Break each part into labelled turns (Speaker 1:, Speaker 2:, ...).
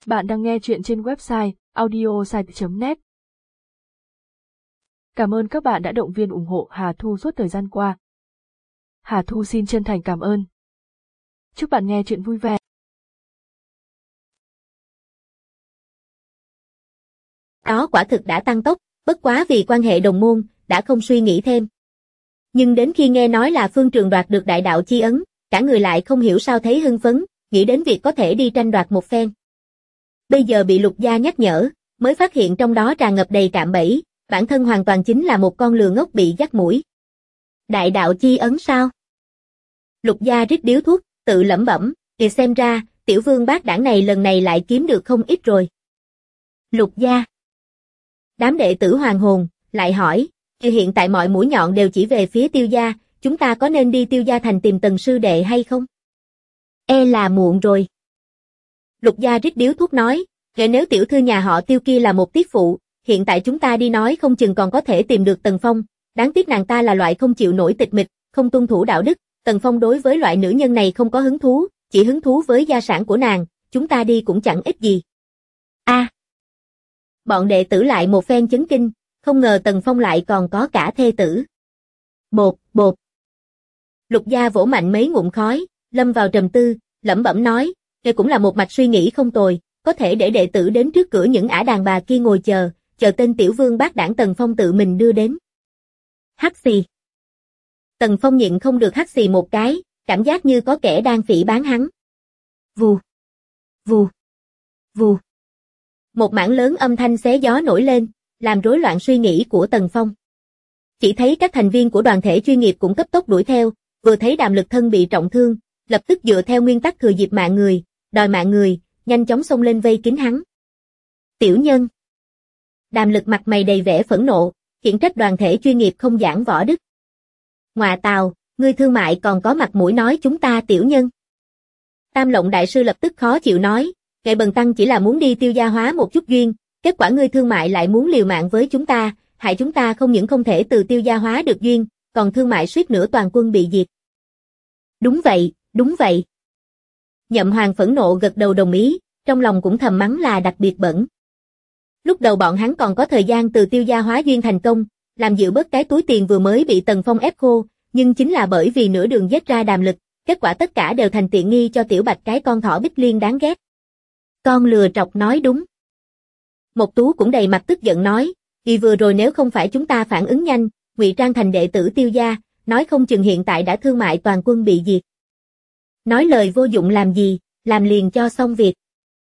Speaker 1: Bạn đang nghe chuyện trên website audiosite.net. Cảm ơn các bạn đã động viên ủng hộ Hà Thu suốt thời gian qua. Hà Thu xin chân thành cảm ơn. Chúc bạn nghe chuyện vui vẻ.
Speaker 2: Đó quả thực đã tăng tốc, bất quá vì quan hệ đồng môn, đã không suy nghĩ thêm. Nhưng đến khi nghe nói là Phương Trường đoạt được đại đạo chi ấn, cả người lại không hiểu sao thấy hưng phấn, nghĩ đến việc có thể đi tranh đoạt một phen. Bây giờ bị Lục Gia nhắc nhở, mới phát hiện trong đó tràn ngập đầy cạm bẫy, bản thân hoàn toàn chính là một con lừa ngốc bị dắt mũi. Đại đạo chi ấn sao? Lục Gia rít điếu thuốc, tự lẩm bẩm, thì xem ra, tiểu vương bát đảng này lần này lại kiếm được không ít rồi. Lục Gia. Đám đệ tử hoàng hồn, lại hỏi, hiện tại mọi mũi nhọn đều chỉ về phía Tiêu gia, chúng ta có nên đi Tiêu gia thành tìm Tần sư đệ hay không? E là muộn rồi. Lục Gia rít điếu thuốc nói, nếu tiểu thư nhà họ Tiêu kia là một tiết phụ, hiện tại chúng ta đi nói không chừng còn có thể tìm được Tần Phong, đáng tiếc nàng ta là loại không chịu nổi tịch mịch, không tuân thủ đạo đức, Tần Phong đối với loại nữ nhân này không có hứng thú, chỉ hứng thú với gia sản của nàng, chúng ta đi cũng chẳng ích gì. Bọn đệ tử lại một phen chấn kinh, không ngờ Tần Phong lại còn có cả thê tử. Bột, bột. Lục Gia vỗ mạnh mấy ngụm khói, lâm vào trầm tư, lẩm bẩm nói, đây cũng là một mạch suy nghĩ không tồi, có thể để đệ tử đến trước cửa những ả đàn bà kia ngồi chờ tên tiểu vương bát đảng Tần Phong tự mình đưa đến. Hắt xì. Tần Phong nhịn không được hắt xì một cái, cảm giác như có kẻ đang phỉ báng hắn. Vù, vù, vù. Một mảng lớn âm thanh xé gió nổi lên, làm rối loạn suy nghĩ của Tần Phong. Chỉ thấy các thành viên của đoàn thể chuyên nghiệp cũng cấp tốc đuổi theo, vừa thấy Đàm Lực thân bị trọng thương, lập tức dựa theo nguyên tắc thừa dịp mạng người, đòi mạng người, nhanh chóng xông lên vây kín hắn. Tiểu nhân. Đàm Lực mặt mày đầy vẻ phẫn nộ, khiển trách đoàn thể chuyên nghiệp không giảng võ đức. Ngọa tào, ngươi thương mại còn có mặt mũi nói chúng ta tiểu nhân. Tam Lộng đại sư lập tức khó chịu nói, Ngài bần tăng chỉ là muốn đi Tiêu gia hóa một chút duyên, kết quả ngươi thương mại lại muốn liều mạng với chúng ta, hại chúng ta không những không thể từ Tiêu gia hóa được duyên, còn thương mại suýt nữa toàn quân bị diệt. Đúng vậy, đúng vậy. Nhậm Hoàng phẫn nộ gật đầu đồng ý, trong lòng cũng thầm mắng là đặc biệt bẩn. Lúc đầu bọn hắn còn có thời gian từ Tiêu gia hóa duyên thành công, làm dịu bớt cái túi tiền vừa mới bị Tần Phong ép khô, nhưng chính là bởi vì nửa đường giết ra Đàm Lực, kết quả tất cả đều thành tiện nghi cho Tiểu Bạch cái con thỏ Bích Liên đáng ghét. Con lừa trọc nói đúng. Mộc Tú cũng đầy mặt tức giận nói, vì vừa rồi nếu không phải chúng ta phản ứng nhanh, ngụy trang thành đệ tử Tiêu gia, nói không chừng hiện tại đã thương mại toàn quân bị diệt. Nói lời vô dụng làm gì, làm liền cho xong việc.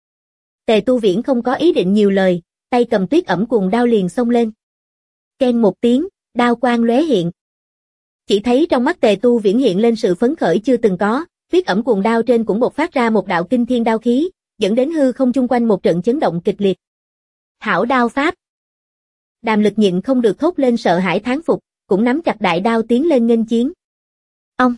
Speaker 2: Tề Tu Viễn không có ý định nhiều lời, tay cầm Tuyết Ẩm cuồng đao liền xông lên. Keng một tiếng, đao quang lóe hiện. Chỉ thấy trong mắt Tề Tu Viễn hiện lên sự phấn khởi chưa từng có, Tuyết Ẩm cuồng đao trên cũng bộc phát ra một đạo kinh thiên đao khí, dẫn đến hư không chung quanh một trận chấn động kịch liệt. Hảo đao pháp. Đàm Lực nhịn không được thốt lên sợ hãi thán phục, cũng nắm chặt đại đao tiến lên nghênh chiến. Ông.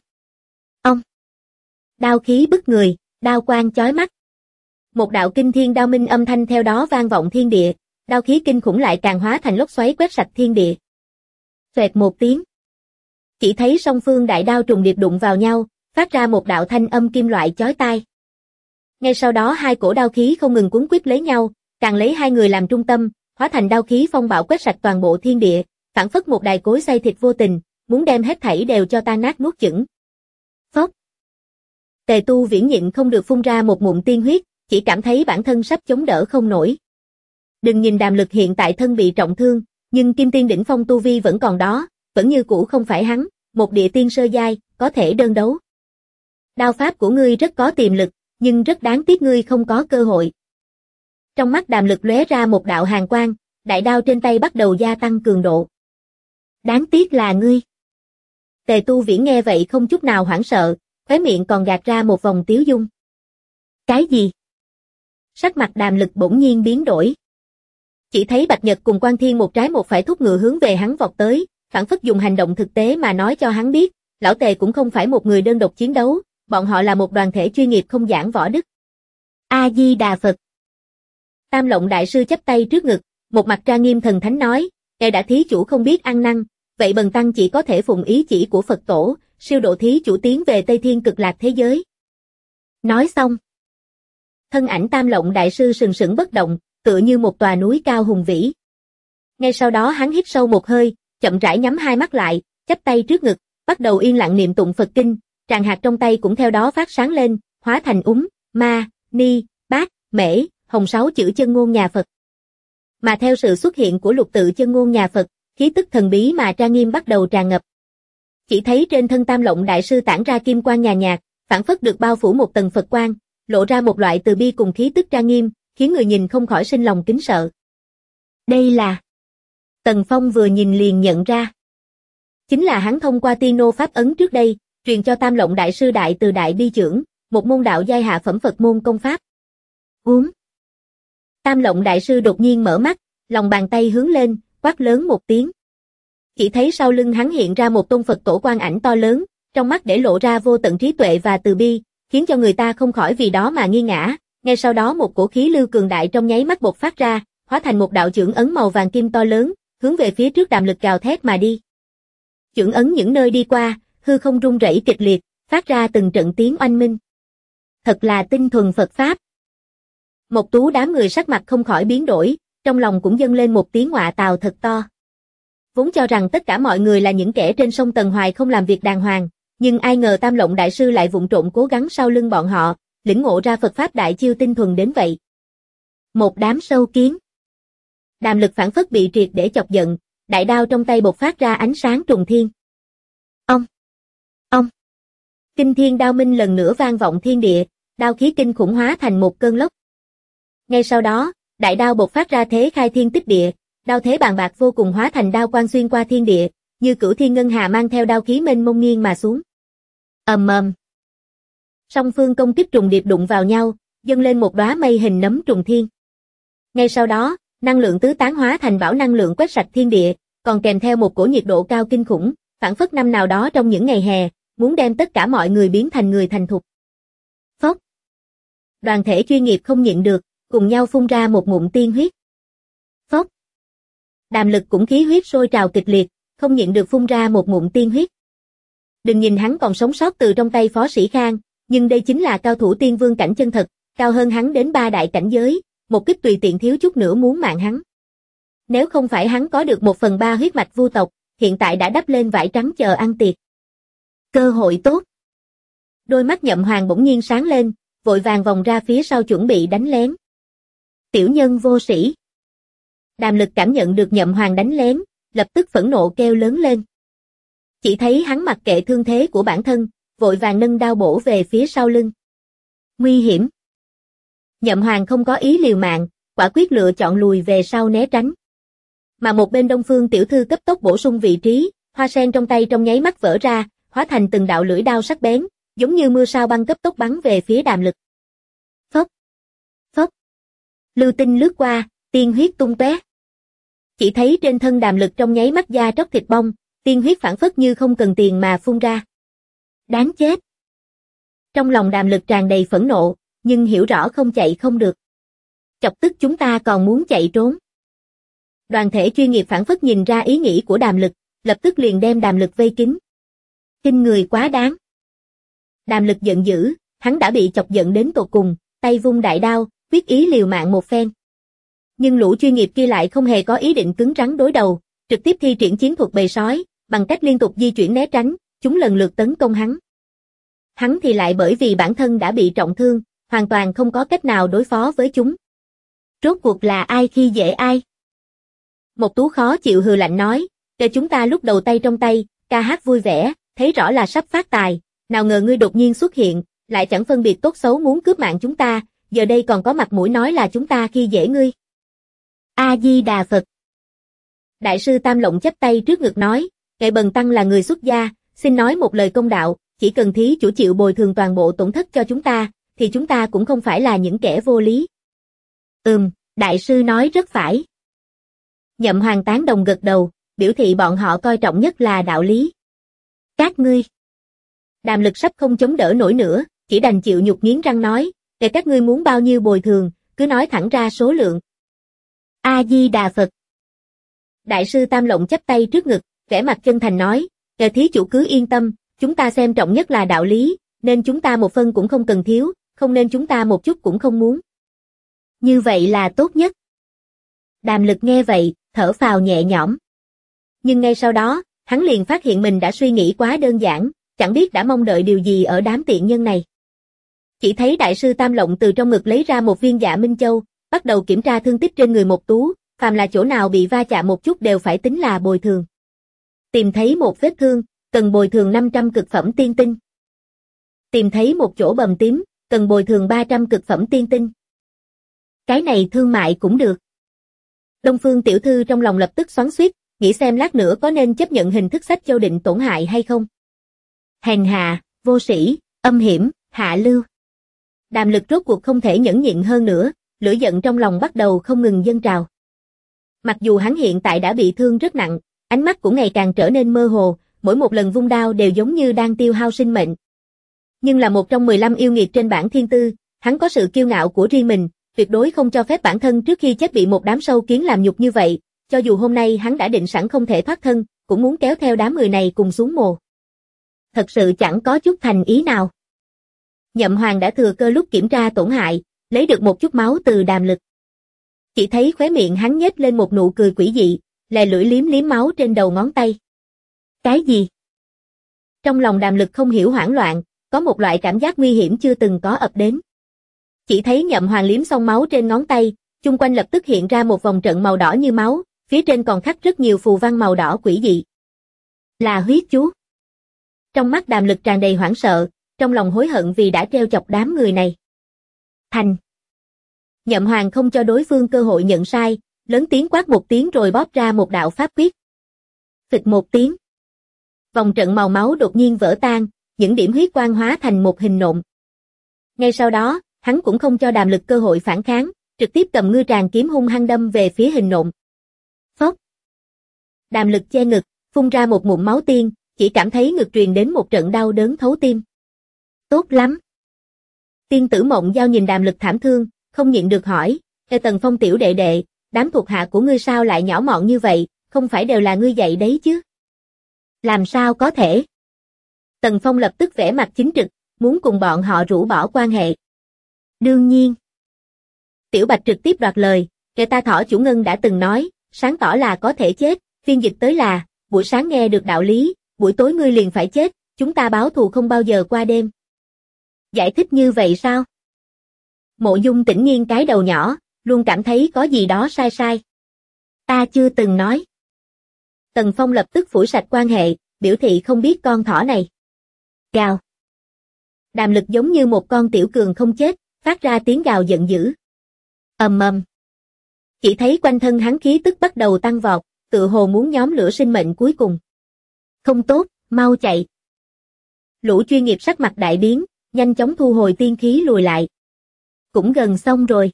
Speaker 2: Đao khí bức người, đao quang chói mắt. Một đạo kinh thiên đao minh âm thanh theo đó vang vọng thiên địa, đao khí kinh khủng lại càng hóa thành lốc xoáy quét sạch thiên địa. Xoẹt một tiếng. Chỉ thấy song phương đại đao trùng điệp đụng vào nhau, phát ra một đạo thanh âm kim loại chói tai. Ngay sau đó hai cổ đao khí không ngừng cuốn quýt lấy nhau, càng lấy hai người làm trung tâm, hóa thành đao khí phong bạo quét sạch toàn bộ thiên địa, phảng phất một đài cối xay thịt vô tình, muốn đem hết thảy đều cho tan nát nuốt chửng. Phốc. Tề Tu Viễn nhịn không được phun ra một ngụm tiên huyết, chỉ cảm thấy bản thân sắp chống đỡ không nổi. Đừng nhìn Đàm Lực hiện tại thân bị trọng thương, nhưng Kim Tiên đỉnh phong tu vi vẫn còn đó, vẫn như cũ không phải hắn, một địa tiên sơ giai, có thể đơn đấu. Đao pháp của ngươi rất có tiềm lực, nhưng rất đáng tiếc ngươi không có cơ hội. Trong mắt Đàm Lực lóe ra một đạo hàn quang, đại đao trên tay bắt đầu gia tăng cường độ. Đáng tiếc là ngươi. Tề Tu Viễn nghe vậy không chút nào hoảng sợ, khóe miệng còn gạt ra một vòng tiếu dung. Cái gì? Sắc mặt Đàm Lực bỗng nhiên biến đổi. Chỉ thấy Bạch Nhật cùng Quan Thiên một trái một phải thúc ngựa hướng về hắn vọt tới, phảng phất dùng hành động thực tế mà nói cho hắn biết, lão Tề cũng không phải một người đơn độc chiến đấu, bọn họ là một đoàn thể chuyên nghiệp không giảng võ đức. A Di Đà Phật. Tam Lộng đại sư chắp tay trước ngực, một mặt tra nghiêm thần thánh nói, ngài đã thí chủ không biết ăn năn, vậy bần tăng chỉ có thể phụng ý chỉ của Phật tổ, siêu độ thí chủ tiến về Tây Thiên Cực Lạc thế giới. Nói xong, Thân ảnh Tam Lộng đại sư sừng sững bất động, tựa như một tòa núi cao hùng vĩ. Ngay sau đó hắn hít sâu một hơi, chậm rãi nhắm hai mắt lại, chắp tay trước ngực, bắt đầu yên lặng niệm tụng Phật kinh, tràng hạt trong tay cũng theo đó phát sáng lên, hóa thành ma, ni, bát, mễ, hồng 6 chữ chân ngôn nhà Phật. Mà theo sự xuất hiện của lục tự chân ngôn nhà Phật, khí tức thần bí mà trang nghiêm bắt đầu tràn ngập. Chỉ thấy trên thân Tam Lộng đại sư tản ra kim quang nhàn nhạt, phảng phất được bao phủ một tầng Phật quang, lộ ra một loại từ bi cùng khí tức trang nghiêm, khiến người nhìn không khỏi sinh lòng kính sợ. Đây là... Tần Phong vừa nhìn liền nhận ra. Chính là hắn thông qua tiên nô pháp ấn trước đây, truyền cho Tam Lộng đại sư đại từ đại bi chưởng, một môn đạo giai hạ phẩm Phật môn công pháp. Tam Lộng đại sư đột nhiên mở mắt, lòng bàn tay hướng lên, quát lớn một tiếng. Chỉ thấy sau lưng hắn hiện ra một tôn Phật tổ quan ảnh to lớn, trong mắt để lộ ra vô tận trí tuệ và từ bi, khiến cho người ta không khỏi vì đó mà nghi ngã. Ngay sau đó một cổ khí lưu cường đại trong nháy mắt bộc phát ra, hóa thành một đạo chưởng ấn màu vàng kim to lớn, hướng về phía trước Đàm Lực gào thét mà đi. Chưởng ấn những nơi đi qua, hư không rung rẩy kịch liệt, phát ra từng trận tiếng oanh minh. Thật là tinh thuần Phật pháp. Một Tú đám người sắc mặt không khỏi biến đổi, trong lòng cũng dâng lên một tiếng ngọa tào thật to. Vốn cho rằng tất cả mọi người là những kẻ trên sông Tần Hoài không làm việc đàng hoàng, nhưng ai ngờ Tam Lộng đại sư lại vụng trộm cố gắng sau lưng bọn họ, lĩnh ngộ ra Phật pháp đại chiêu tinh thuần đến vậy. Một đám sâu kiến. Đàm Lực phảng phất bị triệt để chọc giận, đại đao trong tay bộc phát ra ánh sáng trùng thiên. Ông. Kinh thiên đao minh lần nữa vang vọng thiên địa, đao khí kinh khủng hóa thành một cơn lốc. Ngay sau đó, đại đao bộc phát ra thế khai thiên tích địa, đao thế bàn bạc vô cùng hóa thành đao quang xuyên qua thiên địa, như cửu thiên ngân hà mang theo đao khí mênh mông nghiêng mà xuống. Ầm ầm. Song phương công kích trùng điệp đụng vào nhau, dâng lên một đóa mây hình nấm trùng thiên. Ngay sau đó, năng lượng tứ tán hóa thành bão năng lượng quét sạch thiên địa, còn kèm theo một cổ nhiệt độ cao kinh khủng, phảng phất năm nào đó trong những ngày hè, muốn đem tất cả mọi người biến thành người thành thục. Phốc. Đoàn thể chuyên nghiệp không nhịn được, cùng nhau phun ra một ngụm tiên huyết. Phốc. Đàm Lực cũng khí huyết sôi trào kịch liệt, không nhịn được phun ra một ngụm tiên huyết. Đừng nhìn hắn còn sống sót từ trong tay Phó Sĩ Khang, nhưng đây chính là cao thủ tiên vương cảnh chân thật, cao hơn hắn đến 3 đại cảnh giới, một kích tùy tiện thiếu chút nữa muốn mạng hắn. Nếu không phải hắn có được 1/3 huyết mạch vu tộc, hiện tại đã đắp lên vải trắng chờ ăn tiệc. Cơ hội tốt. Đôi mắt Nhậm Hoàng bỗng nhiên sáng lên, vội vàng vòng ra phía sau chuẩn bị đánh lén. Tiểu nhân vô sĩ. Đàm Lực cảm nhận được Nhậm Hoàng đánh lén, lập tức phẫn nộ kêu lớn lên. Chỉ thấy hắn mặc kệ thương thế của bản thân, vội vàng nâng đao bổ về phía sau lưng. Nguy hiểm. Nhậm Hoàng không có ý liều mạng, quả quyết lựa chọn lùi về sau né tránh. Mà một bên Đông Phương tiểu thư cấp tốc bổ sung vị trí, hoa sen trong tay trong nháy mắt vỡ ra, hóa thành từng đạo lưỡi đao sắc bén, giống như mưa sao băng cấp tốc bắn về phía Đàm Lực. Phốc. Phốc. Lưu tinh lướt qua, tiên huyết tung tóe. Chỉ thấy trên thân Đàm Lực trong nháy mắt da tróc thịt bong, tiên huyết phảng phất như không cần tiền mà phun ra. Đáng chết. Trong lòng Đàm Lực tràn đầy phẫn nộ, nhưng hiểu rõ không chạy không được. Chọc tức chúng ta còn muốn chạy trốn. Đoàn thể chuyên nghiệp phảng phất nhìn ra ý nghĩ của Đàm Lực, lập tức liền đem Đàm Lực vây kín. Khinh người quá đáng. Đàm Lực giận dữ, hắn đã bị chọc giận đến tột cùng, tay vung đại đao, quyết ý liều mạng một phen. Nhưng lũ chuyên nghiệp kia lại không hề có ý định cứng rắn đối đầu, trực tiếp thi triển chiến thuật bầy sói, bằng cách liên tục di chuyển né tránh, chúng lần lượt tấn công hắn. Hắn thì lại bởi vì bản thân đã bị trọng thương, hoàn toàn không có cách nào đối phó với chúng. Rốt cuộc là ai khi dễ ai? Một Tú khó chịu hừ lạnh nói, để chúng ta lúc đầu tay trong tay, ca hát vui vẻ, thấy rõ là sắp phát tài, nào ngờ ngươi đột nhiên xuất hiện, lại chẳng phân biệt tốt xấu muốn cướp mạng chúng ta, giờ đây còn có mặt mũi nói là chúng ta khi dễ ngươi. A-di-đà Phật. Đại sư Tam Lộng chắp tay trước ngực nói, Ngài Bần Tăng là người xuất gia, xin nói một lời công đạo, chỉ cần thí chủ chịu bồi thường toàn bộ tổn thất cho chúng ta, thì chúng ta cũng không phải là những kẻ vô lý. Đại sư nói rất phải. Nhậm Hoàng tán đồng gật đầu, biểu thị bọn họ coi trọng nhất là đạo lý. Các ngươi. Đàm Lực sắp không chống đỡ nổi nữa, chỉ đành chịu nhục nghiến răng nói, để các ngươi muốn bao nhiêu bồi thường, cứ nói thẳng ra số lượng. A-di-đà Phật. Đại sư Tam Lộng chắp tay trước ngực, vẻ mặt chân thành nói, để thí chủ cứ yên tâm, chúng ta xem trọng nhất là đạo lý, nên chúng ta một phân cũng không cần thiếu, không nên chúng ta một chút cũng không muốn. Như vậy là tốt nhất. Đàm Lực nghe vậy, thở phào nhẹ nhõm. Nhưng ngay sau đó, hắn liền phát hiện mình đã suy nghĩ quá đơn giản, chẳng biết đã mong đợi điều gì ở đám tiện nhân này. Chỉ thấy đại sư Tam Lộng từ trong ngực lấy ra một viên Dạ Minh Châu, bắt đầu kiểm tra thương tích trên người Một Tú, phàm là chỗ nào bị va chạm một chút đều phải tính là bồi thường. Tìm thấy một vết thương, cần bồi thường 500 cực phẩm tiên tinh. Tìm thấy một chỗ bầm tím, cần bồi thường 300 cực phẩm tiên tinh. Cái này thương mại cũng được. Đông Phương tiểu thư trong lòng lập tức xoắn xuýt, nghĩ xem lát nữa có nên chấp nhận hình thức sách châu định tổn hại hay không. Hèn hạ, vô sĩ, âm hiểm, hạ lưu. Đàm Lực rốt cuộc không thể nhẫn nhịn hơn nữa, lửa giận trong lòng bắt đầu không ngừng dâng trào. Mặc dù hắn hiện tại đã bị thương rất nặng, ánh mắt cũng ngày càng trở nên mơ hồ, mỗi một lần vung đao đều giống như đang tiêu hao sinh mệnh. Nhưng là một trong 15 yêu nghiệt trên bảng thiên tư, hắn có sự kiêu ngạo của riêng mình, tuyệt đối không cho phép bản thân trước khi chết bị một đám sâu kiến làm nhục như vậy, cho dù hôm nay hắn đã định sẵn không thể thoát thân, cũng muốn kéo theo đám người này cùng xuống mồ. Thật sự chẳng có chút thành ý nào. Nhậm Hoàng đã thừa cơ lúc kiểm tra tổn hại, lấy được một chút máu từ Đàm Lực. Chỉ thấy khóe miệng hắn nhếch lên một nụ cười quỷ dị, lè lưỡi liếm liếm máu trên đầu ngón tay. Cái gì? Trong lòng Đàm Lực không hiểu hoảng loạn, có một loại cảm giác nguy hiểm chưa từng có ập đến. Chỉ thấy Nhậm Hoàng liếm xong máu trên ngón tay, chung quanh lập tức hiện ra một vòng trận màu đỏ như máu, phía trên còn khắc rất nhiều phù văn màu đỏ quỷ dị. Là huyết chú. Trong mắt Đàm Lực tràn đầy hoảng sợ, trong lòng hối hận vì đã trêu chọc đám người này. Thành. Nhậm Hoàng không cho đối phương cơ hội nhận sai, lớn tiếng quát một tiếng rồi bóp ra một đạo pháp quyết. Phịch một tiếng. Vòng trận màu máu đột nhiên vỡ tan, những điểm huyết quang hóa thành một hình nộm. Ngay sau đó, hắn cũng không cho Đàm Lực cơ hội phản kháng, trực tiếp cầm ngư tràng kiếm hung hăng đâm về phía hình nộm. Phốc. Đàm Lực che ngực, phun ra một ngụm máu tiên, chỉ cảm thấy ngực truyền đến một trận đau đớn thấu tim. Tốt lắm. Tiên tử Mộng Giao nhìn Đàm Lực thảm thương, không nhịn được hỏi, Tần Phong tiểu đệ đệ, đám thuộc hạ của ngươi sao lại nhỏ mọn như vậy, không phải đều là ngươi dạy đấy chứ? Làm sao có thể? Tần Phong lập tức vẻ mặt chính trực, muốn cùng bọn họ rũ bỏ quan hệ. Đương nhiên. Tiểu Bạch trực tiếp đoạt lời, ta Thỏ chủ Ngân đã từng nói, sáng tỏ là có thể chết, phiên dịch tới là, buổi sáng nghe được đạo lý, buổi tối ngươi liền phải chết, chúng ta báo thù không bao giờ qua đêm. Giải thích như vậy sao? Mộ Dung Tĩnh nghiêng cái đầu nhỏ, luôn cảm thấy có gì đó sai sai. Ta chưa từng nói. Tần Phong lập tức phủi sạch quan hệ, biểu thị không biết con thỏ này. Gào. Đàm Lực giống như một con tiểu cường không chết, phát ra tiếng gào giận dữ. Ầm ầm. Chỉ thấy quanh thân hắn khí tức bắt đầu tăng vọt, tựa hồ muốn nhóm lửa sinh mệnh cuối cùng. Không tốt, mau chạy. Lũ chuyên nghiệp sắc mặt đại biến, nhanh chóng thu hồi tiên khí lùi lại. Cũng gần xong rồi.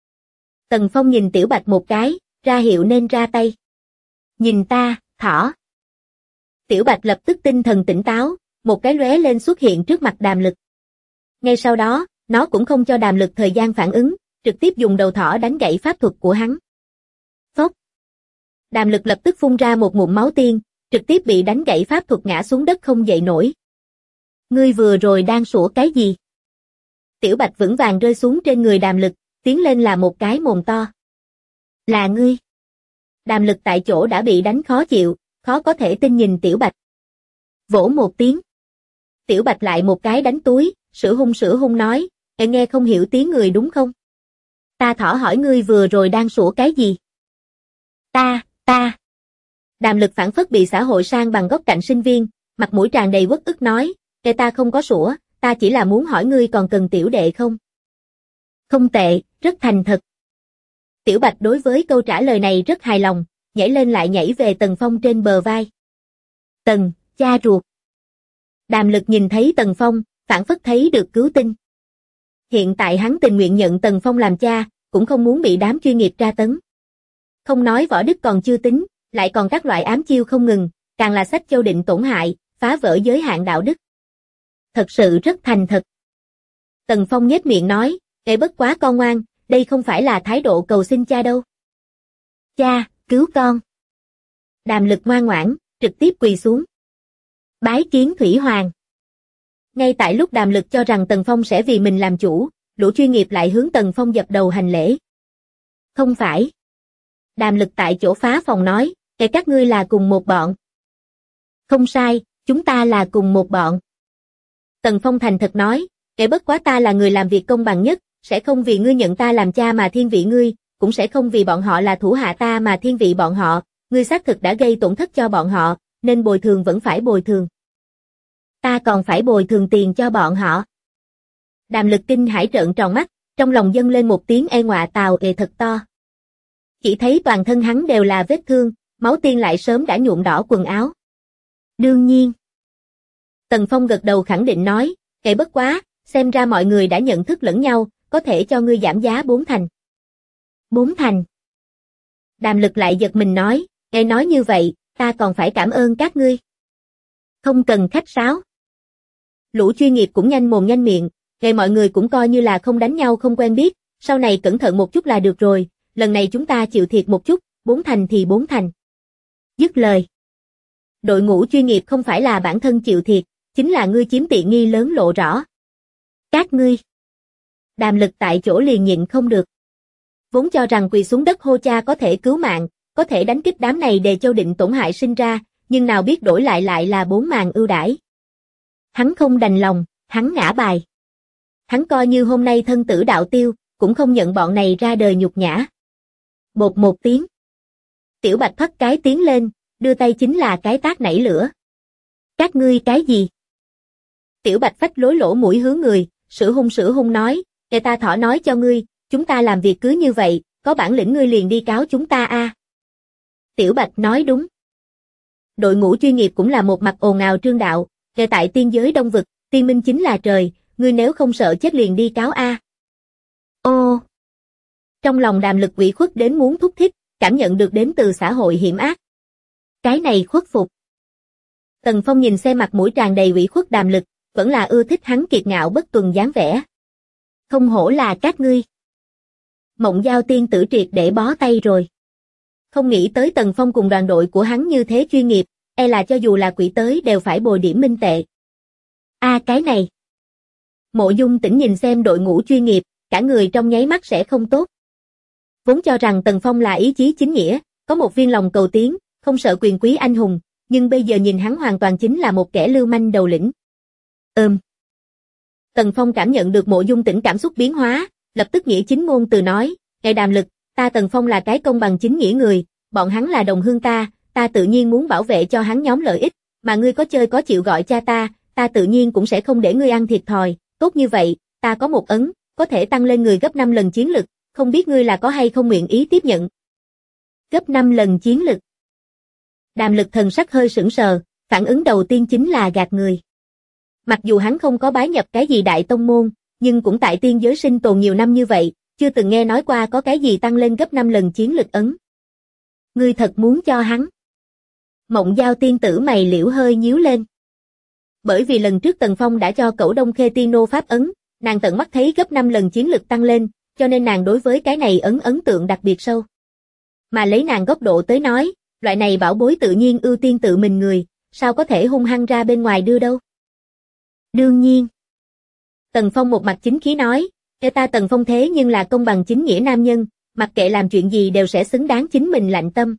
Speaker 2: Tần Phong nhìn Tiểu Bạch một cái, ra hiệu nên ra tay. Nhìn ta, thỏ. Tiểu Bạch lập tức tinh thần tỉnh táo, một cái lóe lên xuất hiện trước mặt Đàm Lực. Ngay sau đó, nó cũng không cho Đàm Lực thời gian phản ứng, trực tiếp dùng đầu thỏ đánh gãy pháp thuật của hắn. Phốc. Đàm Lực lập tức phun ra một ngụm máu tiên, trực tiếp bị đánh gãy pháp thuật ngã xuống đất không dậy nổi. Ngươi vừa rồi đang sủa cái gì? Tiểu Bạch vững vàng rơi xuống trên người Đàm Lực, tiến lên là một cái mồm to. Là ngươi. Đàm Lực tại chỗ đã bị đánh khó chịu, khó có thể tin nhìn Tiểu Bạch. Vỗ một tiếng. Tiểu Bạch lại một cái đánh túi, sữa hung nói, nghe không hiểu tiếng người đúng không? Ta thỏ hỏi ngươi vừa rồi đang sủa cái gì? Ta. Đàm Lực phản phất bị xã hội sang bằng góc cạnh sinh viên, mặt mũi tràn đầy uất ức nói, ta không có sủa, ta chỉ là muốn hỏi ngươi còn cần tiểu đệ không? Không tệ, rất thành thật. Tiểu Bạch đối với câu trả lời này rất hài lòng, nhảy lên lại nhảy về Tần Phong trên bờ vai. Tần, cha ruột. Đàm Lực nhìn thấy Tần Phong, phản phất thấy được cứu tinh. Hiện tại hắn tình nguyện nhận Tần Phong làm cha, cũng không muốn bị đám chuyên nghiệp tra tấn. Không nói võ đức còn chưa tính, lại còn các loại ám chiêu không ngừng, càng là sách châu định tổn hại, phá vỡ giới hạn đạo đức. Thật sự rất thành thật. Tần Phong nhếch miệng nói, bất quá con ngoan, đây không phải là thái độ cầu xin cha đâu. Cha, cứu con. Đàm Lực ngoan ngoãn, trực tiếp quỳ xuống. Bái kiến Thủy Hoàng. Ngay tại lúc Đàm Lực cho rằng Tần Phong sẽ vì mình làm chủ, Lũ chuyên nghiệp lại hướng Tần Phong dập đầu hành lễ. Không phải. Đàm Lực tại chỗ phá phòng nói, các ngươi là cùng một bọn. Không sai, chúng ta là cùng một bọn. Tần Phong thành thật nói, bất quá ta là người làm việc công bằng nhất, sẽ không vì ngươi nhận ta làm cha mà thiên vị ngươi, cũng sẽ không vì bọn họ là thủ hạ ta mà thiên vị bọn họ, ngươi xác thực đã gây tổn thất cho bọn họ, nên bồi thường vẫn phải bồi thường. Ta còn phải bồi thường tiền cho bọn họ. Đàm Lực kinh hãi trợn tròn mắt, trong lòng dâng lên một tiếng ê ngọa tào ề thật to. Chỉ thấy toàn thân hắn đều là vết thương, máu tiên lại sớm đã nhuộm đỏ quần áo. Đương nhiên. Tần Phong gật đầu khẳng định nói, bất quá, xem ra mọi người đã nhận thức lẫn nhau, có thể cho ngươi giảm giá 4 thành. 4 thành. Đàm Lực lại giật mình nói, nói như vậy, ta còn phải cảm ơn các ngươi. Không cần khách sáo. Lũ chuyên nghiệp cũng nhanh mồm nhanh miệng, mọi người cũng coi như là không đánh nhau không quen biết, sau này cẩn thận một chút là được rồi, lần này chúng ta chịu thiệt một chút, 4 thành thì 4 thành. Dứt lời. Đội ngũ chuyên nghiệp không phải là bản thân chịu thiệt, chính là ngươi chiếm tiện nghi lớn lộ rõ. Các ngươi. Đàm Lực tại chỗ liền nhịn không được. Vốn cho rằng quỳ xuống đất hô cha có thể cứu mạng, có thể đánh kích đám này để Châu Định tổn hại sinh ra, nhưng nào biết đổi lại là 4 màn ưu đãi. Hắn không đành lòng, hắn ngã bài. Hắn coi như hôm nay thân tử đạo tiêu, cũng không nhận bọn này ra đời nhục nhã. Bột một tiếng. Tiểu Bạch thoát cái tiến lên, đưa tay chính là cái tát nảy lửa. Các ngươi cái gì? Tiểu Bạch phách lối lỗ mũi hướng người, sửa hung nói, ta thỏ nói cho ngươi, chúng ta làm việc cứ như vậy, có bản lĩnh ngươi liền đi cáo chúng ta a. Tiểu Bạch nói đúng. Đội ngũ chuyên nghiệp cũng là một mặt ồn ào trương đạo, tại tiên giới đông vực, tiên minh chính là trời, ngươi nếu không sợ chết liền đi cáo a. Ô. Trong lòng Đàm Lực ủy khuất đến muốn thúc thích, cảm nhận được đến từ xã hội hiểm ác. Cái này khuất phục. Tần Phong nhìn xem mặt mũi tràn đầy ủy khuất Đàm Lực, vẫn là ưa thích hắn kiệt ngạo bất tuần dáng vẻ. Không hổ là các ngươi. Mộng Giao tiên tử triệt để bó tay rồi. Không nghĩ tới Tần Phong cùng đoàn đội của hắn như thế chuyên nghiệp, là cho dù là quỷ tới đều phải bồi điểm minh tệ. Cái này. Mộ Dung Tĩnh nhìn xem đội ngũ chuyên nghiệp, cả người trong nháy mắt sẽ không tốt. Vốn cho rằng Tần Phong là ý chí chính nghĩa, có một viên lòng cầu tiến, không sợ quyền quý anh hùng, nhưng bây giờ nhìn hắn hoàn toàn chính là một kẻ lưu manh đầu lĩnh. Tần Phong cảm nhận được Mộ Dung Tĩnh cảm xúc biến hóa, lập tức nghĩa chính ngôn từ nói, Đàm Lực, ta Tần Phong là cái công bằng chính nghĩa người, bọn hắn là đồng hương ta tự nhiên muốn bảo vệ cho hắn nhóm lợi ích, mà ngươi có chơi có chịu gọi cha ta tự nhiên cũng sẽ không để ngươi ăn thiệt thòi, tốt như vậy, ta có một ấn, có thể tăng lên người gấp 5 lần chiến lực, không biết ngươi là có hay không nguyện ý tiếp nhận. Gấp 5 lần chiến lực. Đàm Lực thần sắc hơi sững sờ, phản ứng đầu tiên chính là gạt người. Mặc dù hắn không có bái nhập cái gì đại tông môn, nhưng cũng tại tiên giới sinh tồn nhiều năm như vậy, chưa từng nghe nói qua có cái gì tăng lên gấp 5 lần chiến lực ấn. Ngươi thật muốn cho hắn. Mộng Giao tiên tử mày liễu hơi nhíu lên. Bởi vì lần trước Tần Phong đã cho Cẩu Đông Khê Tiên Nô pháp ấn, nàng tận mắt thấy gấp 5 lần chiến lực tăng lên, cho nên nàng đối với cái này ấn tượng đặc biệt sâu. Mà lấy nàng góc độ tới nói, loại này bảo bối tự nhiên ưu tiên tự mình người, sao có thể hung hăng ra bên ngoài đưa đâu. Đương nhiên. Tần Phong một mặt chính khí nói, ta Tần Phong thế nhưng là công bằng chính nghĩa nam nhân, mặc kệ làm chuyện gì đều sẽ xứng đáng chính mình lạnh tâm.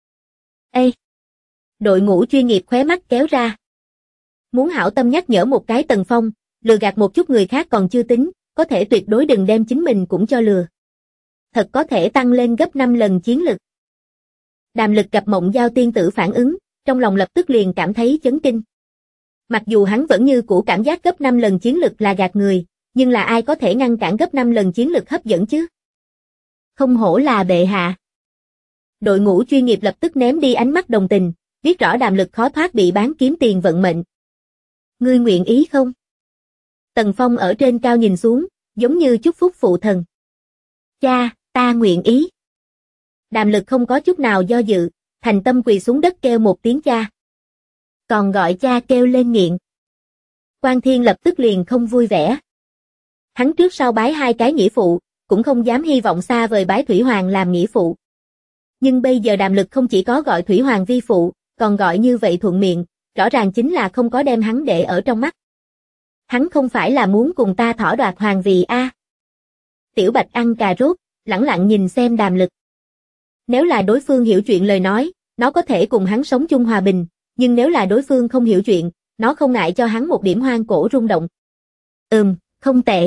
Speaker 2: Đội ngũ chuyên nghiệp khóe mắt kéo ra. Muốn hảo tâm nhắc nhở một cái Tần Phong, lừa gạt một chút người khác còn chưa tính, có thể tuyệt đối đừng đem chính mình cũng cho lừa. Thật có thể tăng lên gấp 5 lần chiến lực. Đàm Lực gặp Mộng Giao tiên tử phản ứng, trong lòng lập tức liền cảm thấy chấn kinh. Mặc dù hắn vẫn như cũ cảm giác gấp 5 lần chiến lực là gạt người, nhưng là ai có thể ngăn cản gấp 5 lần chiến lực hấp dẫn chứ? Không hổ là bệ hạ. Đội ngũ chuyên nghiệp lập tức ném đi ánh mắt đồng tình, biết rõ Đàm Lực khó thoát bị bán kiếm tiền vận mệnh. Ngươi nguyện ý không? Tần Phong ở trên cao nhìn xuống, giống như chúc phúc phụ thần. Cha, ta nguyện ý. Đàm Lực không có chút nào do dự, thành tâm quỳ xuống đất kêu một tiếng cha. Còn gọi cha kêu lên nghiện. Quan Thiên lập tức liền không vui vẻ. Hắn trước sau bái 2 cái nghĩa phụ, cũng không dám hy vọng xa vời bái Thủy Hoàng làm nghĩa phụ. Nhưng bây giờ Đàm Lực không chỉ có gọi Thủy Hoàng vi phụ, còn gọi như vậy thuận miệng, rõ ràng chính là không có đem hắn để ở trong mắt. Hắn không phải là muốn cùng ta thỏ đoạt hoàng vị a? Tiểu Bạch ăn cà rốt, lẳng lặng nhìn xem Đàm Lực. Nếu là đối phương hiểu chuyện lời nói, nó có thể cùng hắn sống chung hòa bình, nhưng nếu là đối phương không hiểu chuyện, nó không ngại cho hắn một điểm hoang cổ rung động. Không tệ.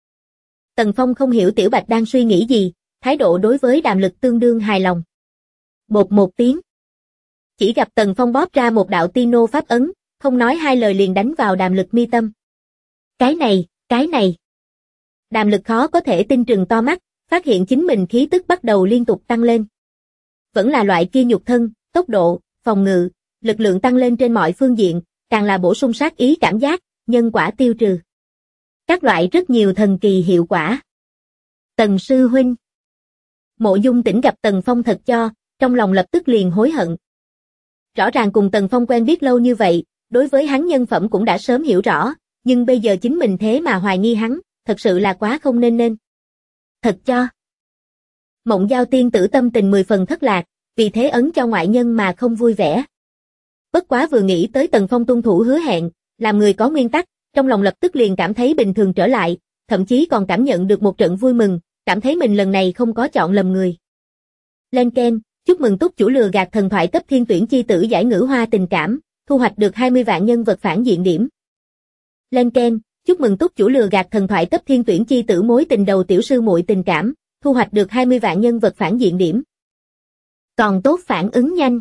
Speaker 2: Tần Phong không hiểu Tiểu Bạch đang suy nghĩ gì, thái độ đối với Đàm Lực tương đương hài lòng. Bột một tiếng. Chỉ gặp Tần Phong bóp ra một đạo Tino pháp ấn, không nói hai lời liền đánh vào Đàm Lực mi tâm. Cái này. Đàm Lực khó có thể tin trừng to mắt, phát hiện chính mình khí tức bắt đầu liên tục tăng lên. Vẫn là loại kia nhục thân, tốc độ, phòng ngự, lực lượng tăng lên trên mọi phương diện, càng là bổ sung sát ý cảm giác, nhân quả tiêu trừ. Các loại rất nhiều thần kỳ hiệu quả. Tần sư huynh. Mộ Dung Tĩnh gặp Tần Phong thật cho, trong lòng lập tức liền hối hận. Rõ ràng cùng Tần Phong quen biết lâu như vậy, đối với hắn nhân phẩm cũng đã sớm hiểu rõ, nhưng bây giờ chính mình thế mà hoài nghi hắn, thật sự là quá không nên. Thật cho. Mộng Giao tiên tử tâm tình 10 phần thất lạc, vì thế ấn cho ngoại nhân mà không vui vẻ. Bất quá vừa nghĩ tới Tần Phong tuân thủ hứa hẹn, làm người có nguyên tắc, trong lòng lập tức liền cảm thấy bình thường trở lại, thậm chí còn cảm nhận được một trận vui mừng, cảm thấy mình lần này không có chọn lầm người. Lên keng, chúc mừng túc chủ lừa gạt thần thoại cấp thiên tuyển chi tử giải ngữ hoa tình cảm, thu hoạch được 20 vạn nhân vật phản diện điểm. Lên keng, chúc mừng túc chủ lừa gạt thần thoại cấp thiên tuyển chi tử mối tình đầu tiểu sư muội tình cảm, thu hoạch được 20 vạn nhân vật phản diện điểm. Còn tốt phản ứng nhanh.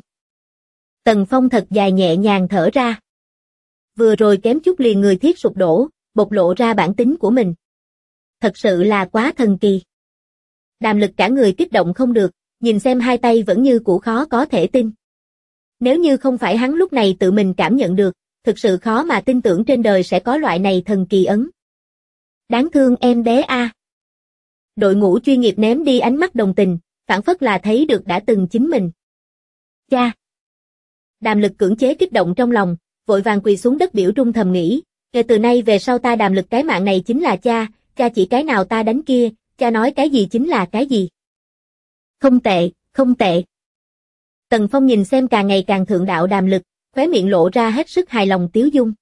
Speaker 2: Tần Phong thật dài nhẹ nhàng thở ra. Vừa rồi kém chút liền người thiết sụp đổ, bộc lộ ra bản tính của mình. Thật sự là quá thần kỳ. Đàm Lực cả người kích động không được, nhìn xem hai tay vẫn như cũ khó có thể tin. Nếu như không phải hắn lúc này tự mình cảm nhận được, thực sự khó mà tin tưởng trên đời sẽ có loại này thần kỳ ấn. Đáng thương em bé a. Đội ngũ chuyên nghiệp ném đi ánh mắt đồng tình, phản phất là thấy được đã từng chính mình. Cha. Đàm Lực cưỡng chế kích động trong lòng, vội vàng quỳ xuống đất biểu trung thầm nghĩ, kể từ nay về sau ta Đàm Lực cái mạng này chính là cha chỉ cái nào ta đánh kia, cha nói cái gì chính là cái gì. Không tệ. Tần Phong nhìn xem càng ngày càng thượng đạo Đàm Lực, khóe miệng lộ ra hết sức hài lòng tiếu dung.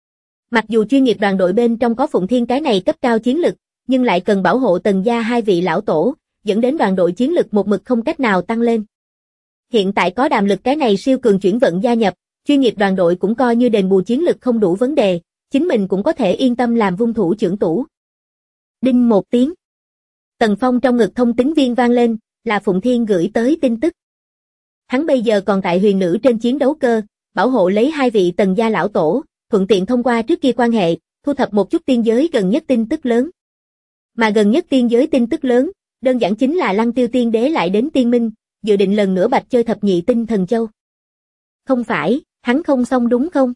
Speaker 2: Mặc dù chuyên nghiệp đoàn đội bên trong có Phụng Thiên cái này cấp cao chiến lực, nhưng lại cần bảo hộ Tần gia hai vị lão tổ, dẫn đến đoàn đội chiến lực một mực không cách nào tăng lên. Hiện tại có Đàm Lực cái này siêu cường chuyển vận gia nhập, chuyên nghiệp đoàn đội cũng coi như đền bù chiến lực không đủ vấn đề, chính mình cũng có thể yên tâm làm vung thủ trưởng tủ. Đinh một tiếng. Tần Phong trong ngực thông tín viên vang lên, là Phụng Thiên gửi tới tin tức. Hắn bây giờ còn tại huyền nữ trên chiến đấu cơ, bảo hộ lấy hai vị Tần gia lão tổ, thuận tiện thông qua trước kia quan hệ, thu thập một chút tiên giới gần nhất tin tức lớn. Mà gần nhất tiên giới tin tức lớn, đơn giản chính là Lăng Tiêu tiên đế lại đến tiên minh, dự định lần nữa bạch chơi thập nhị tinh thần châu. Không phải, hắn không xong đúng không?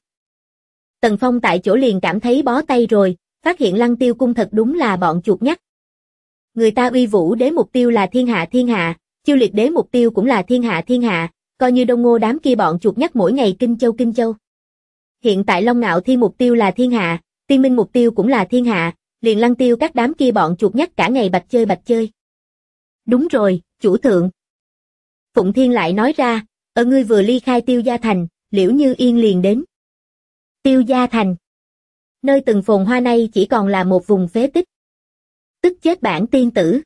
Speaker 2: Tần Phong tại chỗ liền cảm thấy bó tay rồi, phát hiện Lăng Tiêu cung thật đúng là bọn chuột nhắt. Người ta Uy Vũ đế mục tiêu là thiên hạ, Chiêu Liệt đế mục tiêu cũng là thiên hạ, coi như Đông Ngô đám kia bọn chuột nhắt mỗi ngày kinh châu. Hiện tại Long Ngạo Thiên mục tiêu là thiên hạ, Tiên Minh mục tiêu cũng là thiên hạ, liền Lăng Tiêu các đám kia bọn chuột nhắt cả ngày bạch chơi. Đúng rồi, chủ thượng. Phụng Thiên lại nói ra, ngươi vừa ly khai Tiêu Gia Thành, Liễu Như Yên liền đến. Tiêu Gia Thành. Nơi từng phồn hoa nay chỉ còn là một vùng phế tích. Tức chết bản tiên tử.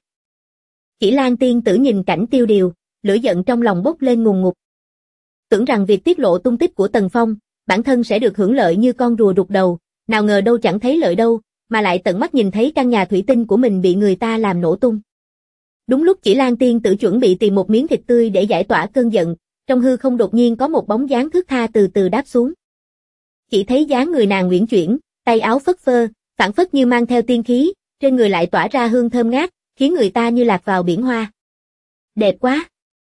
Speaker 2: Chỉ Lan tiên tử nhìn cảnh tiêu điều, lửa giận trong lòng bốc lên ngùn ngụt. Tưởng rằng việc tiết lộ tung tích của Tần Phong, bản thân sẽ được hưởng lợi như con rùa rụt đầu, nào ngờ đâu chẳng thấy lợi đâu, mà lại tận mắt nhìn thấy căn nhà thủy tinh của mình bị người ta làm nổ tung. Đúng lúc Chỉ Lan tiên tử chuẩn bị tìm một miếng thịt tươi để giải tỏa cơn giận, trong hư không đột nhiên có một bóng dáng thướt tha từ từ đáp xuống. Chỉ thấy dáng người nàng uyển chuyển, tay áo phất phơ, phảng phất như mang theo tiên khí, trên người lại tỏa ra hương thơm ngát, khiến người ta như lạc vào biển hoa. Đẹp quá!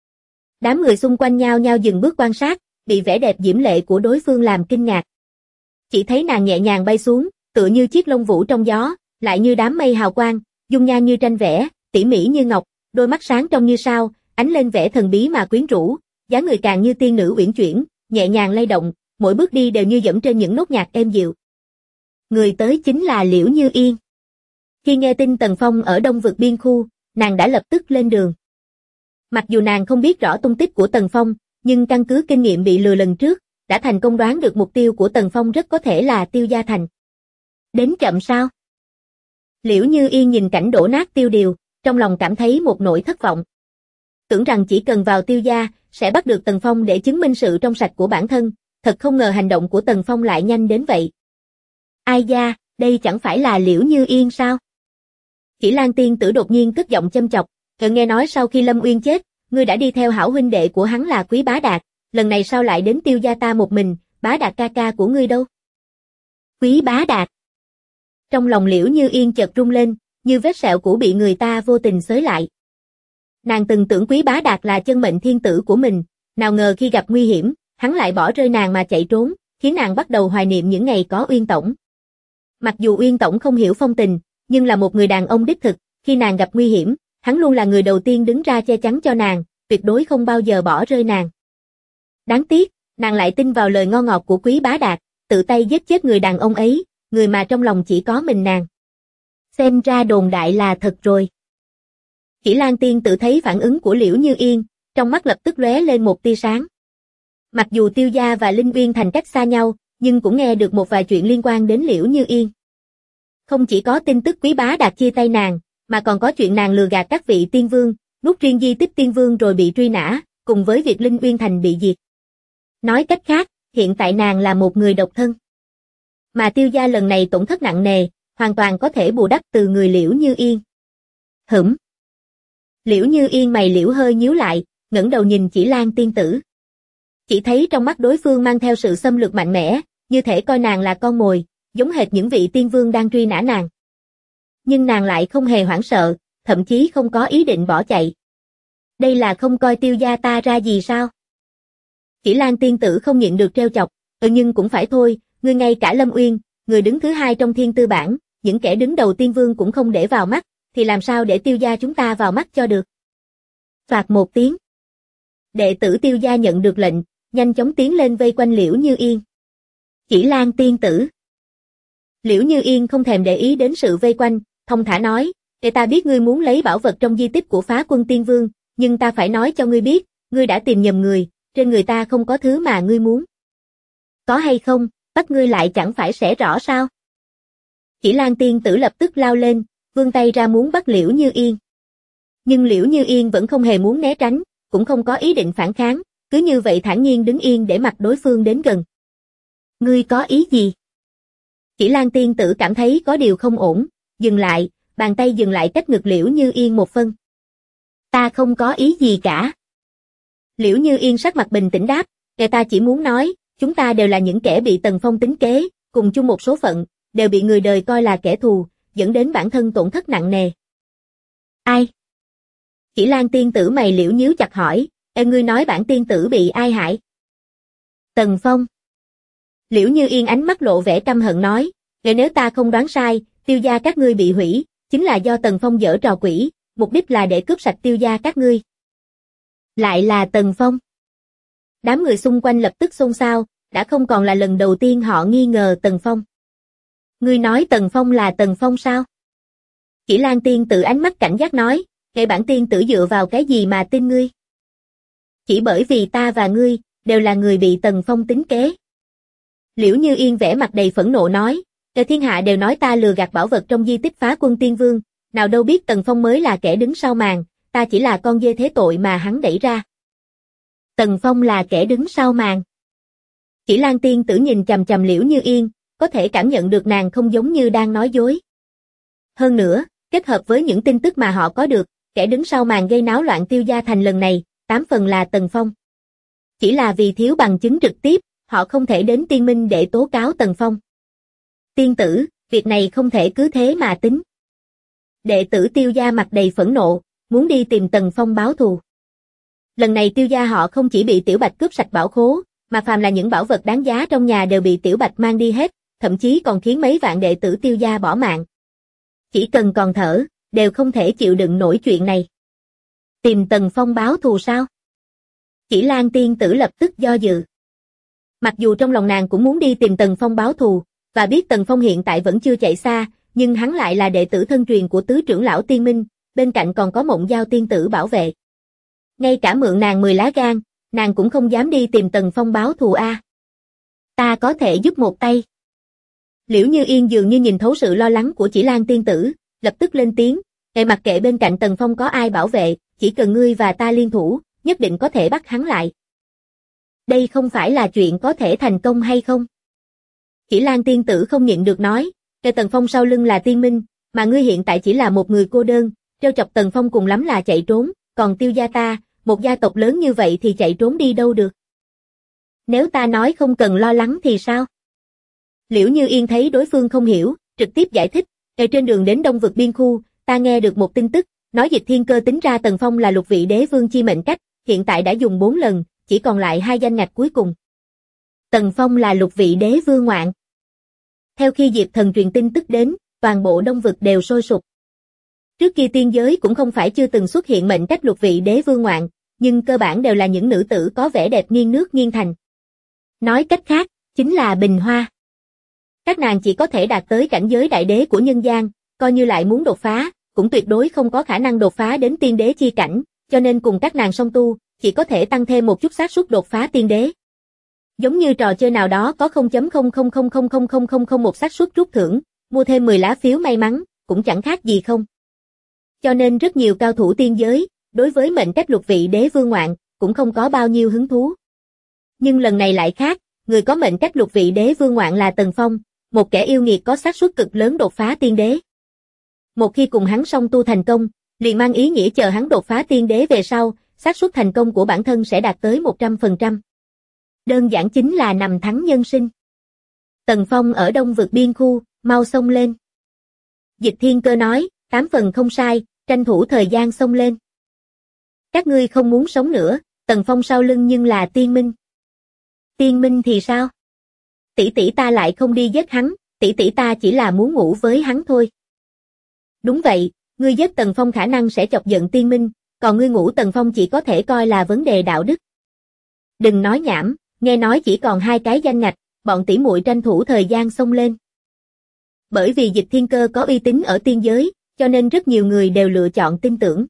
Speaker 2: Đám người xung quanh nhao nhao dừng bước quan sát, bị vẻ đẹp diễm lệ của đối phương làm kinh ngạc. Chỉ thấy nàng nhẹ nhàng bay xuống, tựa như chiếc lông vũ trong gió, lại như đám mây hào quang, dung nhan như tranh vẽ, tỉ mỉ như ngọc, đôi mắt sáng trong như sao, ánh lên vẻ thần bí mà quyến rũ, dáng người càng như tiên nữ uyển chuyển, nhẹ nhàng lay động, mỗi bước đi đều như dẫm trên những nốt nhạc êm dịu. Người tới chính là Liễu Như Yên. Khi nghe tin Tần Phong ở Đông Vực biên khu, nàng đã lập tức lên đường. Mặc dù nàng không biết rõ tung tích của Tần Phong, nhưng căn cứ kinh nghiệm bị lừa lần trước, đã thành công đoán được mục tiêu của Tần Phong rất có thể là Tiêu Gia Thành. Đến chậm sao? Liễu Như Yên nhìn cảnh đổ nát tiêu điều, trong lòng cảm thấy một nỗi thất vọng. Tưởng rằng chỉ cần vào Tiêu gia, sẽ bắt được Tần Phong để chứng minh sự trong sạch của bản thân, thật không ngờ hành động của Tần Phong lại nhanh đến vậy. Ai da, đây chẳng phải là Liễu Như Yên sao? Chỉ Lan tiên tử đột nhiên cất giọng châm chọc, nghe nói sau khi Lâm Uyên chết, ngươi đã đi theo hảo huynh đệ của hắn là Quý Bá Đạt, lần này sao lại đến Tiêu gia ta một mình, Bá Đạt ca ca của ngươi đâu? Quý Bá Đạt. Trong lòng Liễu Như Yên chợt rung lên, như vết sẹo cũ bị người ta vô tình xới lại. Nàng từng tưởng Quý Bá Đạt là chân mệnh thiên tử của mình, nào ngờ khi gặp nguy hiểm, hắn lại bỏ rơi nàng mà chạy trốn, khiến nàng bắt đầu hoài niệm những ngày có Uyên Tổng. Mặc dù Uyên Tổng không hiểu phong tình, nhưng là một người đàn ông đích thực, khi nàng gặp nguy hiểm, hắn luôn là người đầu tiên đứng ra che chắn cho nàng, tuyệt đối không bao giờ bỏ rơi nàng. Đáng tiếc, nàng lại tin vào lời ngon ngọt của Quý Bá Đạt, tự tay giết chết người đàn ông ấy, người mà trong lòng chỉ có mình nàng. Xem ra đồn đại là thật rồi. Chỉ Lan tiên tự thấy phản ứng của Liễu Như Yên, trong mắt lập tức lóe lên một tia sáng. Mặc dù Tiêu gia và Linh Uyên thành cách xa nhau, nhưng cũng nghe được một vài chuyện liên quan đến Liễu Như Yên. Không chỉ có tin tức Quý Bá Đạt chia tay nàng, mà còn có chuyện nàng lừa gạt các vị tiên vương, núp riêng di tích tiên vương rồi bị truy nã, cùng với việc Linh Uyên thành bị diệt. Nói cách khác, hiện tại nàng là một người độc thân. Mà Tiêu gia lần này tổn thất nặng nề, hoàn toàn có thể bù đắp từ người Liễu Như Yên. Hửm. Liễu Như Yên mày liễu hơi nhíu lại, ngẩng đầu nhìn Chỉ Lan tiên tử. Chỉ thấy trong mắt đối phương mang theo sự xâm lược mạnh mẽ, như thể coi nàng là con mồi, giống hệt những vị tiên vương đang truy nã nàng. Nhưng nàng lại không hề hoảng sợ, thậm chí không có ý định bỏ chạy. Đây là không coi Tiêu gia ta ra gì sao? Chỉ Lan tiên tử không nhịn được trêu chọc, nhưng cũng phải thôi, ngươi ngay cả Lâm Uyên, người đứng thứ hai trong thiên tư bảng, những kẻ đứng đầu tiên vương cũng không để vào mắt, thì làm sao để Tiêu gia chúng ta vào mắt cho được? Phạt một tiếng. Đệ tử Tiêu gia nhận được lệnh, nhanh chóng tiến lên vây quanh Liễu Như Yên. Chỉ Lan tiên tử. Liễu Như Yên không thèm để ý đến sự vây quanh, thông thả nói, để ta biết ngươi muốn lấy bảo vật trong di tích của Phá Quân Tiên Vương, nhưng ta phải nói cho ngươi biết, ngươi đã tìm nhầm người, trên người ta không có thứ mà ngươi muốn. Có hay không, bắt ngươi lại chẳng phải sẽ rõ sao? Chỉ Lan tiên tử lập tức lao lên, vươn tay ra muốn bắt Liễu Như Yên. Nhưng Liễu Như Yên vẫn không hề muốn né tránh, cũng không có ý định phản kháng, cứ như vậy thản nhiên đứng yên để mặc đối phương đến gần. Ngươi có ý gì? Chỉ Lan tiên tử cảm thấy có điều không ổn, dừng lại, bàn tay dừng lại cách ngực Liễu Như Yên một phân. Ta không có ý gì cả. Liễu Như Yên sắc mặt bình tĩnh đáp, ta chỉ muốn nói, chúng ta đều là những kẻ bị Tần Phong tính kế, cùng chung một số phận, đều bị người đời coi là kẻ thù, dẫn đến bản thân tổn thất nặng nề. Ai? Chỉ Lan tiên tử mày liễu nhíu chặt hỏi, ngươi nói bản tiên tử bị ai hại? Tần Phong. Liễu Như Yên ánh mắt lộ vẻ căm hận nói, nếu ta không đoán sai, Tiêu gia các ngươi bị hủy, chính là do Tần Phong giở trò quỷ, mục đích là để cướp sạch Tiêu gia các ngươi. Lại là Tần Phong. Đám người xung quanh lập tức xôn xao, đã không còn là lần đầu tiên họ nghi ngờ Tần Phong. Ngươi nói Tần Phong là Tần Phong sao? Chỉ Lan tiên tử ánh mắt cảnh giác nói, vậy bản tiên tử dựa vào cái gì mà tin ngươi? Chỉ bởi vì ta và ngươi, đều là người bị Tần Phong tính kế. Liễu Như Yên vẻ mặt đầy phẫn nộ nói, thiên hạ đều nói ta lừa gạt bảo vật trong di tích Phá Quân Tiên Vương, nào đâu biết Tần Phong mới là kẻ đứng sau màn, ta chỉ là con dê thế tội mà hắn đẩy ra. Tần Phong là kẻ đứng sau màn. Chỉ Lan tiên tử nhìn chằm chằm Liễu Như Yên, có thể cảm nhận được nàng không giống như đang nói dối. Hơn nữa, kết hợp với những tin tức mà họ có được, kẻ đứng sau màn gây náo loạn Tiêu gia thành lần này, 8 phần là Tần Phong. Chỉ là vì thiếu bằng chứng trực tiếp, họ không thể đến Tiên Minh để tố cáo Tần Phong. Tiên tử, việc này không thể cứ thế mà tính. Đệ tử Tiêu gia mặt đầy phẫn nộ, muốn đi tìm Tần Phong báo thù. Lần này Tiêu gia họ không chỉ bị Tiểu Bạch cướp sạch bảo khố, mà phàm là những bảo vật đáng giá trong nhà đều bị Tiểu Bạch mang đi hết, thậm chí còn khiến mấy vạn đệ tử Tiêu gia bỏ mạng. Chỉ cần còn thở, đều không thể chịu đựng nổi chuyện này. Tìm Tần Phong báo thù sao? Chỉ Lan tiên tử lập tức do dự. Mặc dù trong lòng nàng cũng muốn đi tìm Tần Phong báo thù, và biết Tần Phong hiện tại vẫn chưa chạy xa, nhưng hắn lại là đệ tử thân truyền của tứ trưởng lão Tiên Minh, bên cạnh còn có Mộng Giao tiên tử bảo vệ. Ngay cả mượn nàng 10 lá gan, nàng cũng không dám đi tìm Tần Phong báo thù a. Ta có thể giúp một tay. Liễu Như Yên dường như nhìn thấu sự lo lắng của Chỉ Lan tiên tử, lập tức lên tiếng, mặc kệ bên cạnh Tần Phong có ai bảo vệ, chỉ cần ngươi và ta liên thủ, nhất định có thể bắt hắn lại. Đây không phải là chuyện có thể thành công hay không? Chỉ Lan tiên tử không nhịn được nói, Tần Phong sau lưng là tiên minh, mà ngươi hiện tại chỉ là một người cô đơn, trêu chọc Tần Phong cùng lắm là chạy trốn, còn Tiêu gia ta, một gia tộc lớn như vậy thì chạy trốn đi đâu được. Nếu ta nói không cần lo lắng thì sao? Liễu Như Yên thấy đối phương không hiểu, trực tiếp giải thích, trên đường đến Đông vực biên khu, ta nghe được một tin tức, nói Dịch Thiên Cơ tính ra Tần Phong là lục vị đế vương chi mệnh cách, hiện tại đã dùng 4 lần, chỉ còn lại 2 danh ngạch cuối cùng. Tần Phong là lục vị đế vương ngoạn. Theo khi Diệp Thần truyền tin tức đến, toàn bộ Đông vực đều sôi sục. Trước kia tiên giới cũng không phải chưa từng xuất hiện mệnh cách lục vị đế vương ngoạn, nhưng cơ bản đều là những nữ tử có vẻ đẹp nghiêng nước nghiêng thành. Nói cách khác, chính là bình hoa. Các nàng chỉ có thể đạt tới cảnh giới đại đế của nhân gian, coi như lại muốn đột phá, cũng tuyệt đối không có khả năng đột phá đến tiên đế chi cảnh, cho nên cùng các nàng song tu, chỉ có thể tăng thêm một chút xác suất đột phá tiên đế. Giống như trò chơi nào đó có 0.00000001 xác suất rút thưởng, mua thêm 10 lá phiếu may mắn, cũng chẳng khác gì không. Cho nên rất nhiều cao thủ tiên giới, đối với mệnh cách lục vị đế vương ngoạn, cũng không có bao nhiêu hứng thú. Nhưng lần này lại khác, người có mệnh cách lục vị đế vương ngoạn là Tần Phong, một kẻ yêu nghiệt có xác suất cực lớn đột phá tiên đế. Một khi cùng hắn song tu thành công, liền mang ý nghĩa chờ hắn đột phá tiên đế về sau, xác suất thành công của bản thân sẽ đạt tới 100%. Đơn giản chính là nằm thắng nhân sinh. Tần Phong ở Đông vực biên khu, mau xông lên. Dịch Thiên Cơ nói, 8 phần không sai, tranh thủ thời gian xông lên. Các ngươi không muốn sống nữa, Tần Phong sau lưng nhưng là tiên minh. Tiên minh thì sao? Tỷ tỷ ta lại không đi giết hắn, tỷ tỷ ta chỉ là muốn ngủ với hắn thôi. Đúng vậy, ngươi giết Tần Phong khả năng sẽ chọc giận tiên minh, còn ngươi ngủ Tần Phong chỉ có thể coi là vấn đề đạo đức. Đừng nói nhảm, nghe nói chỉ còn 2 cái danh ngạch, bọn tỷ muội tranh thủ thời gian xông lên. Bởi vì Dịch Thiên Cơ có uy tín ở tiên giới, cho nên rất nhiều người đều lựa chọn tin tưởng.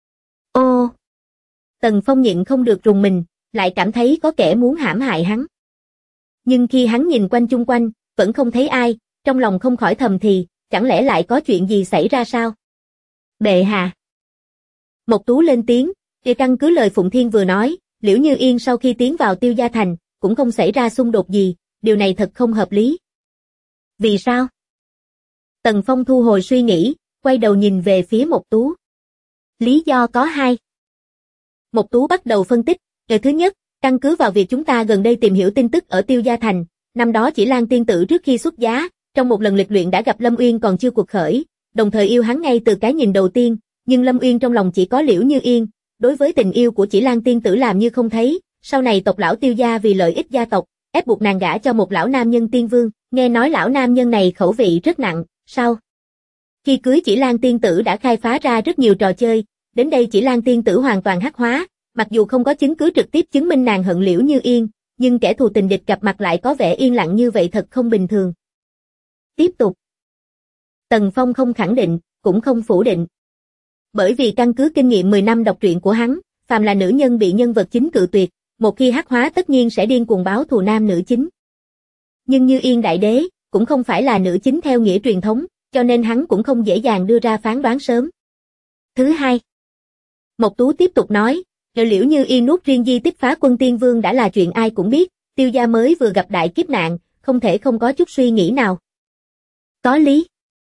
Speaker 2: Ô! Tần Phong nhịn không được rùng mình, lại cảm thấy có kẻ muốn hãm hại hắn. Nhưng khi hắn nhìn quanh chung quanh, vẫn không thấy ai, trong lòng không khỏi thầm thì, chẳng lẽ lại có chuyện gì xảy ra sao? Bệ hạ! Mộc Tú lên tiếng, căn cứ lời Phụng Thiên vừa nói, Liễu Như Yên sau khi tiến vào Tiêu gia thành, cũng không xảy ra xung đột gì, điều này thật không hợp lý. Vì sao? Tần Phong thu hồi suy nghĩ, quay đầu nhìn về phía Mộc Tú. Lý do có 2. Mộc Tú bắt đầu phân tích, thứ nhất, căn cứ vào việc chúng ta gần đây tìm hiểu tin tức ở Tiêu gia thành, năm đó chỉ Lan tiên tử trước khi xuất giá, trong một lần lịch luyện đã gặp Lâm Uyên còn chưa cuộc khởi, đồng thời yêu hắn ngay từ cái nhìn đầu tiên, nhưng Lâm Uyên trong lòng chỉ có Liễu Như Yên, đối với tình yêu của chỉ Lan tiên tử làm như không thấy, sau này tộc lão Tiêu gia vì lợi ích gia tộc, ép buộc nàng gả cho một lão nam nhân tiên vương, nghe nói lão nam nhân này khẩu vị rất nặng, sao? Khi cưới chỉ Lan tiên tử đã khai phá ra rất nhiều trò chơi, đến đây chỉ Lan tiên tử hoàn toàn hắc hóa, mặc dù không có chứng cứ trực tiếp chứng minh nàng hận Liễu Như Yên, nhưng kẻ thù tình địch gặp mặt lại có vẻ yên lặng như vậy thật không bình thường. Tiếp tục. Tần Phong không khẳng định, cũng không phủ định. Bởi vì căn cứ kinh nghiệm 10 năm đọc truyện của hắn, phàm là nữ nhân bị nhân vật chính cự tuyệt, một khi hắc hóa tất nhiên sẽ điên cuồng báo thù nam nữ chính. Nhưng Như Yên đại đế, cũng không phải là nữ chính theo nghĩa truyền thống, cho nên hắn cũng không dễ dàng đưa ra phán đoán sớm. Thứ 2. Mộc Tú tiếp tục nói, Liễu Như Yên nuốt riêng di tích phá quân tiên vương đã là chuyện ai cũng biết, Tiêu gia mới vừa gặp đại kiếp nạn, không thể không có chút suy nghĩ nào. Có lý.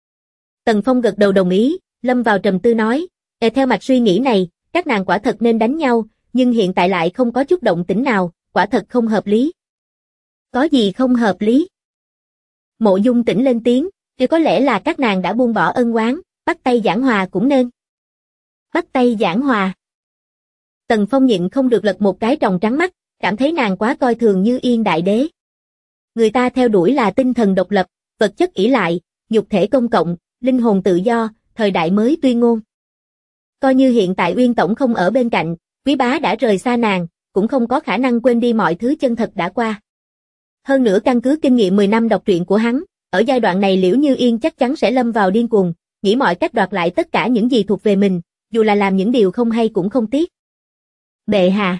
Speaker 2: Tần Phong gật đầu đồng ý, lâm vào trầm tư nói, theo mạch suy nghĩ này, các nàng quả thật nên đánh nhau, nhưng hiện tại lại không có chút động tĩnh nào, quả thật không hợp lý. Có gì không hợp lý? Mộ Dung Tĩnh lên tiếng, có lẽ là các nàng đã buông bỏ ân oán, bắt tay giảng hòa cũng nên. Bắt tay giảng hòa. Tần Phong nhịn không được lật một cái tròng trắng mắt, cảm thấy nàng quá coi thường Như Yên đại đế. Người ta theo đuổi là tinh thần độc lập, vật chất ỷ lại, nhục thể công cộng, linh hồn tự do, thời đại mới tuyên ngôn. Coi như hiện tại Uyên Tổng không ở bên cạnh, Quý bá đã rời xa nàng, cũng không có khả năng quên đi mọi thứ chân thật đã qua. Hơn nữa căn cứ kinh nghiệm 10 năm đọc truyện của hắn, ở giai đoạn này Liễu Như Yên chắc chắn sẽ lâm vào điên cuồng, nghĩ mọi cách đoạt lại tất cả những gì thuộc về mình, dù là làm những điều không hay cũng không tiếc. Bệ hạ.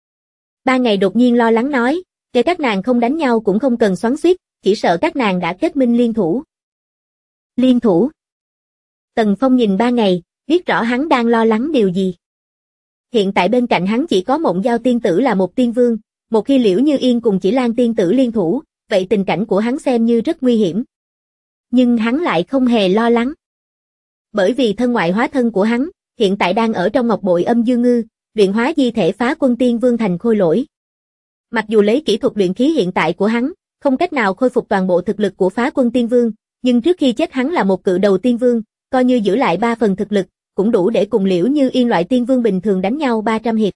Speaker 2: Ba ngày đột nhiên lo lắng nói, kể các nàng không đánh nhau cũng không cần xoắn xuýt, chỉ sợ các nàng đã kết minh liên thủ. Liên thủ? Tần Phong nhìn 3 ngày, biết rõ hắn đang lo lắng điều gì. Hiện tại bên cạnh hắn chỉ có Mộng Giao tiên tử là một tiên vương, một khi Liễu Như Yên cùng Chỉ Lan tiên tử liên thủ, vậy tình cảnh của hắn xem như rất nguy hiểm. Nhưng hắn lại không hề lo lắng. Bởi vì thân ngoại hóa thân của hắn, hiện tại đang ở trong ngọc bội âm dương ngư, luyện hóa di thể Phá Quân Tiên Vương thành khôi lỗi. Mặc dù lấy kỹ thuật luyện khí hiện tại của hắn, không cách nào khôi phục toàn bộ thực lực của Phá Quân Tiên Vương, nhưng trước khi chết hắn là một cự đầu tiên vương, coi như giữ lại 3 phần thực lực, cũng đủ để cùng Liễu Như Yên loại tiên vương bình thường đánh nhau 300 hiệp.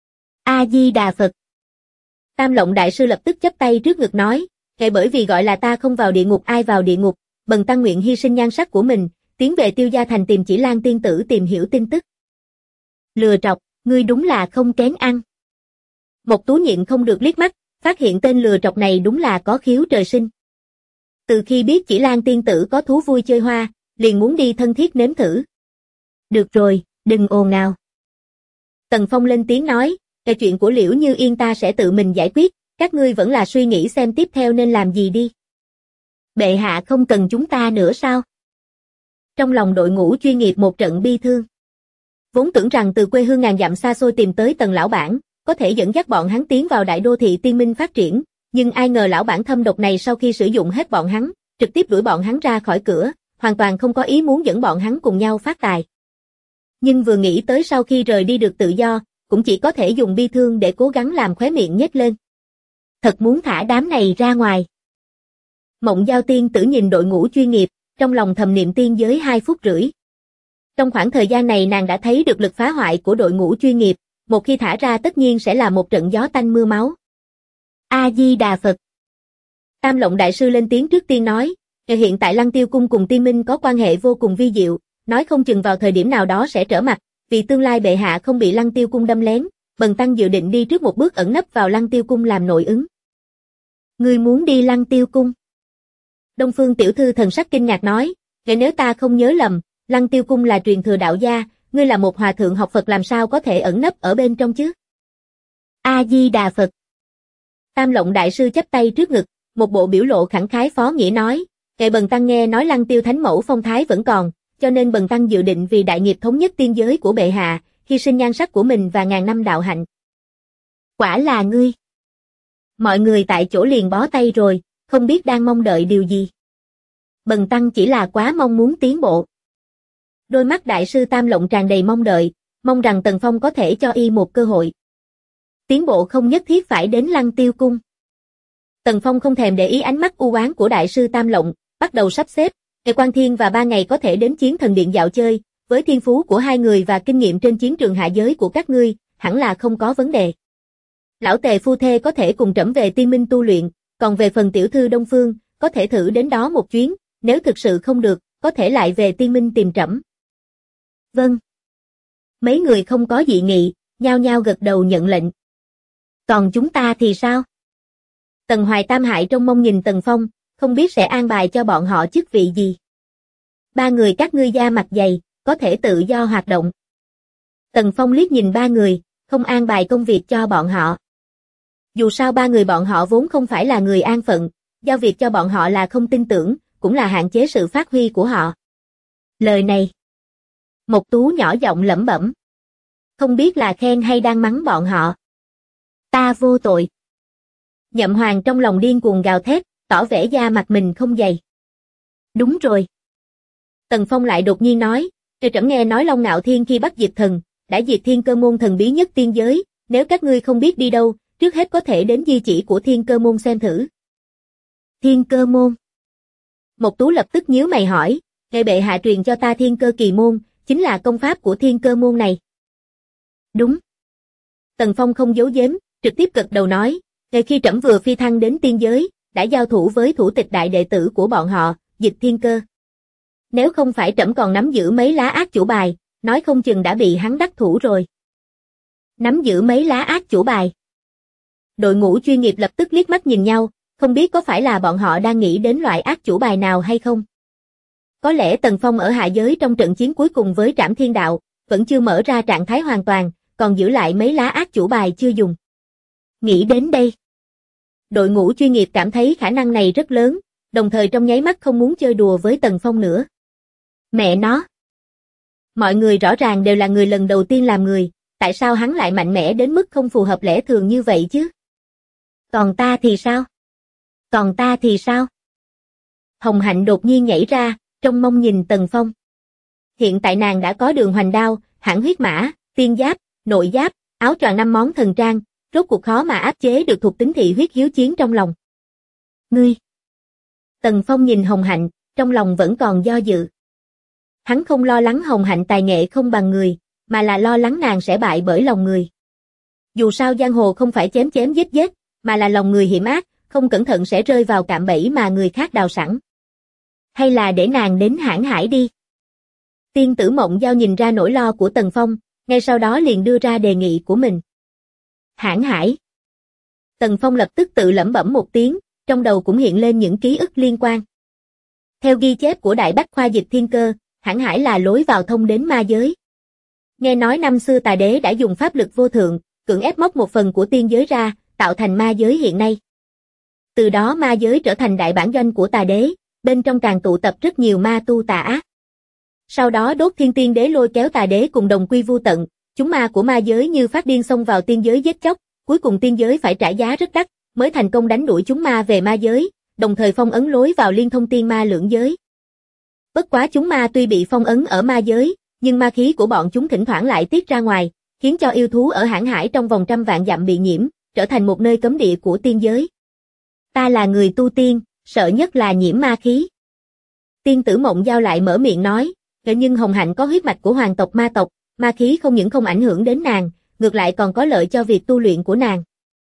Speaker 2: A-di-đà Phật. Tam Lộng đại sư lập tức chắp tay trước ngực nói, kể bởi vì gọi là ta không vào địa ngục ai vào địa ngục, bần tăng nguyện hy sinh nhan sắc của mình, tiến về Tiêu Gia thành tìm Chỉ Lan tiên tử tìm hiểu tin tức. Lừa trọc, ngươi đúng là không kén ăn. Mộc Tú nhịn không được liếc mắt, phát hiện tên lừa trọc này đúng là có khiếu trời sinh. Từ khi biết Chỉ Lan tiên tử có thú vui chơi hoa, liền muốn đi thân thiết nếm thử. Được rồi, đừng ồn ào. Tần Phong lên tiếng nói, cái chuyện của Liễu Như Yên ta sẽ tự mình giải quyết, các ngươi vẫn là suy nghĩ xem tiếp theo nên làm gì đi. Bệ hạ không cần chúng ta nữa sao? Trong lòng đội ngũ chuyên nghiệp một trận bi thương. Vốn tưởng rằng từ quê hương ngàn dặm xa xôi tìm tới Tần lão bản, có thể dẫn dắt bọn hắn tiến vào đại đô thị tiên minh phát triển, nhưng ai ngờ lão bản thâm độc này sau khi sử dụng hết bọn hắn, trực tiếp đuổi bọn hắn ra khỏi cửa, hoàn toàn không có ý muốn dẫn bọn hắn cùng nhau phát tài. Nhưng vừa nghĩ tới sau khi rời đi được tự do, cũng chỉ có thể dùng bi thương để cố gắng làm khóe miệng nhếch lên. Thật muốn thả đám này ra ngoài. Mộng Giao tiên tử nhìn đội ngũ chuyên nghiệp, trong lòng thầm niệm tiên giới 2 phút rưỡi. Trong khoảng thời gian này nàng đã thấy được lực phá hoại của đội ngũ chuyên nghiệp, một khi thả ra tất nhiên sẽ là một trận gió tanh mưa máu. A-di-đà Phật. Tam Lộng đại sư lên tiếng trước tiên nói, hiện tại Lăng Tiêu cung cùng Tiên Minh có quan hệ vô cùng vi diệu, nói không chừng vào thời điểm nào đó sẽ trở mặt, vì tương lai bệ hạ không bị Lăng Tiêu cung đâm lén, bần tăng dự định đi trước một bước ẩn nấp vào Lăng Tiêu cung làm nội ứng. Ngươi muốn đi Lăng Tiêu cung? Đông Phương tiểu thư thần sắc kinh ngạc nói, nếu ta không nhớ lầm, Lăng Tiêu cung là truyền thừa đạo gia, ngươi là một hòa thượng học Phật làm sao có thể ẩn nấp ở bên trong chứ? A-di-đà Phật. Tam Lộng đại sư chắp tay trước ngực, một bộ biểu lộ khẳng khái phó nghĩa nói, bần tăng nghe nói Lăng Tiêu thánh mẫu phong thái vẫn còn, cho nên bần tăng dự định vì đại nghiệp thống nhất tiên giới của bệ hạ, hy sinh nhan sắc của mình và ngàn năm đạo hạnh. Quả là ngươi. Mọi người tại chỗ liền bó tay rồi, không biết đang mong đợi điều gì. Bần tăng chỉ là quá mong muốn tiến bộ. Đôi mắt đại sư Tam Lộng tràn đầy mong đợi, mong rằng Tần Phong có thể cho y một cơ hội. Tiến bộ không nhất thiết phải đến Lăng Tiêu cung. Tần Phong không thèm để ý ánh mắt u oán của đại sư Tam Lộng, bắt đầu sắp xếp, Quan Thiên và 3 ngày có thể đến Chiến Thần Điện dạo chơi, với thiên phú của 2 người và kinh nghiệm trên chiến trường hạ giới của các ngươi, hẳn là không có vấn đề. Lão Tề phu thê có thể cùng trẫm về Tiên Minh tu luyện, còn về phần tiểu thư Đông Phương, có thể thử đến đó một chuyến, nếu thực sự không được, có thể lại về Tiên Minh tìm trẫm. Vâng. Mấy người không có dị nghị, nhao nhao gật đầu nhận lệnh. Còn chúng ta thì sao? Tần Hoài Tam hại trong mong nhìn Tần Phong, không biết sẽ an bài cho bọn họ chức vị gì. 3 người các ngươi da mặt dày, có thể tự do hoạt động. Tần Phong liếc nhìn 3 người, không an bài công việc cho bọn họ. Dù sao 3 người bọn họ vốn không phải là người an phận, giao việc cho bọn họ là không tin tưởng, cũng là hạn chế sự phát huy của họ. Lời này, Mộc Tú nhỏ giọng lẩm bẩm. Không biết là khen hay đang mắng bọn họ. Ta vô tội. Nhậm Hoàng trong lòng điên cuồng gào thét, tỏ vẻ da mặt mình không dày. Đúng rồi. Tần Phong lại đột nhiên nói, trẫm nghe nói Long Ngạo Thiên khi bắt diệt thần, đã diệt Thiên Cơ môn thần bí nhất tiên giới, nếu các ngươi không biết đi đâu, trước hết có thể đến di chỉ của Thiên Cơ môn xem thử. Thiên Cơ môn. Mộc Tú lập tức nhíu mày hỏi, bệ hạ truyền cho ta Thiên Cơ kỳ môn, chính là công pháp của Thiên Cơ môn này. Đúng. Tần Phong không giấu giếm, trực tiếp gật đầu nói, khi trẫm vừa phi thăng đến tiên giới, đã giao thủ với thủ tịch đại đệ tử của bọn họ, Dịch Thiên Cơ. Nếu không phải trẫm còn nắm giữ mấy lá ác chủ bài, nói không chừng đã bị hắn đắc thủ rồi. Nắm giữ mấy lá ác chủ bài. Đội ngũ chuyên nghiệp lập tức liếc mắt nhìn nhau, không biết có phải là bọn họ đang nghĩ đến loại ác chủ bài nào hay không. Có lẽ Tần Phong ở hạ giới trong trận chiến cuối cùng với Trảm Thiên Đạo, vẫn chưa mở ra trạng thái hoàn toàn, còn giữ lại mấy lá ác chủ bài chưa dùng. Nghĩ đến đây, đội ngũ chuyên nghiệp cảm thấy khả năng này rất lớn, đồng thời trong nháy mắt không muốn chơi đùa với Tần Phong nữa. Mẹ nó, Mọi người rõ ràng đều là người lần đầu tiên làm người, tại sao hắn lại mạnh mẽ đến mức không phù hợp lẽ thường như vậy chứ? Còn ta thì sao? Còn ta thì sao? Hồng Hạnh đột nhiên nhảy ra, trông mong nhìn Tần Phong. Hiện tại nàng đã có đường hoành đao, hãn huyết mã, tiên giáp, nội giáp, áo choàng 5 món thần trang, rốt cuộc khó mà áp chế được thuộc tính thị huyết hiếu chiến trong lòng. Ngươi! Tần Phong nhìn Hồng Hạnh, trong lòng vẫn còn do dự. Hắn không lo lắng Hồng Hạnh tài nghệ không bằng người, mà là lo lắng nàng sẽ bại bởi lòng người. Dù sao giang hồ không phải chém chém giết giết, mà là lòng người hiểm ác, không cẩn thận sẽ rơi vào cạm bẫy mà người khác đào sẵn. Hay là để nàng đến Hãn Hải đi. Tiên tử Mộng Giao nhìn ra nỗi lo của Tần Phong, ngay sau đó liền đưa ra đề nghị của mình. Hãn Hải. Tần Phong lập tức tự lẩm bẩm một tiếng, trong đầu cũng hiện lên những ký ức liên quan. Theo ghi chép của Đại Bách Khoa Dịch Thiên Cơ, Hãn Hải là lối vào thông đến ma giới. Nghe nói năm xưa Tà Đế đã dùng pháp lực vô thượng, cưỡng ép móc một phần của tiên giới ra, tạo thành ma giới hiện nay. Từ đó ma giới trở thành đại bản doanh của Tà Đế, bên trong càng tụ tập rất nhiều ma tu tà ác. Sau đó Đốt Thiên Tiên Đế lôi kéo Tà Đế cùng đồng quy vu tận, chúng ma của ma giới như phát điên xông vào tiên giới giết chóc, cuối cùng tiên giới phải trả giá rất đắt, mới thành công đánh đuổi chúng ma về ma giới, đồng thời phong ấn lối vào liên thông tiên ma lưỡng giới. Bất quá chúng ma tuy bị phong ấn ở ma giới, nhưng ma khí của bọn chúng thỉnh thoảng lại tiết ra ngoài, khiến cho yêu thú ở Hãn Hải trong vòng trăm vạn dặm bị nhiễm, trở thành một nơi cấm địa của tiên giới. Ta là người tu tiên, sợ nhất là nhiễm ma khí. Tiên tử Mộng Giao lại mở miệng nói, nhưng Hồng Hạnh có huyết mạch của hoàng tộc ma tộc, ma khí không những không ảnh hưởng đến nàng, ngược lại còn có lợi cho việc tu luyện của nàng.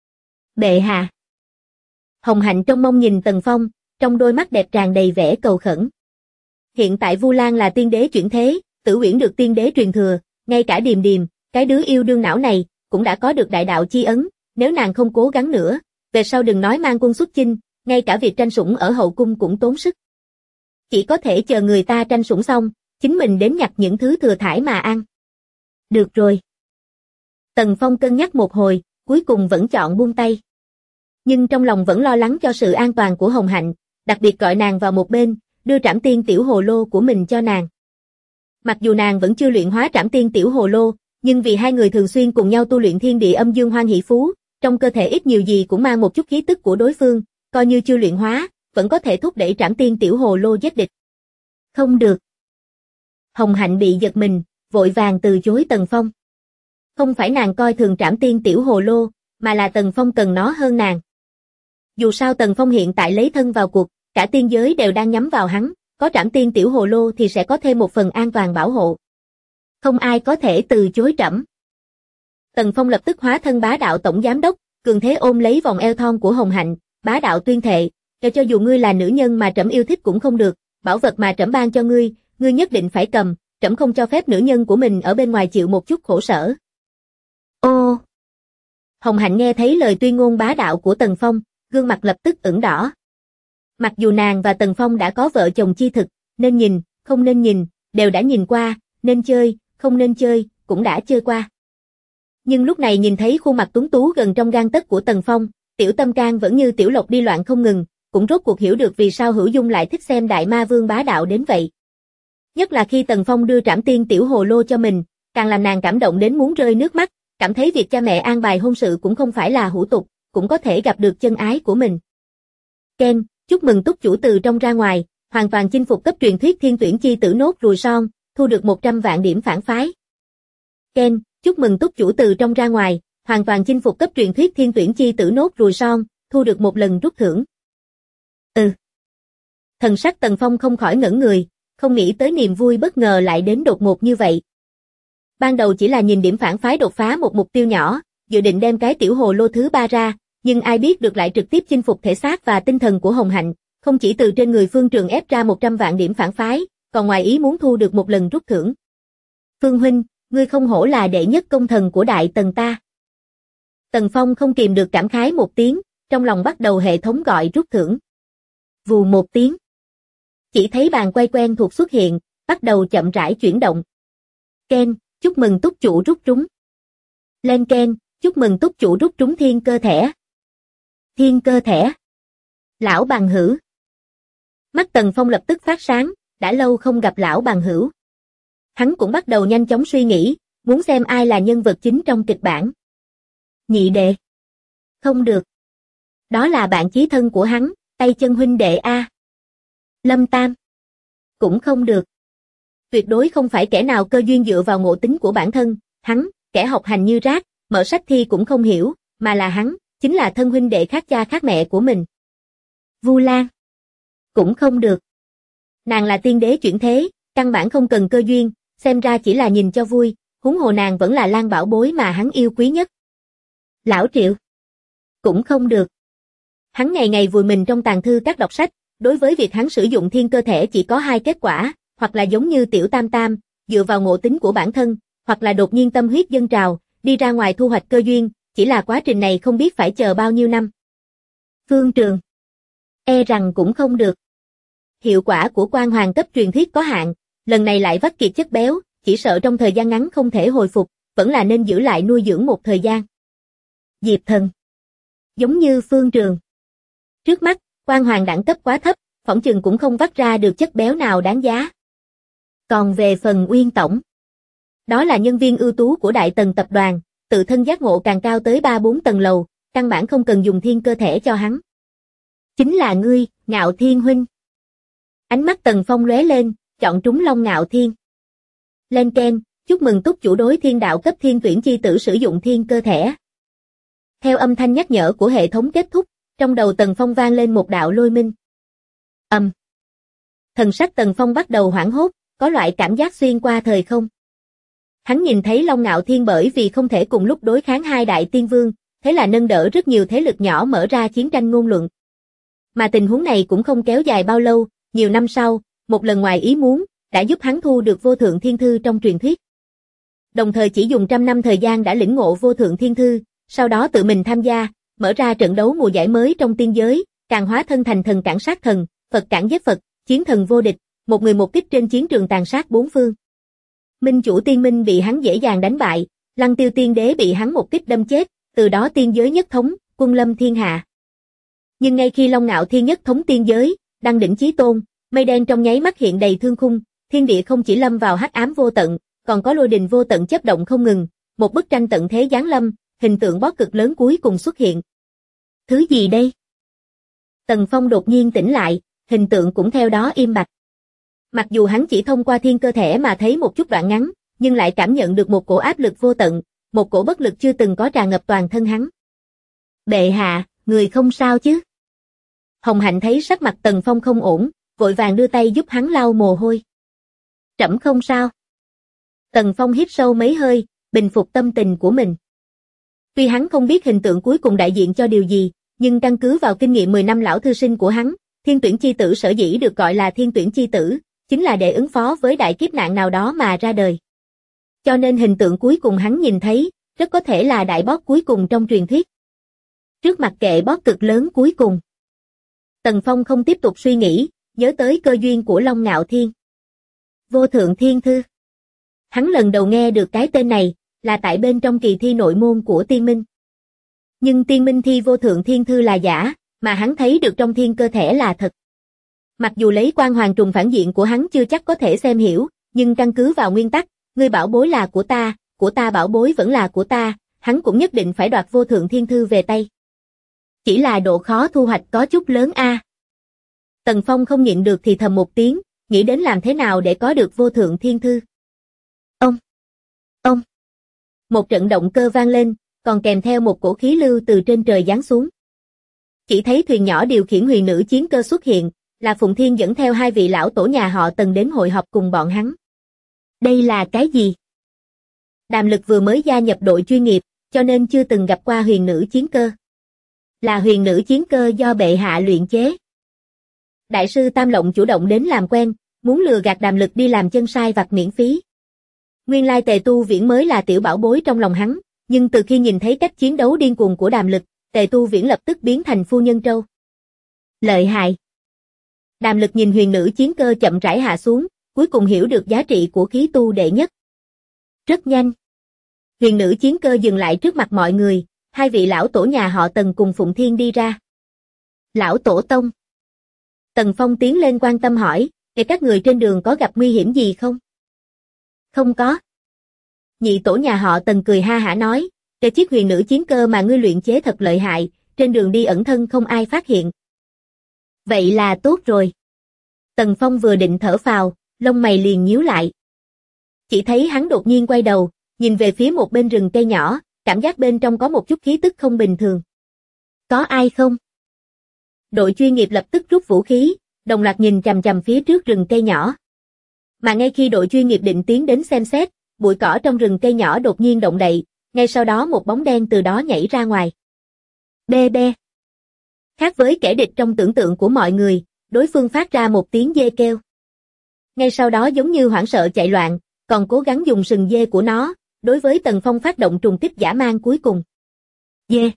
Speaker 2: Bệ hạ. Hồng Hạnh trông mong nhìn Tần Phong, trong đôi mắt đẹp tràn đầy vẻ cầu khẩn. Hiện tại Vu Lan là tiên đế chuyển thế, Tử Uyển được tiên đế truyền thừa, ngay cả Điềm Điềm, cái đứa yêu đương não này, cũng đã có được đại đạo chi ấn, nếu nàng không cố gắng nữa, về sau đừng nói mang quân xuất chinh, ngay cả việc tranh sủng ở hậu cung cũng tốn sức. Chỉ có thể chờ người ta tranh sủng xong, chính mình đến nhặt những thứ thừa thải mà ăn. Được rồi. Tần Phong cân nhắc một hồi, cuối cùng vẫn chọn buông tay. Nhưng trong lòng vẫn lo lắng cho sự an toàn của Hồng Hạnh, đặc biệt gọi nàng vào một bên, đưa Trảm Tiên Tiểu Hồ Lô của mình cho nàng. Mặc dù nàng vẫn chưa luyện hóa Trảm Tiên Tiểu Hồ Lô, nhưng vì hai người thường xuyên cùng nhau tu luyện thiên địa âm dương hoan hỷ phú, trong cơ thể ít nhiều gì cũng mang một chút khí tức của đối phương, coi như chưa luyện hóa, vẫn có thể thúc đẩy Trảm Tiên Tiểu Hồ Lô giết địch. Không được. Hồng Hạnh bị giật mình, vội vàng từ chối Tần Phong. Không phải nàng coi thường Trảm Tiên Tiểu Hồ Lô, mà là Tần Phong cần nó hơn nàng. Dù sao Tần Phong hiện tại lấy thân vào cuộc, cả tiên giới đều đang nhắm vào hắn, có Trảm Tiên Tiểu Hồ Lô thì sẽ có thêm một phần an toàn bảo hộ. Không ai có thể từ chối trẫm. Tần Phong lập tức hóa thân Bá Đạo Tổng Giám Đốc, cường thế ôm lấy vòng eo thon của Hồng Hạnh, bá đạo tuyên thệ, cho dù ngươi là nữ nhân mà trẫm yêu thích cũng không được, bảo vật mà trẫm ban cho ngươi, ngươi nhất định phải cầm, trẫm không cho phép nữ nhân của mình ở bên ngoài chịu một chút khổ sở. Ô! Hồng Hạnh nghe thấy lời tuyên ngôn bá đạo của Tần Phong, gương mặt lập tức ửng đỏ. Mặc dù nàng và Tần Phong đã có vợ chồng chi thực, nên nhìn, không nên nhìn, đều đã nhìn qua, nên chơi, không nên chơi, cũng đã chơi qua. Nhưng lúc này nhìn thấy khuôn mặt tuấn tú gần trong gang tấc của Tần Phong, tiểu tâm can vẫn như tiểu lộc đi loạn không ngừng, cũng rốt cuộc hiểu được vì sao Hữu Dung lại thích xem Đại Ma Vương bá đạo đến vậy. Nhất là khi Tần Phong đưa Trảm Tiên Tiểu Hồ Lô cho mình, càng làm nàng cảm động đến muốn rơi nước mắt, cảm thấy việc cha mẹ an bài hôn sự cũng không phải là hủ tục, cũng có thể gặp được chân ái của mình. Ken, chúc mừng túc chủ từ trong ra ngoài, hoàn toàn chinh phục cấp truyền thuyết Thiên Tuyển Chi Tử Nốt Ruồi Son, thu được 100 vạn điểm phản phái. Ken, chúc mừng túc chủ từ trong ra ngoài, hoàn toàn chinh phục cấp truyền thuyết Thiên Tuyển Chi Tử Nốt Ruồi Son, thu được một lần rút thưởng. Thần sắc Tần Phong không khỏi ngẩn người, không nghĩ tới niềm vui bất ngờ lại đến đột ngột như vậy. Ban đầu chỉ là nhìn điểm phản phái đột phá một mục tiêu nhỏ, dự định đem cái tiểu hồ lô thứ 3 ra, nhưng ai biết được lại trực tiếp chinh phục thể xác và tinh thần của Hồng Hạnh, không chỉ từ trên người Phương Trường ép ra 100 vạn điểm phản phái, còn ngoài ý muốn thu được một lần rút thưởng. Phương huynh, ngươi không hổ là đệ nhất công thần của Đại Tần ta. Tần Phong không kìm được cảm khái một tiếng, trong lòng bắt đầu hệ thống gọi rút thưởng. Vù một tiếng. Chỉ thấy bàn quay quen thuộc xuất hiện, bắt đầu chậm rãi chuyển động. Ken, chúc mừng túc chủ rút trúng. Lên Ken, chúc mừng túc chủ rút trúng thiên cơ thẻ. Thiên cơ thẻ. Lão bằng hữu. Mắt Tần Phong lập tức phát sáng, đã lâu không gặp lão bằng hữu. Hắn cũng bắt đầu nhanh chóng suy nghĩ, muốn xem ai là nhân vật chính trong kịch bản. Nhị đệ. Không được. Đó là bạn chí thân của hắn, tay chân huynh đệ a. Lâm Tam. Cũng không được. Tuyệt đối không phải kẻ nào cơ duyên dựa vào ngộ tính của bản thân, hắn, kẻ học hành như rác, mở sách thi cũng không hiểu, mà là hắn, chính là thân huynh đệ khác cha khác mẹ của mình. Vu Lan. Cũng không được. Nàng là tiên đế chuyển thế, căn bản không cần cơ duyên, xem ra chỉ là nhìn cho vui, huống hồ nàng vẫn là Lan bảo bối mà hắn yêu quý nhất. Lão Triệu. Cũng không được. Hắn ngày ngày vùi mình trong tàng thư các đọc sách, đối với việc hắn sử dụng thiên cơ thể chỉ có hai kết quả, hoặc là giống như Tiểu Tam Tam, dựa vào ngộ tính của bản thân, hoặc là đột nhiên tâm huyết dâng trào, đi ra ngoài thu hoạch cơ duyên, chỉ là quá trình này không biết phải chờ bao nhiêu năm. Phương Trường. E rằng cũng không được. Hiệu quả của quan hoàng cấp truyền thuyết có hạn, lần này lại vắt kiệt chất béo, chỉ sợ trong thời gian ngắn không thể hồi phục, vẫn là nên giữ lại nuôi dưỡng một thời gian. Diệp Thần. Giống như Phương Trường. Trước mắt, quan hoàng đẳng cấp quá thấp, phỏng chừng cũng không vắt ra được chất béo nào đáng giá. Còn về phần Uyên Tổng, đó là nhân viên ưu tú của Đại Tần tập đoàn, tự thân giác ngộ càng cao tới 3-4 tầng lầu, căn bản không cần dùng thiên cơ thể cho hắn. Chính là ngươi, Ngạo Thiên huynh. Ánh mắt Tần Phong lóe lên, chọn trúng Long Ngạo Thiên. Lên keng, chúc mừng túc chủ đối thiên đạo cấp thiên tuyển chi tử sử dụng thiên cơ thể. Theo âm thanh nhắc nhở của hệ thống kết thúc, trong đầu Tần Phong vang lên một đạo lôi minh. Thần sắc Tần Phong bắt đầu hoảng hốt, có loại cảm giác xuyên qua thời không. Hắn nhìn thấy Long Ngạo Thiên bởi vì không thể cùng lúc đối kháng hai đại tiên vương, thế là nâng đỡ rất nhiều thế lực nhỏ mở ra chiến tranh ngôn luận. Mà tình huống này cũng không kéo dài bao lâu, nhiều năm sau, một lần ngoài ý muốn, đã giúp hắn thu được vô thượng thiên thư trong truyền thuyết. Đồng thời chỉ dùng 100 năm thời gian đã lĩnh ngộ vô thượng thiên thư, sau đó tự mình tham gia, mở ra trận đấu mùa giải mới trong tiên giới, càng hóa thân thành thần cản sát thần, Phật cản giết Phật, chiến thần vô địch, một người một kích trên chiến trường tàn sát bốn phương. Minh chủ tiên minh bị hắn dễ dàng đánh bại, Lăng Tiêu tiên đế bị hắn một kích đâm chết, từ đó tiên giới nhất thống, quân lâm thiên hạ. Nhưng ngay khi Long Ngạo Thiên nhất thống tiên giới, đăng đỉnh chí tôn, mây đen trong nháy mắt hiện đầy thương khung, thiên địa không chỉ lâm vào hắc ám vô tận, còn có lôi đình vô tận chớp động không ngừng, một bức tranh tận thế giáng lâm, hình tượng boss cực lớn cuối cùng xuất hiện. Thứ gì đây? Tần Phong đột nhiên tỉnh lại, hình tượng cũng theo đó im bặt. Mặc dù hắn chỉ thông qua thiên cơ thể mà thấy một chút đoạn ngắn, nhưng lại cảm nhận được một cổ áp lực vô tận, một cổ bất lực chưa từng có tràn ngập toàn thân hắn. Bệ hạ, người không sao chứ? Hồng Hạnh thấy sắc mặt Tần Phong không ổn, vội vàng đưa tay giúp hắn lau mồ hôi. Trẫm không sao. Tần Phong hít sâu mấy hơi, bình phục tâm tình của mình. Tuy hắn không biết hình tượng cuối cùng đại diện cho điều gì, nhưng căn cứ vào kinh nghiệm 10 năm lão thư sinh của hắn, thiên tuyển chi tử sở dĩ được gọi là thiên tuyển chi tử, chính là để ứng phó với đại kiếp nạn nào đó mà ra đời. Cho nên hình tượng cuối cùng hắn nhìn thấy, rất có thể là đại boss cuối cùng trong truyền thuyết. Trước mặt kệ boss cực lớn cuối cùng, Tần Phong không tiếp tục suy nghĩ, nhớ tới cơ duyên của Long Ngạo Thiên. Vô thượng thiên thư. Hắn lần đầu nghe được cái tên này, là tại bên trong kỳ thi nội môn của tiên minh. Nhưng tiên minh thi vô thượng thiên thư là giả, mà hắn thấy được trong thiên cơ thể là thật. Mặc dù lấy quan hoàng trùng phản diện của hắn chưa chắc có thể xem hiểu, nhưng căn cứ vào nguyên tắc, ngươi bảo bối là của ta bảo bối vẫn là của ta, hắn cũng nhất định phải đoạt vô thượng thiên thư về tay. Chỉ là độ khó thu hoạch có chút lớn a. Tần Phong không nhịn được thì thầm một tiếng, nghĩ đến làm thế nào để có được vô thượng thiên thư. Ông. Một trận động cơ vang lên, còn kèm theo một cổ khí lưu từ trên trời giáng xuống. Chỉ thấy thuyền nhỏ điều khiển huyền nữ chiến cơ xuất hiện, là Phụng Thiên dẫn theo hai vị lão tổ nhà họ Tần đến hội họp cùng bọn hắn. Đây là cái gì? Đàm Lực vừa mới gia nhập đội chuyên nghiệp, cho nên chưa từng gặp qua huyền nữ chiến cơ. Là huyền nữ chiến cơ do bệ hạ luyện chế. Đại sư Tam Lộng chủ động đến làm quen, muốn lừa gạt Đàm Lực đi làm chân sai vặt miễn phí. Nguyên lai Tề Tu Viễn mới là tiểu bảo bối trong lòng hắn, nhưng từ khi nhìn thấy cách chiến đấu điên cuồng của Đàm Lực, Tề Tu Viễn lập tức biến thành phu nhân trâu. Lợi hại. Đàm Lực nhìn huyền nữ chiến cơ chậm rãi hạ xuống, cuối cùng hiểu được giá trị của khí tu đệ nhất. Rất nhanh. Huyền nữ chiến cơ dừng lại trước mặt mọi người, hai vị lão tổ nhà họ Tần cùng Phụng Thiên đi ra. Lão tổ tông. Tần Phong tiến lên quan tâm hỏi, các người trên đường có gặp nguy hiểm gì không? Không có. Nhị tổ nhà họ Tần cười ha hả nói, cái chiếc huyền nữ chiến cơ mà ngươi luyện chế thật lợi hại, trên đường đi ẩn thân không ai phát hiện. Vậy là tốt rồi. Tần Phong vừa định thở phào, lông mày liền nhíu lại. Chỉ thấy hắn đột nhiên quay đầu, nhìn về phía một bên rừng cây nhỏ, cảm giác bên trong có một chút khí tức không bình thường. Có ai không? Đội chuyên nghiệp lập tức rút vũ khí, đồng loạt nhìn chằm chằm phía trước rừng cây nhỏ. Mà ngay khi đội chuyên nghiệp định tiến đến xem xét, bụi cỏ trong rừng cây nhỏ đột nhiên động đậy, ngay sau đó một bóng đen từ đó nhảy ra ngoài. Bê bê. Khác với kẻ địch trong tưởng tượng của mọi người, đối phương phát ra một tiếng dê kêu. Ngay sau đó giống như hoảng sợ chạy loạn, còn cố gắng dùng sừng dê của nó, đối với Tần Phong phát động trùng kích dã man cuối cùng. Dê.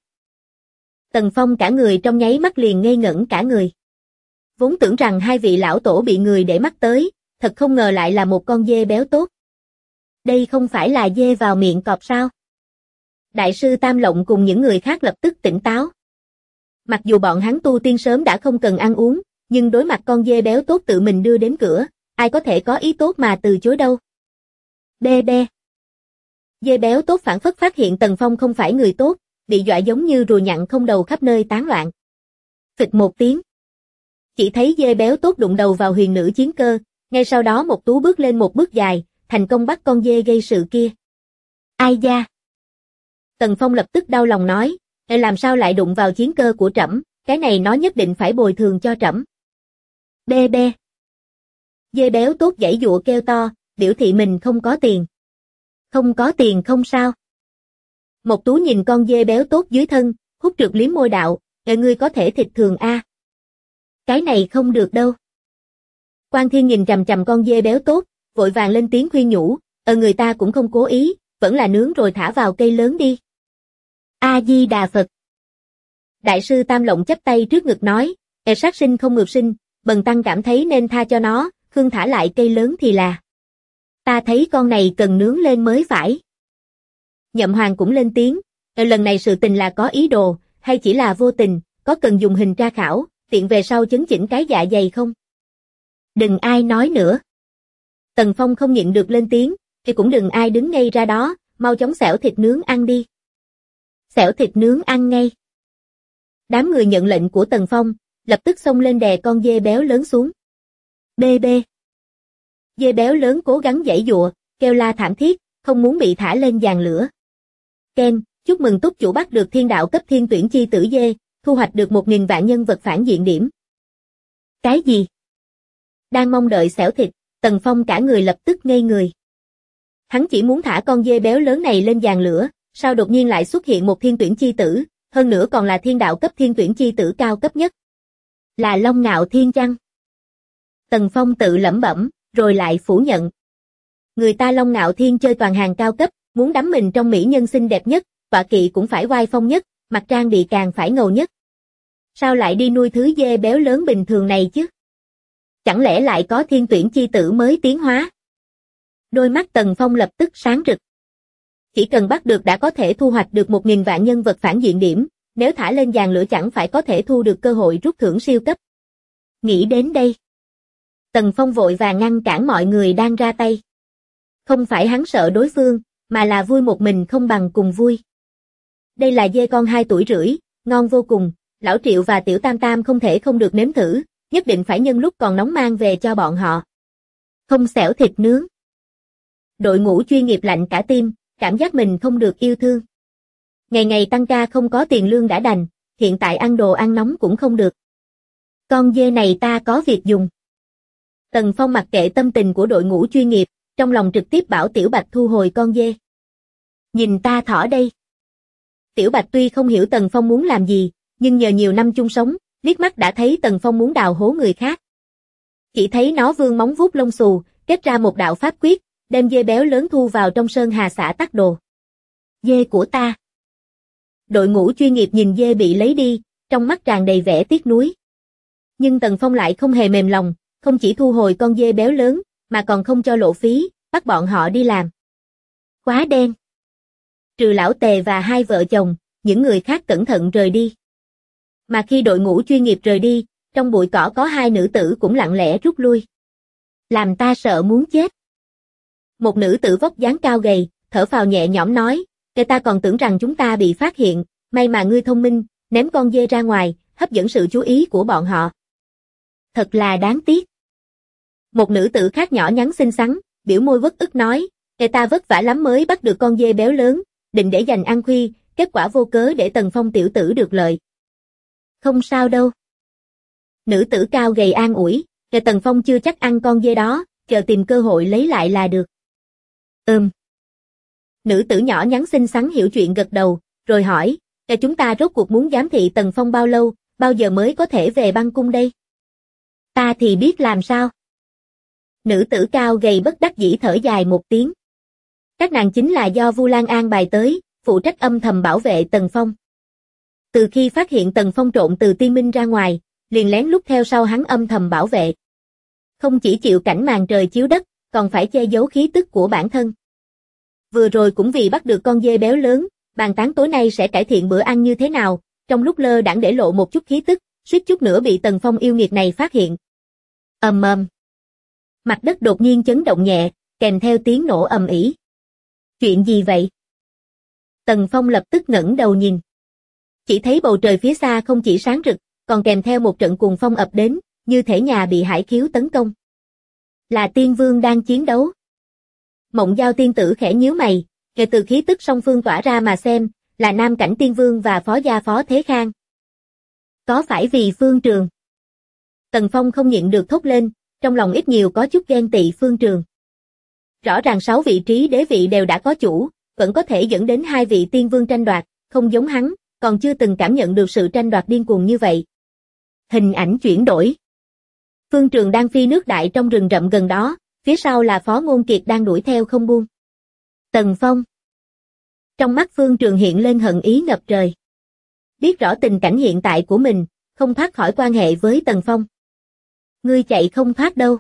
Speaker 2: Tần Phong cả người trong nháy mắt liền ngây ngẩn cả người. Vốn tưởng rằng hai vị lão tổ bị người để mắt tới, thật không ngờ lại là một con dê béo tốt. Đây không phải là dê vào miệng cọp sao? Đại sư Tam Lộng cùng những người khác lập tức tỉnh táo. Mặc dù bọn hắn tu tiên sớm đã không cần ăn uống, nhưng đối mặt con dê béo tốt tự mình đưa đến cửa, ai có thể có ý tốt mà từ chối đâu. Bê bê. Dê béo tốt phản phất phát hiện Tần Phong không phải người tốt, bị dọa giống như rùa nhặng không đầu khắp nơi tán loạn. Phịch một tiếng. Chỉ thấy dê béo tốt đụng đầu vào huyền nữ chiến cơ, ngay sau đó một tú bước lên một bước dài, thành công bắt con dê gây sự kia. Ai da? Tần Phong lập tức đau lòng nói, làm sao lại đụng vào chiến cơ của trẫm, cái này nó nhất định phải bồi thường cho trẫm. Bê bê. Dê béo tốt giãy giụa kêu to, biểu thị mình không có tiền. Không có tiền không sao. Một tú nhìn con dê béo tốt dưới thân, hút trượt liếm môi đạo, ngươi có thể thịt thường a. Cái này không được đâu. Quan Thiên nhìn chằm chằm con dê béo tốt, vội vàng lên tiếng khuyên nhủ, người ta cũng không cố ý, vẫn là nướng rồi thả vào cây lớn đi. A Di Đà Phật. Đại sư Tam Lộng chắp tay trước ngực nói, sát sinh không ngược sinh, bần tăng cảm thấy nên tha cho nó, khương thả lại cây lớn thì là. Ta thấy con này cần nướng lên mới phải. Nhậm Hoàng cũng lên tiếng, lần này sự tình là có ý đồ, hay chỉ là vô tình, có cần dùng hình tra khảo, tiện về sau chấn chỉnh cái dạ dày không? Đừng ai nói nữa. Tần Phong không nhịn được lên tiếng, thì cũng đừng ai đứng ngay ra đó, mau chóng xẻo thịt nướng ăn đi. Xẻo thịt nướng ăn ngay. Đám người nhận lệnh của Tần Phong, lập tức xông lên đè con dê béo lớn xuống. Bê bê. Dê béo lớn cố gắng giãy giụa, kêu la thảm thiết, không muốn bị thả lên giàn lửa. Ken, chúc mừng túc chủ bắt được thiên đạo cấp thiên tuyển chi tử dê, thu hoạch được 1000 vạn nhân vật phản diện điểm. Cái gì? Đang mong đợi xẻo thịt, Tần Phong cả người lập tức ngây người. Hắn chỉ muốn thả con dê béo lớn này lên giàn lửa, sao đột nhiên lại xuất hiện một thiên tuyển chi tử, hơn nữa còn là thiên đạo cấp thiên tuyển chi tử cao cấp nhất. Là Long Ngạo Thiên chăng? Tần Phong tự lẩm bẩm, rồi lại phủ nhận. Người ta Long Ngạo Thiên chơi toàn hàng cao cấp, muốn đắm mình trong mỹ nhân xinh đẹp nhất, tọa kỵ cũng phải oai phong nhất, mặt trang bị càng phải ngầu nhất. Sao lại đi nuôi thứ dê béo lớn bình thường này chứ? Chẳng lẽ lại có thiên tuyển chi tử mới tiến hóa? Đôi mắt Tần Phong lập tức sáng rực. Chỉ cần bắt được đã có thể thu hoạch được 1000 vạn nhân vật phản diện điểm, nếu thả lên giàn lửa chẳng phải có thể thu được cơ hội rút thưởng siêu cấp. Nghĩ đến đây, Tần Phong vội vàng ngăn cản mọi người đang ra tay. Không phải hắn sợ đối phương, mà là vui một mình không bằng cùng vui. Đây là dê con 2 tuổi rưỡi, ngon vô cùng, lão Triệu và tiểu Tam Tam không thể không được nếm thử, nhất định phải nhân lúc còn nóng mang về cho bọn họ. Không xẻo thịt nướng. Đội ngũ chuyên nghiệp lạnh cả tim, cảm giác mình không được yêu thương. Ngày ngày tăng ca không có tiền lương đã đành, hiện tại ăn đồ ăn nóng cũng không được. Con dê này ta có việc dùng. Tần Phong mặc kệ tâm tình của đội ngũ chuyên nghiệp, trong lòng trực tiếp bảo Tiểu Bạch thu hồi con dê. Nhìn ta thỏ đây. Tiểu Bạch tuy không hiểu Tần Phong muốn làm gì, nhưng nhờ nhiều năm chung sống, liếc mắt đã thấy Tần Phong muốn đào hố người khác. Chỉ thấy nó vươn móng vuốt lông xù, kết ra một đạo pháp quyết, đem dê béo lớn thu vào trong sơn hà xã tắc đồ. Dê của ta. Đội ngũ chuyên nghiệp nhìn dê bị lấy đi, trong mắt tràn đầy vẻ tiếc nuối. Nhưng Tần Phong lại không hề mềm lòng, không chỉ thu hồi con dê béo lớn, mà còn không cho lộ phí, bắt bọn họ đi làm. Quá đen. Trừ lão Tề và hai vợ chồng, những người khác cẩn thận rời đi. Mà khi đội ngũ chuyên nghiệp rời đi, trong bụi cỏ có 2 nữ tử cũng lặng lẽ rút lui. Làm ta sợ muốn chết. Một nữ tử vóc dáng cao gầy, thở phào nhẹ nhõm nói, người ta còn tưởng rằng chúng ta bị phát hiện, may mà ngươi thông minh, ném con dê ra ngoài, hấp dẫn sự chú ý của bọn họ. Thật là đáng tiếc. Một nữ tử khác nhỏ nhắn xinh xắn, biểu môi uất ức nói, người ta vất vả lắm mới bắt được con dê béo lớn, định để dành ăn khuya, kết quả vô cớ để Tần Phong tiểu tử được lợi. Không sao đâu. Nữ tử cao gầy an ủi, kể Tần Phong chưa chắc ăn con dê đó, chờ tìm cơ hội lấy lại là được. Nữ tử nhỏ nhắn xinh xắn hiểu chuyện gật đầu, rồi hỏi, kể chúng ta rốt cuộc muốn giám thị Tần Phong bao lâu, bao giờ mới có thể về băng cung đây? Ta thì biết làm sao. Nữ tử cao gầy bất đắc dĩ thở dài một tiếng. Các nàng chính là do Vu Lan an bài tới, phụ trách âm thầm bảo vệ Tần Phong. Từ khi phát hiện Tần Phong trộn từ Tiên Minh ra ngoài, liền lén lút theo sau hắn âm thầm bảo vệ. Không chỉ chịu cảnh màn trời chiếu đất, còn phải che giấu khí tức của bản thân. Vừa rồi cũng vì bắt được con dê béo lớn, bàn tán tối nay sẽ cải thiện bữa ăn như thế nào, trong lúc lơ đãng để lộ một chút khí tức, suýt chút nữa bị Tần Phong yêu nghiệt này phát hiện. Ầm ầm. Mặt đất đột nhiên chấn động nhẹ, kèm theo tiếng nổ ầm ĩ. Chuyện gì vậy? Tần Phong lập tức ngẩng đầu nhìn. Chỉ thấy bầu trời phía xa không chỉ sáng rực, còn kèm theo một trận cuồng phong ập đến, như thể nhà bị hải khiếu tấn công. Là tiên vương đang chiến đấu. Mộng Giao tiên tử khẽ nhíu mày, kể từ khí tức song phương tỏa ra mà xem, là Nam Cảnh tiên vương và phó gia Phó Thế Khang. Có phải vì Phương Trường? Tần Phong không nhịn được thốt lên, trong lòng ít nhiều có chút ghen tị Phương Trường. Rõ ràng 6 vị trí đế vị đều đã có chủ, vẫn có thể dẫn đến 2 vị tiên vương tranh đoạt, không giống hắn, còn chưa từng cảm nhận được sự tranh đoạt điên cuồng như vậy. Hình ảnh chuyển đổi. Phương Trường đang phi nước đại trong rừng rậm gần đó, phía sau là Phó Ngôn Kiệt đang đuổi theo không buông. Tần Phong. Trong mắt Phương Trường hiện lên hận ý ngập trời. Biết rõ tình cảnh hiện tại của mình, không thoát khỏi quan hệ với Tần Phong. Ngươi chạy không thoát đâu.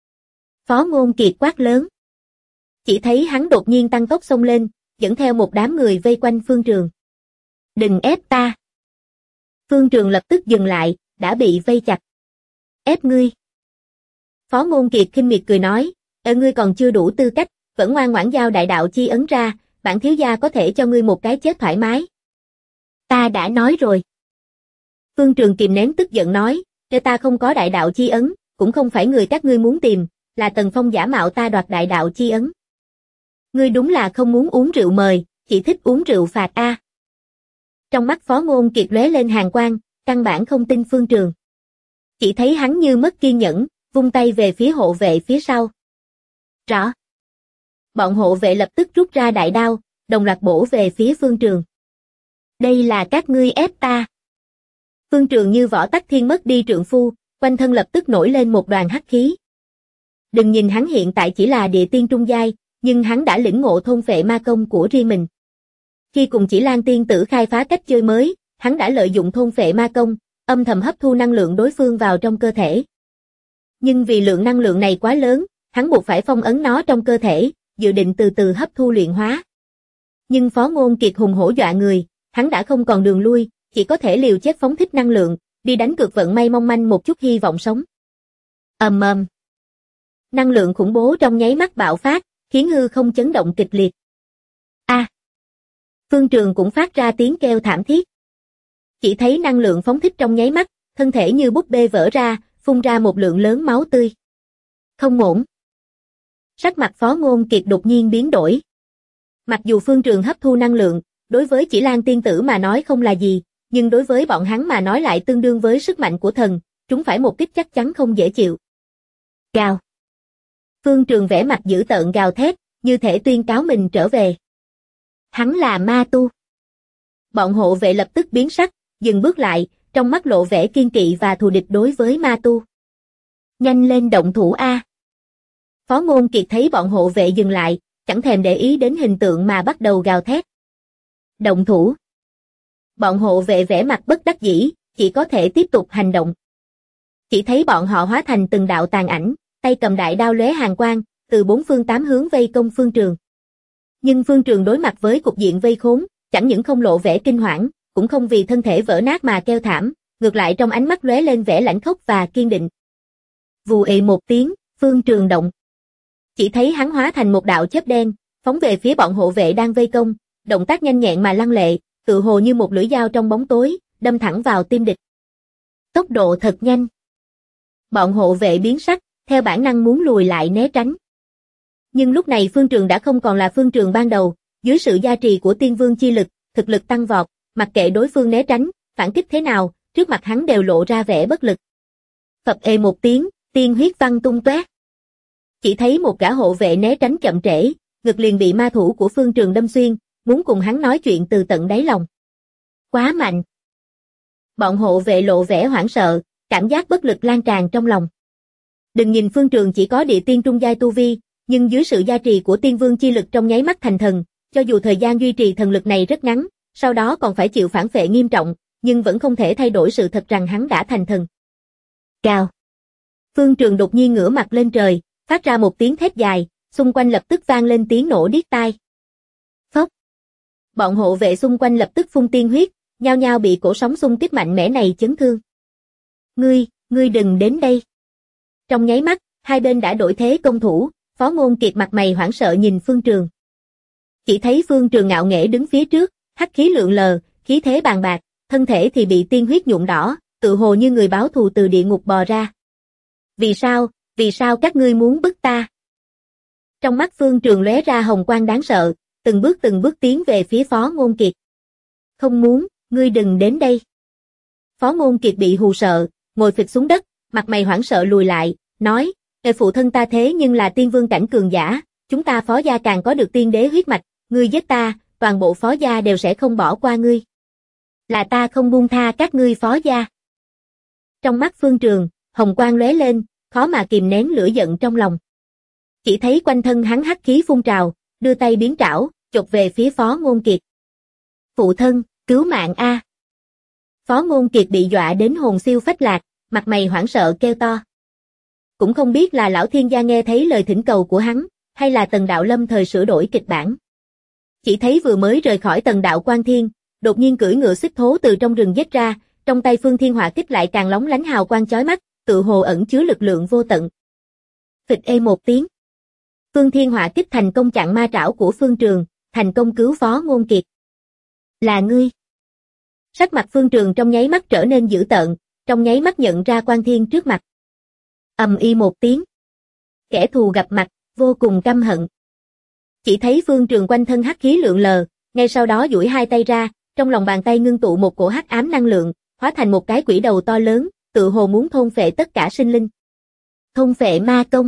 Speaker 2: Phó Ngôn Kiệt quát lớn. Chỉ thấy hắn đột nhiên tăng tốc xông lên, dẫn theo một đám người vây quanh Phương Trường. Đừng ép ta. Phương Trường lập tức dừng lại, đã bị vây chặt. Ép ngươi. Phó Ngôn Kiệt khinh miệt cười nói, ngươi còn chưa đủ tư cách, vẫn ngoan ngoãn giao đại đạo chi ấn ra, bản thiếu gia có thể cho ngươi một cái chết thoải mái. Ta đã nói rồi. Phương Trường kìm nén tức giận nói, ta không có đại đạo chi ấn, cũng không phải người các ngươi muốn tìm, là Tần Phong giả mạo ta đoạt đại đạo chi ấn. Ngươi đúng là không muốn uống rượu mời, chỉ thích uống rượu phạt a. Trong mắt Phó Ngôn Kiệt lóe lên hàn quang, căn bản không tin Phương Trường. Chỉ thấy hắn như mất kiên nhẫn, vung tay về phía hộ vệ phía sau. Rõ. Bọn hộ vệ lập tức rút ra đại đao, đồng loạt bổ về phía Phương Trường. Đây là các ngươi ép ta. Phương Trường như võ tắc thiên mất đi trượng phu, quanh thân lập tức nổi lên một đoàn hắc khí. Đừng nhìn hắn hiện tại chỉ là địa tiên trung giai, nhưng hắn đã lĩnh ngộ thôn phệ ma công của riêng mình. Khi cùng Chỉ Lan tiên tử khai phá cách chơi mới, hắn đã lợi dụng thôn phệ ma công, âm thầm hấp thu năng lượng đối phương vào trong cơ thể. Nhưng vì lượng năng lượng này quá lớn, hắn buộc phải phong ấn nó trong cơ thể, dự định từ từ hấp thu luyện hóa. Nhưng Phó Ngôn Kiệt hùng hổ dọa người, hắn đã không còn đường lui, chỉ có thể liều chết phóng thích năng lượng, đi đánh cược vận may mong manh một chút hy vọng sống. Ầm ầm. Năng lượng khủng bố trong nháy mắt bạo phát, khiến hư không chấn động kịch liệt. A. Phương Trường cũng phát ra tiếng kêu thảm thiết. Chỉ thấy năng lượng phóng thích trong nháy mắt, thân thể như búp bê vỡ ra, phun ra một lượng lớn máu tươi. Không ổn. Sắc mặt Phó Ngôn Kiệt đột nhiên biến đổi. Mặc dù Phương Trường hấp thu năng lượng, đối với Chỉ Lan tiên tử mà nói không là gì, nhưng đối với bọn hắn mà nói lại tương đương với sức mạnh của thần, chúng phải một kích chắc chắn không dễ chịu. Gào. Phương Trường vẻ mặt dữ tợn gào thét, như thể tuyên cáo mình trở về. Hắn là ma tu. Bọn hộ vệ lập tức biến sắc, dừng bước lại, trong mắt lộ vẻ kiên kỵ và thù địch đối với ma tu. Nhanh lên động thủ a. Phó Ngôn Kiệt thấy bọn hộ vệ dừng lại, chẳng thèm để ý đến hình tượng mà bắt đầu gào thét. Động thủ. Bọn hộ vệ vẻ mặt bất đắc dĩ, chỉ có thể tiếp tục hành động. Chỉ thấy bọn họ hóa thành từng đạo tàn ảnh, tay cầm đại đao lóe hàn quang, từ 4 phương 8 hướng vây công Phương Trường. Nhưng Phương Trường đối mặt với cục diện vây khốn, chẳng những không lộ vẻ kinh hoảng, cũng không vì thân thể vỡ nát mà kêu thảm, ngược lại trong ánh mắt lóe lên vẻ lãnh khốc và kiên định. Vù ị một tiếng, Phương Trường động. Chỉ thấy hắn hóa thành một đạo chớp đen, phóng về phía bọn hộ vệ đang vây công, động tác nhanh nhẹn mà lăng lệ, tự hồ như một lưỡi dao trong bóng tối, đâm thẳng vào tim địch. Tốc độ thật nhanh. Bọn hộ vệ biến sắc, theo bản năng muốn lùi lại né tránh. Nhưng lúc này Phương Trường đã không còn là Phương Trường ban đầu, dưới sự gia trì của Tiên Vương chi lực, thực lực tăng vọt, mặc kệ đối phương né tránh, phản kích thế nào, trước mặt hắn đều lộ ra vẻ bất lực. Phập ê một tiếng, tiên huyết văng tung tóe. Chỉ thấy một gã hộ vệ né tránh chậm trễ, ngực liền bị ma thủ của Phương Trường đâm xuyên, muốn cùng hắn nói chuyện từ tận đáy lòng. Quá mạnh. Bọn hộ vệ lộ vẻ hoảng sợ, cảm giác bất lực lan tràn trong lòng. Đừng nhìn Phương Trường chỉ có địa tiên trung giai tu vi, nhưng dưới sự gia trì của Tiên Vương chi lực trong nháy mắt thành thần, cho dù thời gian duy trì thần lực này rất ngắn, sau đó còn phải chịu phản phệ nghiêm trọng, nhưng vẫn không thể thay đổi sự thật rằng hắn đã thành thần. Cào. Phương Trường đột nhiên ngửa mặt lên trời, phát ra một tiếng thét dài, xung quanh lập tức vang lên tiếng nổ điếc tai. Phốc. Bọn hộ vệ xung quanh lập tức phun tiên huyết, nhao nhao bị cổ sóng xung kích mạnh mẽ này chấn thương. Ngươi đừng đến đây. Trong nháy mắt, hai bên đã đổi thế công thủ, Phó Ngôn Kiệt mặt mày hoảng sợ nhìn Phương Trường. Chỉ thấy Phương Trường ngạo nghễ đứng phía trước, hắc khí lượn lờ, khí thế bàn bạc, thân thể thì bị tiên huyết nhuộm đỏ, tự hồ như người báo thù từ địa ngục bò ra. Vì sao các ngươi muốn bức ta? Trong mắt Phương Trường lóe ra hồng quang đáng sợ, từng bước tiến về phía Phó Ngôn Kiệt. Không muốn, ngươi đừng đến đây. Phó Ngôn Kiệt bị hù sợ, ngồi phịch xuống đất, mặt mày hoảng sợ lùi lại, nói, phụ thân ta thế nhưng là tiên vương cảnh cường giả, chúng ta Phó gia càng có được tiên đế huyết mạch, ngươi giết ta, toàn bộ Phó gia đều sẽ không bỏ qua ngươi. Là ta không buông tha các ngươi Phó gia. Trong mắt Phương Trường, hồng quang lóe lên, khó mà kìm nén lửa giận trong lòng. Chỉ thấy quanh thân hắn hắc khí phun trào, đưa tay biến trảo, chộp về phía Phó Ngôn Kiệt. Phụ thân, cứu mạng a! Phó Ngôn Kiệt bị dọa đến hồn siêu phách lạc, mặt mày hoảng sợ kêu to. Cũng không biết là lão thiên gia nghe thấy lời thỉnh cầu của hắn, hay là Tần Đạo lâm thời sửa đổi kịch bản. Chỉ thấy vừa mới rời khỏi Tần Đạo Quan Thiên, đột nhiên cưỡi ngựa xích thố từ trong rừng giết ra, trong tay Phương Thiên Hỏa Kích lại càng lóng lánh hào quang chói mắt, tự hồ ẩn chứa lực lượng vô tận. Phịch ê một tiếng. Phương Thiên Hỏa Kích thành công chặn ma trảo của Phương Trường, thành công cứu Phó Ngôn Kiệt. Là ngươi. Sắc mặt Phương Trường trong nháy mắt trở nên dữ tợn, trong nháy mắt nhận ra Quan Thiên trước mặt. Ầm ĩ một tiếng. Kẻ thù gặp mặt, vô cùng căm hận. Chỉ thấy Phương Trường quanh thân hắc khí lượn lờ, ngay sau đó duỗi hai tay ra, trong lòng bàn tay ngưng tụ một cổ hắc ám năng lượng, hóa thành một cái quỷ đầu to lớn, tự hồ muốn thôn phệ tất cả sinh linh. Thôn phệ ma công.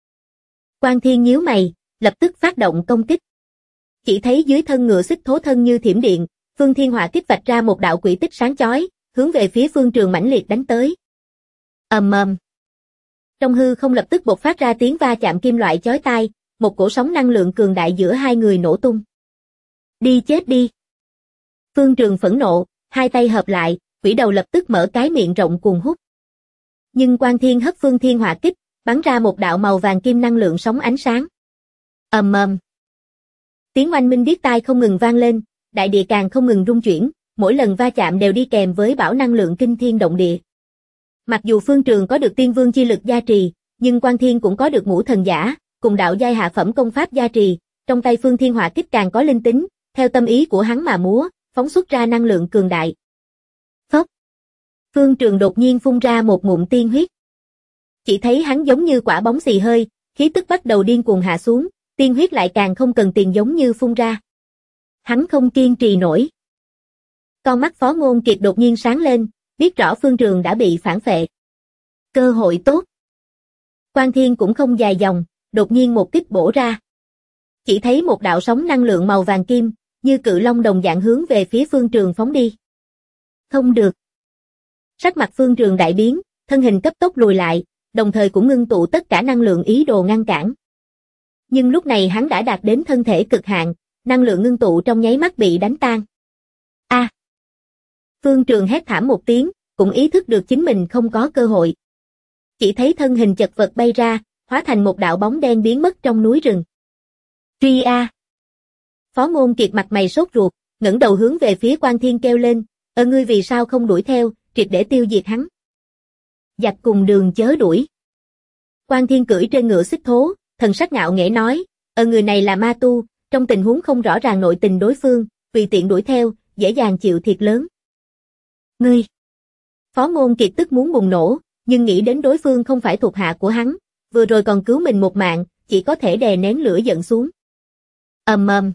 Speaker 2: Quan Thiên nhíu mày, lập tức phát động công kích. Chỉ thấy dưới thân ngựa xích thố thân như thiểm điện, Phương Thiên Hỏa Kích vạch ra một đạo quỷ tích sáng chói, hướng về phía Phương Trường mãnh liệt đánh tới. Ầm ầm. Trong hư không lập tức bộc phát ra tiếng va chạm kim loại chói tai, một cổ sóng năng lượng cường đại giữa hai người nổ tung. Đi chết đi. Phương Trường phẫn nộ, hai tay hợp lại, quỷ đầu lập tức mở cái miệng rộng cuồng hút. Nhưng Quan Thiên hất Phương Thiên Hỏa Kích, bắn ra một đạo màu vàng kim năng lượng sóng ánh sáng. Ầm ầm. Tiếng oanh minh điếc tai không ngừng vang lên, đại địa càng không ngừng rung chuyển, mỗi lần va chạm đều đi kèm với bão năng lượng kinh thiên động địa. Mặc dù Phương Trường có được tiên vương chi lực gia trì, nhưng Quan Thiên cũng có được ngũ thần giả, cùng đạo giai hạ phẩm công pháp gia trì, trong tay Phương Thiên Hỏa Kích càng có linh tính, theo tâm ý của hắn mà múa, phóng xuất ra năng lượng cường đại. Phốc. Phương Trường đột nhiên phun ra một ngụm tiên huyết. Chỉ thấy hắn giống như quả bóng xì hơi, khí tức bắt đầu điên cuồng hạ xuống, tiên huyết lại càng không cần tiền giống như phun ra. Hắn không kiên trì nổi. Con mắt Phó Ngôn Kiệt đột nhiên sáng lên, biết rõ Phương Trường đã bị phản phệ. Cơ hội tốt. Quan Thiên cũng không dài dòng, đột nhiên một kích bổ ra. Chỉ thấy một đạo sóng năng lượng màu vàng kim, như cự long đồng dạng hướng về phía Phương Trường phóng đi. Không được. Sắc mặt Phương Trường đại biến, thân hình cấp tốc lùi lại, đồng thời cũng ngưng tụ tất cả năng lượng ý đồ ngăn cản. Nhưng lúc này hắn đã đạt đến thân thể cực hạn, năng lượng ngưng tụ trong nháy mắt bị đánh tan. A! Phương Trường hét thảm một tiếng, cũng ý thức được chính mình không có cơ hội. Chỉ thấy thân hình chật vật bay ra, hóa thành một đạo bóng đen biến mất trong núi rừng. Truy a! Phó Ngôn Kiệt mặt mày sốt ruột, ngẩng đầu hướng về phía Quan Thiên kêu lên, ngươi vì sao không đuổi theo, triệt để tiêu diệt hắn. Giặc cùng đường chớ đuổi. Quan Thiên cưỡi trên ngựa xích thố, thần sắc ngạo nghễ nói, người này là ma tu, trong tình huống không rõ ràng nội tình đối phương, tùy tiện đuổi theo, dễ dàng chịu thiệt lớn. Ngươi! Phó Ngôn Kiệt tức muốn bùng nổ, nhưng nghĩ đến đối phương không phải thuộc hạ của hắn, vừa rồi còn cứu mình một mạng, chỉ có thể đè nén lửa giận xuống. Ầm ầm.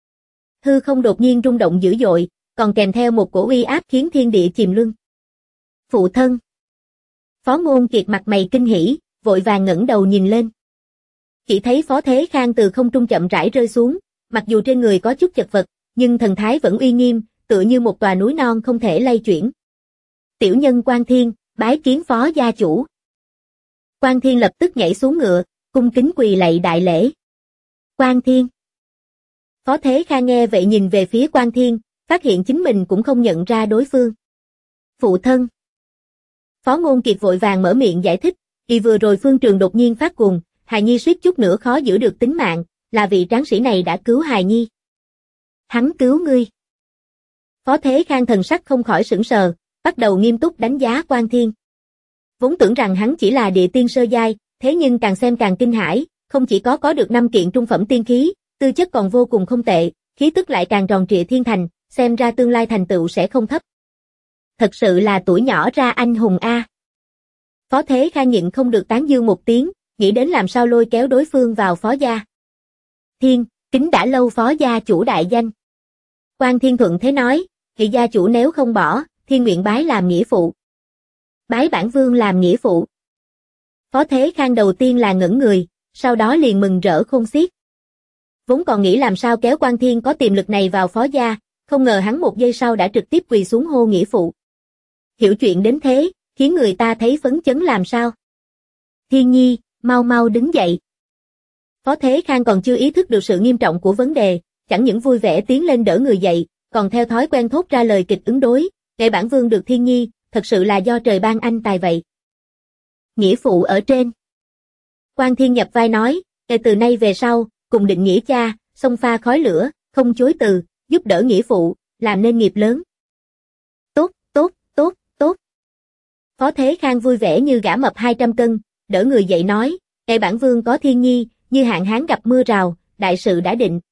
Speaker 2: Hư không đột nhiên rung động dữ dội, còn kèm theo một cổ uy áp khiến thiên địa chìm luân. Phụ thân. Phó Ngôn Kiệt mặt mày kinh hỉ, vội vàng ngẩng đầu nhìn lên. Chỉ thấy Phó Thế Khang từ không trung chậm rãi rơi xuống, mặc dù trên người có chút chật vật, nhưng thần thái vẫn uy nghiêm, tựa như một tòa núi non không thể lay chuyển. Tiểu nhân Quan Thiên, bái kiến Phó gia chủ. Quan Thiên lập tức nhảy xuống ngựa, cung kính quỳ lạy đại lễ. Quan Thiên. Phó Thế Khang nghe vậy nhìn về phía Quan Thiên, phát hiện chính mình cũng không nhận ra đối phương. Phụ thân. Phó Ngôn Kiệt vội vàng mở miệng giải thích, vì vừa rồi phương trường đột nhiên phát cuồng, hài nhi suýt chút nữa khó giữ được tính mạng, là vị tráng sĩ này đã cứu hài nhi. Hắn cứu ngươi. Phó Thế Khang thần sắc không khỏi sửng sờ, bắt đầu nghiêm túc đánh giá Quan Thiên. Vốn tưởng rằng hắn chỉ là địa tiên sơ giai, thế nhưng càng xem càng kinh hãi, không chỉ có được 5 kiện trung phẩm tiên khí, tư chất còn vô cùng không tệ, khí tức lại càng tròn trịa thiên thành, xem ra tương lai thành tựu sẽ không thấp. Thật sự là tuổi nhỏ ra anh hùng a. Phó Thế Khang nhịn không được tán dương một tiếng, nghĩ đến làm sao lôi kéo đối phương vào Phó gia. Thiên, kính đã lâu Phó gia chủ đại danh. Quan Thiên thuận thế nói, vị gia chủ nếu không bỏ, Thiên nguyện bái làm nghĩa phụ. Bái bản vương làm nghĩa phụ. Phó Thế Khang đầu tiên là ngẩn người, sau đó liền mừng rỡ khôn xiết. Vốn còn nghĩ làm sao kéo Quan Thiên có tiềm lực này vào Phó gia, không ngờ hắn một giây sau đã trực tiếp quỳ xuống hô nghĩa phụ. Hiểu chuyện đến thế, khiến người ta thấy phấn chấn làm sao. Thiên nhi, mau mau đứng dậy. Phó Thế Khang còn chưa ý thức được sự nghiêm trọng của vấn đề, chẳng những vui vẻ tiến lên đỡ người dậy, còn theo thói quen thốt ra lời kịch ứng đối, để bản vương được thiên nhi, thật sự là do trời ban anh tài vậy. Nghĩa phụ ở trên. Quan Thiên nhập vai nói, kể từ nay về sau, cùng định nghĩa cha, xông pha khói lửa, không chối từ, giúp đỡ nghĩa phụ, làm nên nghiệp lớn. Tốt, tốt, tốt, tốt. Phó Thế Khang vui vẻ như gã mập 200 cân, đỡ người dậy nói, kể bản vương có thiên nhi, như hạn hán gặp mưa rào, đại sự đã định.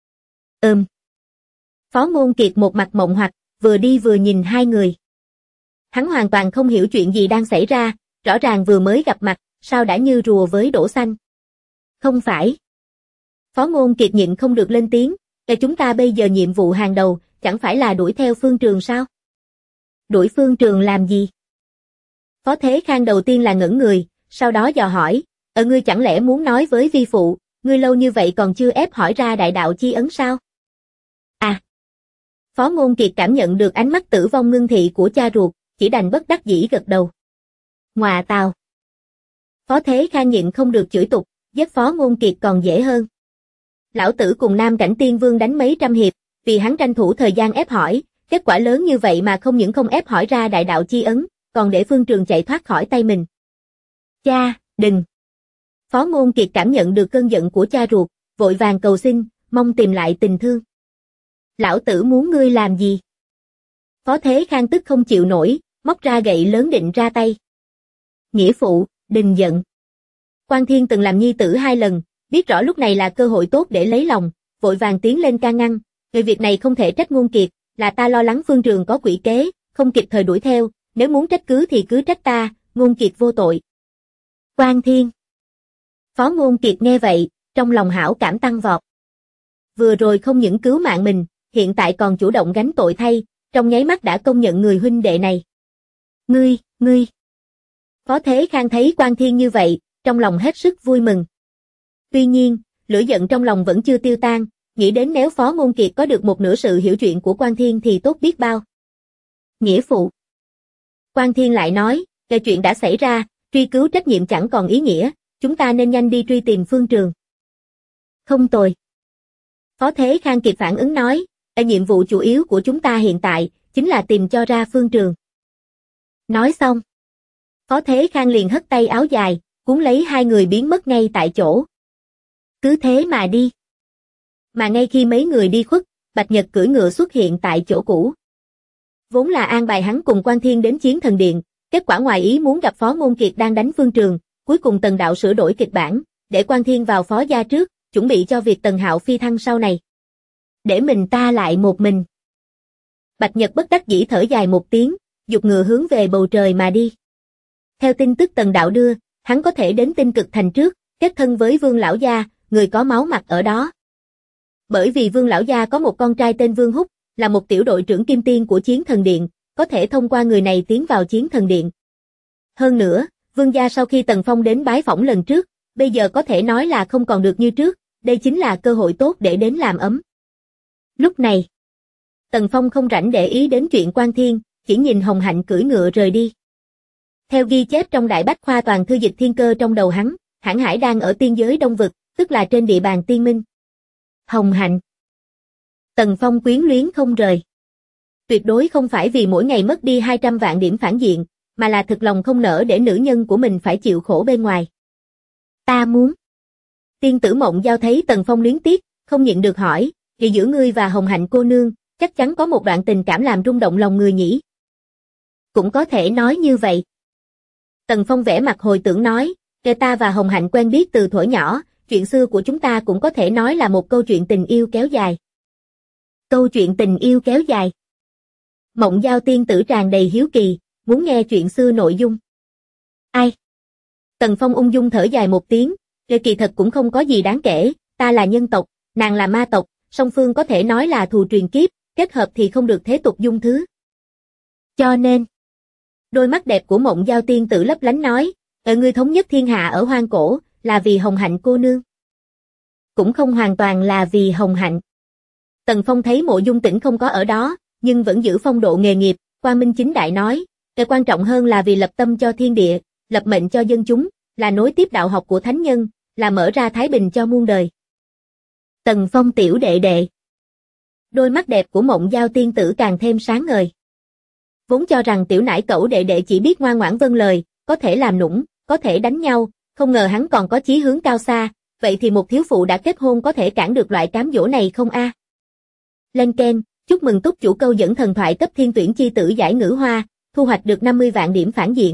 Speaker 2: Phó Ngôn Kiệt một mặt mộng hoặc, vừa đi vừa nhìn hai người. Hắn hoàn toàn không hiểu chuyện gì đang xảy ra, rõ ràng vừa mới gặp mặt, sao đã như rùa với đổ xanh. Không phải. Phó Ngôn Kiệt nhịn không được lên tiếng, chúng ta bây giờ nhiệm vụ hàng đầu, chẳng phải là đuổi theo Phương Trường sao? Đuổi Phương Trường làm gì? Phó Thế Khang đầu tiên là ngẩn người, sau đó dò hỏi, ngươi chẳng lẽ muốn nói với vi phụ, ngươi lâu như vậy còn chưa ép hỏi ra đại đạo chi ấn sao? À! Phó Ngôn Kiệt cảm nhận được ánh mắt tử vong ngưng thị của cha ruột, chỉ đành bất đắc dĩ gật đầu. Ngoà tào! Phó Thế Khang nhịn không được chửi tục, giết Phó Ngôn Kiệt còn dễ hơn. Lão tử cùng Nam Cảnh Tiên Vương đánh mấy trăm hiệp, vì hắn tranh thủ thời gian ép hỏi, kết quả lớn như vậy mà không những không ép hỏi ra đại đạo chi ấn, còn để Phương Trường chạy thoát khỏi tay mình. Cha, đừng! Phó Ngôn Kiệt cảm nhận được cơn giận của cha ruột, vội vàng cầu xin, mong tìm lại tình thương. Lão tử muốn ngươi làm gì? Phó Thế Khang tức không chịu nổi, móc ra gậy lớn định ra tay. Nghĩa phụ, đừng giận. Quan Thiên từng làm nhi tử 2 lần, biết rõ lúc này là cơ hội tốt để lấy lòng, vội vàng tiến lên can ngăn. Người việc này không thể trách Ngôn Kiệt, là ta lo lắng Phương Trường có quỷ kế, không kịp thời đuổi theo, nếu muốn trách cứ thì cứ trách ta, Ngôn Kiệt vô tội. Quan Thiên. Phó Ngôn Kiệt nghe vậy, trong lòng hảo cảm tăng vọt. Vừa rồi không những cứu mạng mình, hiện tại còn chủ động gánh tội thay, trong nháy mắt đã công nhận người huynh đệ này. Ngươi. Phó Thế Khang thấy Quan Thiên như vậy, trong lòng hết sức vui mừng. Tuy nhiên, lửa giận trong lòng vẫn chưa tiêu tan, nghĩ đến nếu Phó Ngôn Kiệt có được một nửa sự hiểu chuyện của Quan Thiên thì tốt biết bao. Nghĩa phụ. Quan Thiên lại nói, chuyện đã xảy ra, truy cứu trách nhiệm chẳng còn ý nghĩa, chúng ta nên nhanh đi truy tìm Phương Trường. Không tồi. Phó Thế Khang kịp phản ứng nói, nhiệm vụ chủ yếu của chúng ta hiện tại, chính là tìm cho ra Phương Trường. Nói xong. Phó Thế Khang liền hất tay áo dài, cuốn lấy hai người biến mất ngay tại chỗ. Cứ thế mà đi. Mà ngay khi mấy người đi khuất, Bạch Nhật cưỡi ngựa xuất hiện tại chỗ cũ. Vốn là an bài hắn cùng Quan Thiên đến Chiến Thần Điện, kết quả ngoài ý muốn gặp Phó Ngôn Kiệt đang đánh Phương Trường, cuối cùng Tần đạo sửa đổi kịch bản, để Quan Thiên vào phó gia trước, chuẩn bị cho việc Tần Hạo phi thăng sau này. Để mình ta lại một mình. Bạch Nhật bất đắc dĩ thở dài một tiếng, giục ngựa hướng về bầu trời mà đi. Theo tin tức Tần Đạo đưa, hắn có thể đến Tinh Cực Thành trước, kết thân với Vương lão gia, người có máu mặt ở đó. Bởi vì Vương lão gia có một con trai tên Vương Húc, là một tiểu đội trưởng kim tiên của Chiến Thần Điện, có thể thông qua người này tiến vào Chiến Thần Điện. Hơn nữa, Vương gia sau khi Tần Phong đến bái phỏng lần trước, bây giờ có thể nói là không còn được như trước, đây chính là cơ hội tốt để đến làm ấm. Lúc này, Tần Phong không rảnh để ý đến chuyện Quan Thiên, chỉ nhìn Hồng Hạnh cưỡi ngựa rời đi. Theo ghi chép trong Đại Bách Khoa Toàn Thư Dịch Thiên Cơ trong đầu hắn, Hãn Hải đang ở tiên giới Đông Vực, tức là trên địa bàn Tiên Minh. Hồng Hạnh. Tần Phong quyến luyến không rời. Tuyệt đối không phải vì mỗi ngày mất đi 200 vạn điểm phản diện, mà là thực lòng không nỡ để nữ nhân của mình phải chịu khổ bên ngoài. Ta muốn. Tiên tử Mộng Giao thấy Tần Phong luyến tiếc, không nhịn được hỏi, thì giữa ngươi và Hồng Hạnh cô nương, chắc chắn có một đoạn tình cảm làm rung động lòng người nhỉ? Cũng có thể nói như vậy. Tần Phong vẽ mặt hồi tưởng nói, ta và Hồng Hạnh quen biết từ thuở nhỏ, chuyện xưa của chúng ta cũng có thể nói là một câu chuyện tình yêu kéo dài. Câu chuyện tình yêu kéo dài. Mộng Giao tiên tử tràn đầy hiếu kỳ, muốn nghe chuyện xưa nội dung. Ai? Tần Phong ung dung thở dài một tiếng, kỳ thật cũng không có gì đáng kể, ta là nhân tộc, nàng là ma tộc, song phương có thể nói là thù truyền kiếp, kết hợp thì không được thế tục dung thứ. Cho nên, đôi mắt đẹp của Mộng Giao tiên tử lấp lánh nói, ngươi thống nhất thiên hạ ở hoang cổ, là vì Hồng Hạnh cô nương. Cũng không hoàn toàn là vì Hồng Hạnh. Tần Phong thấy Mộ Dung Tĩnh không có ở đó, nhưng vẫn giữ phong độ nghề nghiệp, quang minh chính đại nói, quan trọng hơn là vì lập tâm cho thiên địa, lập mệnh cho dân chúng, là nối tiếp đạo học của thánh nhân, là mở ra thái bình cho muôn đời. Tần Phong tiểu đệ đệ. Đôi mắt đẹp của Mộng Giao tiên tử càng thêm sáng ngời. Vốn cho rằng tiểu nải cẩu đệ đệ chỉ biết ngoan ngoãn vâng lời, có thể làm nũng, có thể đánh nhau, không ngờ hắn còn có chí hướng cao xa, vậy thì một thiếu phụ đã kết hôn có thể cản được loại cám dỗ này không a? Lên keng, chúc mừng túc chủ câu dẫn thần thoại cấp thiên tuyển chi tử giải ngữ hoa, thu hoạch được 50 vạn điểm phản diện.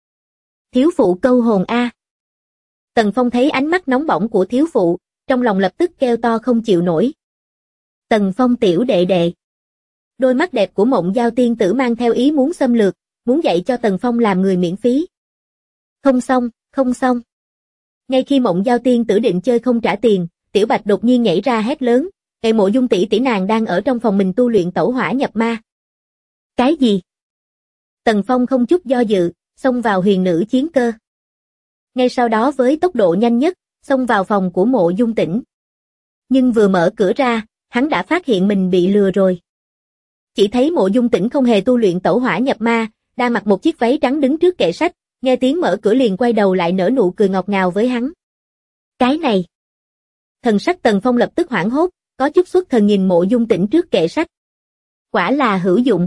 Speaker 2: Thiếu phụ câu hồn a. Tần Phong thấy ánh mắt nóng bỏng của thiếu phụ, trong lòng lập tức kêu to không chịu nổi. Tần Phong tiểu đệ đệ. Đôi mắt đẹp của Mộng Giao tiên tử mang theo ý muốn xâm lược, muốn dạy cho Tần Phong làm người miễn phí. Không xong, không xong. Ngay khi Mộng Giao tiên tử định chơi không trả tiền, Tiểu Bạch đột nhiên nhảy ra hét lớn, Mộ Dung tỷ tỷ nàng đang ở trong phòng mình tu luyện tẩu hỏa nhập ma. Cái gì? Tần Phong không chút do dự, xông vào huyền nữ chiến cơ. Ngay sau đó với tốc độ nhanh nhất, xông vào phòng của Mộ Dung Tĩnh. Nhưng vừa mở cửa ra, hắn đã phát hiện mình bị lừa rồi. Chỉ thấy Mộ Dung Tĩnh không hề tu luyện tẩu hỏa nhập ma, đang mặc một chiếc váy trắng đứng trước kệ sách, nghe tiếng mở cửa liền quay đầu lại nở nụ cười ngọt ngào với hắn. Cái này. Thần sắc Tần Phong lập tức hoảng hốt, có chút xuất thần nhìn Mộ Dung Tĩnh trước kệ sách. Quả là hữu dụng.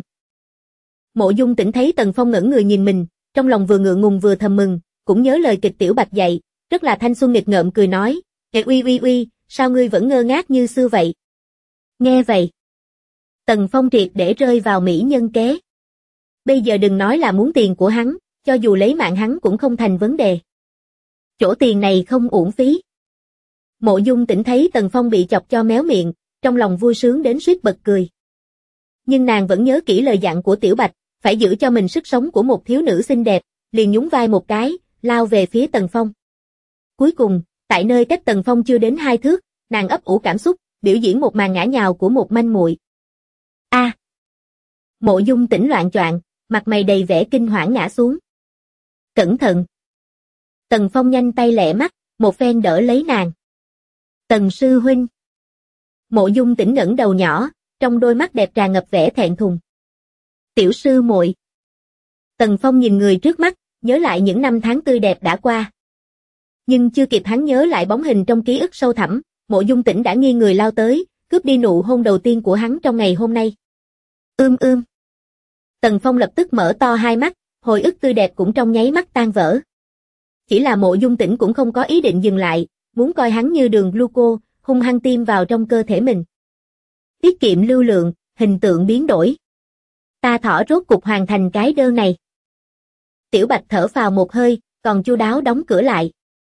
Speaker 2: Mộ Dung Tĩnh thấy Tần Phong ngẩn người nhìn mình, trong lòng vừa ngượng ngùng vừa thầm mừng, cũng nhớ lời kịch Tiểu Bạch dạy, rất là thanh xuân nghịch ngợm cười nói, uy, sao ngươi vẫn ngơ ngác như xưa vậy? Nghe vậy, Tần Phong triệt để rơi vào mỹ nhân kế. Bây giờ đừng nói là muốn tiền của hắn, cho dù lấy mạng hắn cũng không thành vấn đề. Chỗ tiền này không uổng phí. Mộ Dung Tĩnh thấy Tần Phong bị chọc cho méo miệng, trong lòng vui sướng đến suýt bật cười. Nhưng nàng vẫn nhớ kỹ lời dặn của Tiểu Bạch, phải giữ cho mình sức sống của một thiếu nữ xinh đẹp, liền nhún vai một cái, lao về phía Tần Phong. Cuối cùng, tại nơi cách Tần Phong chưa đến 2 thước, nàng ấp ủ cảm xúc, biểu diễn một màn ngã nhào của một manh muội. A! Mộ Dung Tĩnh loạng choạng, mặt mày đầy vẻ kinh hoảng ngã xuống. Cẩn thận! Tần Phong nhanh tay lẹ mắt, một phen đỡ lấy nàng. Tần sư huynh! Mộ Dung Tĩnh ngẩng đầu nhỏ, trong đôi mắt đẹp tràn ngập vẻ thẹn thùng. Tiểu sư muội. Tần Phong nhìn người trước mắt, nhớ lại những năm tháng tươi đẹp đã qua. Nhưng chưa kịp hắn nhớ lại bóng hình trong ký ức sâu thẳm, Mộ Dung Tĩnh đã nghiêng người lao tới, cướp đi nụ hôn đầu tiên của hắn trong ngày hôm nay. Ưm. Tần Phong lập tức mở to hai mắt, hồi ức tươi đẹp cũng trong nháy mắt tan vỡ. Chỉ là Mộ Dung Tĩnh cũng không có ý định dừng lại, muốn coi hắn như đường gluco, hung hăng tiêm vào trong cơ thể mình. Tiết kiệm lưu lượng, hình tượng biến đổi. Ta thỏ rốt cục hoàn thành cái đơn này. Tiểu Bạch thở phào một hơi, còn chu đáo đóng cửa lại.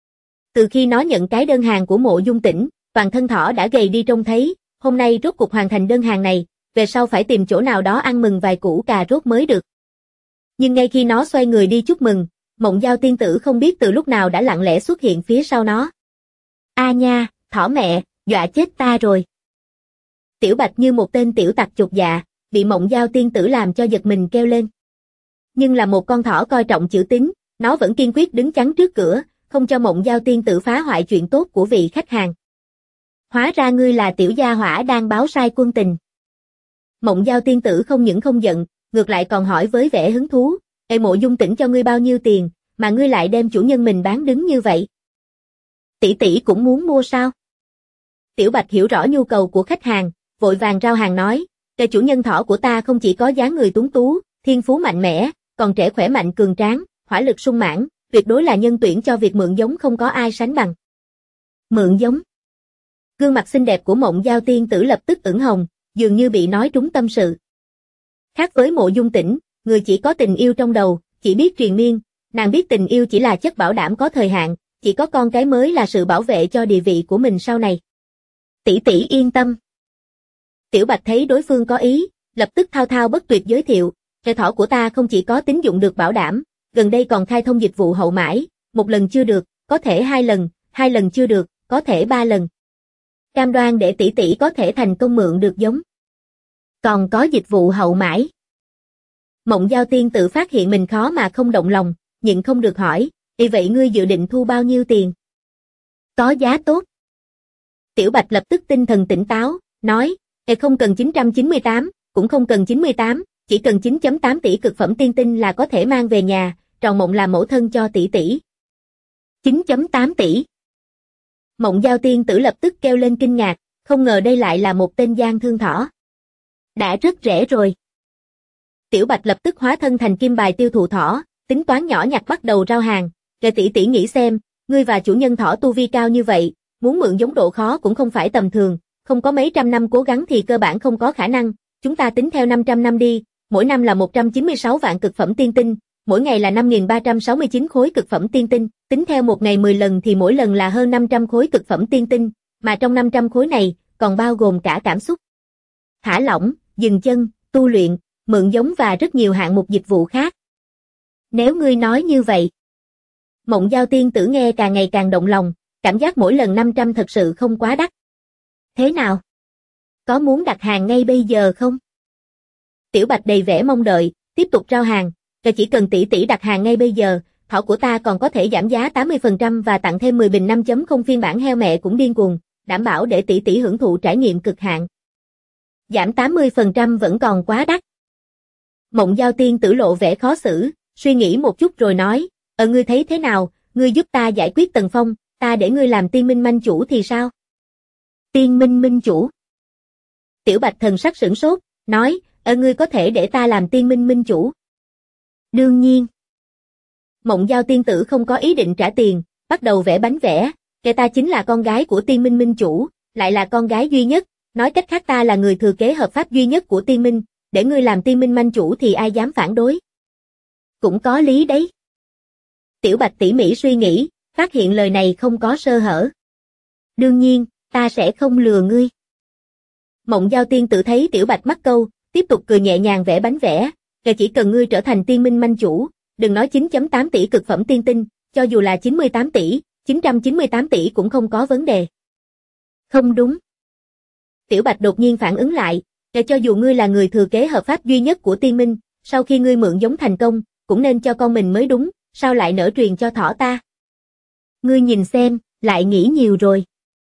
Speaker 2: Từ khi nó nhận cái đơn hàng của Mộ Dung Tĩnh, toàn thân thỏ đã gầy đi trông thấy, hôm nay rốt cục hoàn thành đơn hàng này, về sau phải tìm chỗ nào đó ăn mừng vài củ cà rốt mới được. Nhưng ngay khi nó xoay người đi chúc mừng, Mộng Giao tiên tử không biết từ lúc nào đã lặng lẽ xuất hiện phía sau nó. A nha, thỏ mẹ, dọa chết ta rồi. Tiểu Bạch như một tên tiểu tặc chột dạ, bị Mộng Giao tiên tử làm cho giật mình kêu lên. Nhưng là một con thỏ coi trọng chữ tín, nó vẫn kiên quyết đứng chắn trước cửa, không cho Mộng Giao tiên tử phá hoại chuyện tốt của vị khách hàng. Hóa ra ngươi là tiểu gia hỏa đang báo sai quân tình. Mộng Giao tiên tử không những không giận, ngược lại còn hỏi với vẻ hứng thú, Ê Mộ Dung Tĩnh cho ngươi bao nhiêu tiền, mà ngươi lại đem chủ nhân mình bán đứng như vậy? Tỷ tỷ cũng muốn mua sao? Tiểu Bạch hiểu rõ nhu cầu của khách hàng, vội vàng rao hàng nói, Ê chủ nhân thỏ của ta không chỉ có dáng người tuấn tú, thiên phú mạnh mẽ, còn trẻ khỏe mạnh cường tráng, hỏa lực sung mãn, tuyệt đối là nhân tuyển cho việc mượn giống không có ai sánh bằng. Mượn giống? Gương mặt xinh đẹp của Mộng Giao tiên tử lập tức ửng hồng, dường như bị nói trúng tâm sự. Khác với Mộ Dung Tĩnh, người chỉ có tình yêu trong đầu, chỉ biết triền miên, nàng biết tình yêu chỉ là chất bảo đảm có thời hạn, chỉ có con cái mới là sự bảo vệ cho địa vị của mình sau này. Tỷ tỷ yên tâm. Tiểu Bạch thấy đối phương có ý, lập tức thao thao bất tuyệt giới thiệu, Cây thỏ của ta không chỉ có tín dụng được bảo đảm, gần đây còn khai thông dịch vụ hậu mãi, một lần chưa được, có thể hai lần chưa được, có thể 3 lần. Cam đoan để tỷ tỷ có thể thành công mượn được giống. Còn có dịch vụ hậu mãi. Mộng Giao tiên tự phát hiện mình khó mà không động lòng, nhịn không được hỏi, vậy ngươi dự định thu bao nhiêu tiền? Có giá tốt. Tiểu Bạch lập tức tinh thần tỉnh táo, nói, không cần 998, cũng không cần 98, chỉ cần 9.8 tỷ cực phẩm tiên tinh là có thể mang về nhà, tròn mộng làm mẫu thân cho tỷ tỷ. 9.8 tỷ. Mộng Giao tiên tử lập tức kêu lên kinh ngạc, không ngờ đây lại là một tên gian thương thỏ. Đã rất rẻ rồi. Tiểu Bạch lập tức hóa thân thành kim bài tiêu thụ thỏ, tính toán nhỏ nhặt bắt đầu rao hàng, kể tỷ tỷ nghĩ xem, ngươi và chủ nhân thỏ tu vi cao như vậy, muốn mượn giống độ khó cũng không phải tầm thường, không có mấy trăm năm cố gắng thì cơ bản không có khả năng, chúng ta tính theo 500 năm đi, mỗi năm là 196 vạn cực phẩm tiên tinh, mỗi ngày là 5.369 khối cực phẩm tiên tinh, tính theo một ngày 10 lần thì mỗi lần là hơn 500 khối cực phẩm tiên tinh, mà trong 500 khối này còn bao gồm cả cảm xúc. Thả lỏng, dừng chân, tu luyện, mượn giống và rất nhiều hạng mục dịch vụ khác. Nếu ngươi nói như vậy. Mộng Giao tiên tử nghe càng ngày càng động lòng, cảm giác mỗi lần 500 thật sự không quá đắt. Thế nào? Có muốn đặt hàng ngay bây giờ không? Tiểu Bạch đầy vẻ mong đợi, tiếp tục rao hàng, chỉ cần tỷ tỷ đặt hàng ngay bây giờ, thỏ của ta còn có thể giảm giá 80% và tặng thêm 10 bình 5.0 phiên bản heo mẹ cũng điên cuồng, đảm bảo để tỷ tỷ hưởng thụ trải nghiệm cực hạn. Giảm 80% vẫn còn quá đắt. Mộng Giao tiên tử lộ vẻ khó xử, suy nghĩ một chút rồi nói, ngươi thấy thế nào, ngươi giúp ta giải quyết Tần Phong, ta để ngươi làm tiên minh minh chủ thì sao? Tiên minh minh chủ. Tiểu Bạch thần sắc sửng sốt, nói, ngươi có thể để ta làm tiên minh minh chủ. Đương nhiên. Mộng Giao tiên tử không có ý định trả tiền, bắt đầu vẽ bánh vẽ, kẻ ta chính là con gái của tiên minh minh chủ, lại là con gái duy nhất, nói cách khác ta là người thừa kế hợp pháp duy nhất của tiên minh, để ngươi làm tiên minh minh chủ thì ai dám phản đối. Cũng có lý đấy. Tiểu Bạch tỉ mỉ suy nghĩ, phát hiện lời này không có sơ hở. Đương nhiên, ta sẽ không lừa ngươi. Mộng Giao tiên tử thấy Tiểu Bạch mắc câu, tiếp tục cười nhẹ nhàng vẽ bánh vẽ, chỉ cần ngươi trở thành tiên minh minh chủ, đừng nói 9.8 tỷ cực phẩm tiên tinh, cho dù là 98 tỷ, 998 tỷ cũng không có vấn đề. Không đúng. Tiểu Bạch đột nhiên phản ứng lại, cho dù ngươi là người thừa kế hợp pháp duy nhất của tiên minh, sau khi ngươi mượn giống thành công, cũng nên cho con mình mới đúng, sao lại nỡ truyền cho thỏ ta? Ngươi nhìn xem, lại nghĩ nhiều rồi.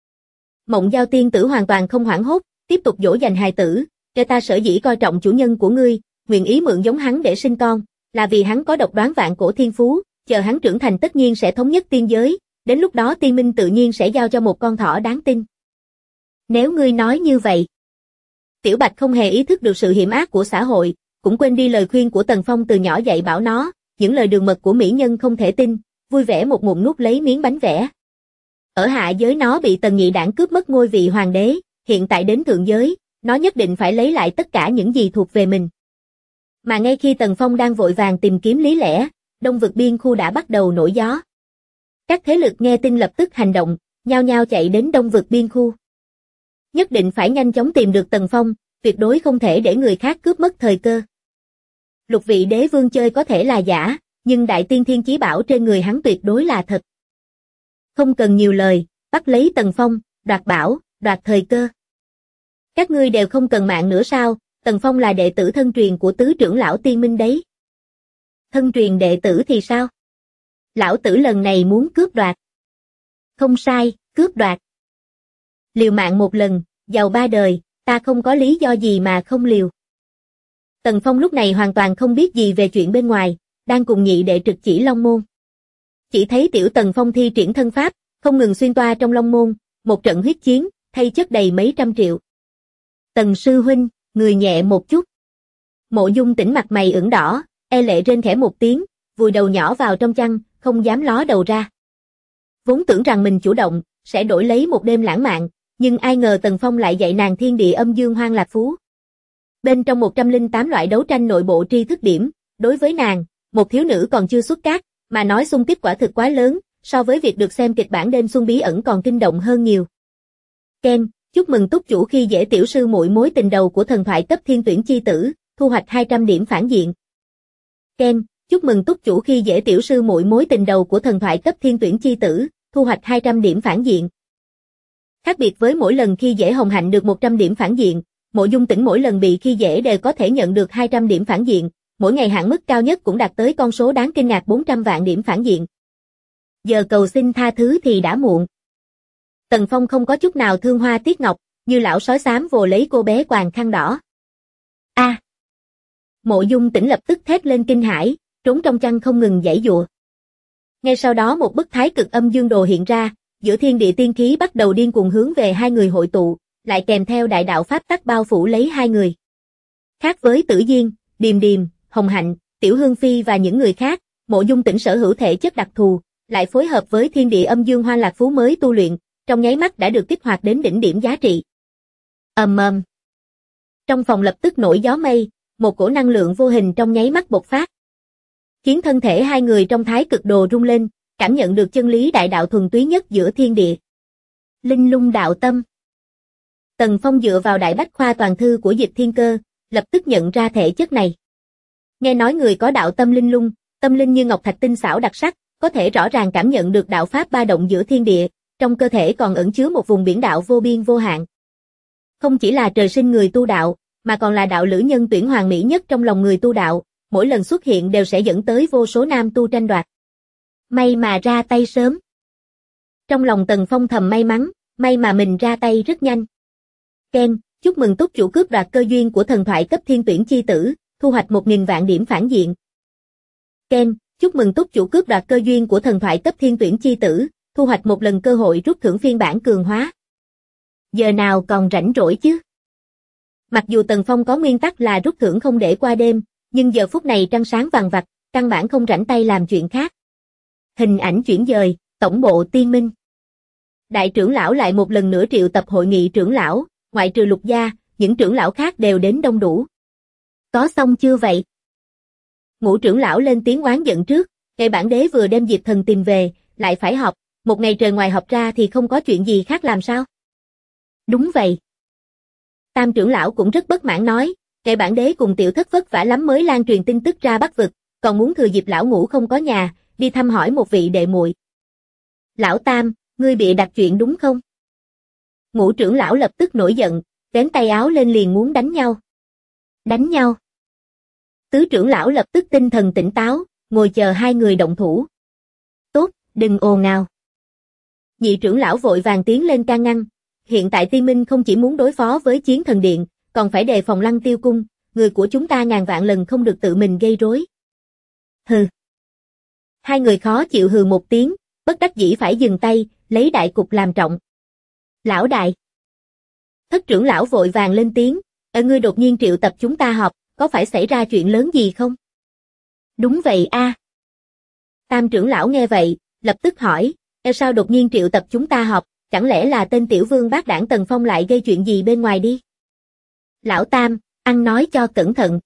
Speaker 2: Mộng Giao tiên tử hoàn toàn không hoảng hốt, tiếp tục dỗ dành hài tử, ta sở dĩ coi trọng chủ nhân của ngươi, nguyện ý mượn giống hắn để sinh con, là vì hắn có độc đoán vạn cổ thiên phú, chờ hắn trưởng thành tất nhiên sẽ thống nhất tiên giới, đến lúc đó tiên minh tự nhiên sẽ giao cho một con thỏ đáng tin. Nếu ngươi nói như vậy. Tiểu Bạch không hề ý thức được sự hiểm ác của xã hội, cũng quên đi lời khuyên của Tần Phong từ nhỏ dạy bảo nó, những lời đường mật của mỹ nhân không thể tin, vui vẻ một ngụm nuốt lấy miếng bánh vẽ. Ở hạ giới nó bị Tần Nhị Đảng cướp mất ngôi vị hoàng đế, hiện tại đến thượng giới, nó nhất định phải lấy lại tất cả những gì thuộc về mình. Mà ngay khi Tần Phong đang vội vàng tìm kiếm lý lẽ, đông vực biên khu đã bắt đầu nổi gió. Các thế lực nghe tin lập tức hành động, nhao nhao chạy đến Đông vực biên khu. Nhất định phải nhanh chóng tìm được Tần Phong, tuyệt đối không thể để người khác cướp mất thời cơ. Lục vị đế vương chơi có thể là giả, nhưng đại tiên thiên chí bảo trên người hắn tuyệt đối là thật. Không cần nhiều lời, bắt lấy Tần Phong, đoạt bảo, đoạt thời cơ. Các ngươi đều không cần mạng nữa sao? Tần Phong là đệ tử thân truyền của tứ trưởng lão Tiên Minh đấy. Thân truyền đệ tử thì sao? Lão tử lần này muốn cướp đoạt. Không sai, cướp đoạt. Liều mạng một lần, giàu ba đời, ta không có lý do gì mà không liều. Tần Phong lúc này hoàn toàn không biết gì về chuyện bên ngoài, đang cùng nhị đệ trực chỉ Long Môn. Chỉ thấy tiểu Tần Phong thi triển thân pháp, không ngừng xuyên toa trong Long Môn, một trận huyết chiến, thay chất đầy mấy trăm triệu. Tần sư huynh, người nhẹ một chút. Mộ Dung Tĩnh mặt mày ửng đỏ, e lệ rên khẽ một tiếng, vùi đầu nhỏ vào trong chăn, không dám ló đầu ra. Vốn tưởng rằng mình chủ động, sẽ đổi lấy một đêm lãng mạn, nhưng ai ngờ Tần Phong lại dạy nàng thiên địa âm dương hoang lạc phú. Bên trong 108 loại đấu tranh nội bộ tri thức điểm, đối với nàng, một thiếu nữ còn chưa xuất cát, mà nói xung kích quả thực quá lớn, so với việc được xem kịch bản đêm xuân bí ẩn còn kinh động hơn nhiều. Ken, chúc mừng túc chủ khi dễ tiểu sư muội mối tình đầu của thần thoại cấp thiên tuyển chi tử, thu hoạch 200 điểm phản diện. Ken, chúc mừng túc chủ khi dễ tiểu sư muội mối tình đầu của thần thoại cấp thiên tuyển chi tử, thu hoạch 200 điểm phản diện. Khác biệt với mỗi lần khi dễ Hồng Hạnh được 100 điểm phản diện, Mộ Dung Tĩnh mỗi lần bị khi dễ đều có thể nhận được 200 điểm phản diện, mỗi ngày hạn mức cao nhất cũng đạt tới con số đáng kinh ngạc 400 vạn điểm phản diện. Giờ cầu xin tha thứ thì đã muộn. Tần Phong không có chút nào thương hoa tiếc ngọc, như lão sói xám vồ lấy cô bé quàng khăn đỏ. A! Mộ Dung Tĩnh lập tức thét lên kinh hãi, trốn trong chăn không ngừng giãy giụa. Ngay sau đó một bức thái cực âm dương đồ hiện ra, giữa thiên địa tiên khí bắt đầu điên cuồng hướng về hai người hội tụ, lại kèm theo đại đạo pháp tắc bao phủ lấy hai người. Khác với Tử Diên, Điềm Điềm, Hồng Hạnh, Tiểu Hương Phi và những người khác, Mộ Dung Tĩnh sở hữu thể chất đặc thù, lại phối hợp với thiên địa âm dương hoang lạc phú mới tu luyện, trong nháy mắt đã được kích hoạt đến đỉnh điểm giá trị. Ầm. Trong phòng lập tức nổi gió mây, một cổ năng lượng vô hình trong nháy mắt bộc phát, khiến thân thể hai người trong thái cực đồ rung lên, cảm nhận được chân lý đại đạo thuần túy nhất giữa thiên địa. Linh lung đạo tâm. Tần Phong dựa vào đại bách khoa toàn thư của Dịch Thiên Cơ, lập tức nhận ra thể chất này. Nghe nói người có đạo tâm linh lung, tâm linh như ngọc thạch tinh xảo đặc sắc, có thể rõ ràng cảm nhận được đạo pháp ba động giữa thiên địa, trong cơ thể còn ẩn chứa một vùng biển đạo vô biên vô hạn. Không chỉ là trời sinh người tu đạo, mà còn là đạo lữ nhân tuyển hoàn mỹ nhất trong lòng người tu đạo, mỗi lần xuất hiện đều sẽ dẫn tới vô số nam tu tranh đoạt. May mà ra tay sớm. Trong lòng Tần Phong thầm may mắn, may mà mình ra tay rất nhanh. Ken, chúc mừng túc chủ cướp đoạt cơ duyên của thần thoại cấp thiên tuyển chi tử, thu hoạch 1000 vạn điểm phản diện. Ken, chúc mừng túc chủ cướp đoạt cơ duyên của thần thoại cấp thiên tuyển chi tử, thu hoạch một lần cơ hội rút thưởng phiên bản cường hóa. Giờ nào còn rảnh rỗi chứ? Mặc dù Tần Phong có nguyên tắc là rút thưởng không để qua đêm, nhưng giờ phút này trăng sáng vằng vặc, căn bản không rảnh tay làm chuyện khác. Hình ảnh chuyển dời, tổng bộ Tiên Minh. Đại trưởng lão lại một lần nữa triệu tập hội nghị trưởng lão, ngoại trừ Lục gia, những trưởng lão khác đều đến đông đủ. Có xong chưa vậy? Ngũ trưởng lão lên tiếng oán giận trước, kẻ bản đế vừa đem Diệp Thần tìm về, lại phải họp, một ngày trời ngoài họp ra thì không có chuyện gì khác làm sao? Đúng vậy. Tam trưởng lão cũng rất bất mãn nói, kẻ bản đế cùng tiểu thất vất vả lắm mới lan truyền tin tức ra Bắc vực, còn muốn thừa dịp lão ngũ không có nhà, đi thăm hỏi một vị đệ muội. Lão Tam, ngươi bịa đặt chuyện đúng không? Ngũ trưởng lão lập tức nổi giận, vén tay áo lên liền muốn đánh nhau. Đánh nhau. Tứ trưởng lão lập tức tinh thần tỉnh táo, ngồi chờ hai người động thủ. Tốt, đừng ồn ào. Nhị trưởng lão vội vàng tiến lên can ngăn, hiện tại Tiên Minh không chỉ muốn đối phó với Chiến Thần Điện, còn phải đề phòng Lăng Tiêu Cung, người của chúng ta ngàn vạn lần không được tự mình gây rối. Hừ. Hai người khó chịu hừ một tiếng, bất đắc dĩ phải dừng tay, lấy đại cục làm trọng. Lão đại. Thất trưởng lão vội vàng lên tiếng, ngươi đột nhiên triệu tập chúng ta họp, có phải xảy ra chuyện lớn gì không? Đúng vậy a. Tam trưởng lão nghe vậy, lập tức hỏi, sao đột nhiên triệu tập chúng ta họp, chẳng lẽ là tên tiểu vương bác đảng Tần Phong lại gây chuyện gì bên ngoài đi? Lão Tam, ăn nói cho cẩn thận.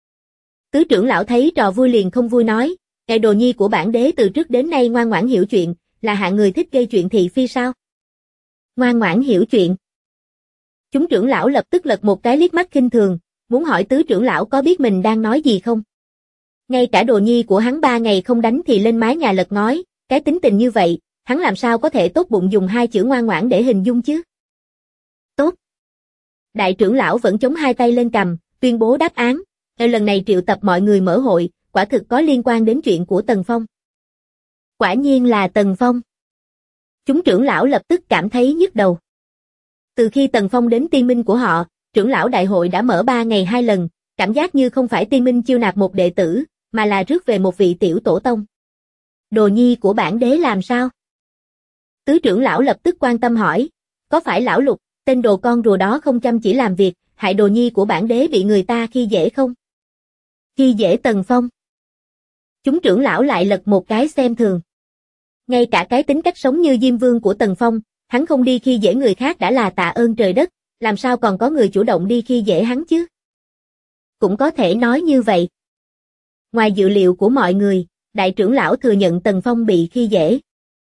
Speaker 2: Tứ trưởng lão thấy trò vui liền không vui nói, đồ nhi của bản đế từ trước đến nay ngoan ngoãn hiểu chuyện, là hạng người thích gây chuyện thị phi sao? Ngoan ngoãn hiểu chuyện. Chúng trưởng lão lập tức lật một cái liếc mắt khinh thường, muốn hỏi tứ trưởng lão có biết mình đang nói gì không? Ngay cả đồ nhi của hắn 3 ngày không đánh thì lên mái nhà lật ngói, cái tính tình như vậy, hắn làm sao có thể tốt bụng dùng 2 chữ ngoan ngoãn để hình dung chứ? Tốt. Đại trưởng lão vẫn chống 2 tay lên cằm, tuyên bố đáp án. Lần này triệu tập mọi người mở hội, quả thực có liên quan đến chuyện của Tần Phong. Quả nhiên là Tần Phong. Chúng trưởng lão lập tức cảm thấy nhức đầu. Từ khi Tần Phong đến tiên minh của họ, trưởng lão đại hội đã mở 3 ngày 2 lần, cảm giác như không phải tiên minh chiêu nạp một đệ tử, mà là rước về một vị tiểu tổ tông. Đồ nhi của bản đế làm sao? Tứ trưởng lão lập tức quan tâm hỏi, có phải lão Lục, tên đồ con rùa đó không chăm chỉ làm việc, hại đồ nhi của bản đế bị người ta khi dễ không? Khi dễ Tần Phong. Chúng trưởng lão lại lật một cái xem thường. Ngay cả cái tính cách sống như Diêm Vương của Tần Phong, hắn không đi khi dễ người khác đã là tạ ơn trời đất, làm sao còn có người chủ động đi khi dễ hắn chứ? Cũng có thể nói như vậy. Ngoài dự liệu của mọi người, đại trưởng lão thừa nhận Tần Phong bị khi dễ.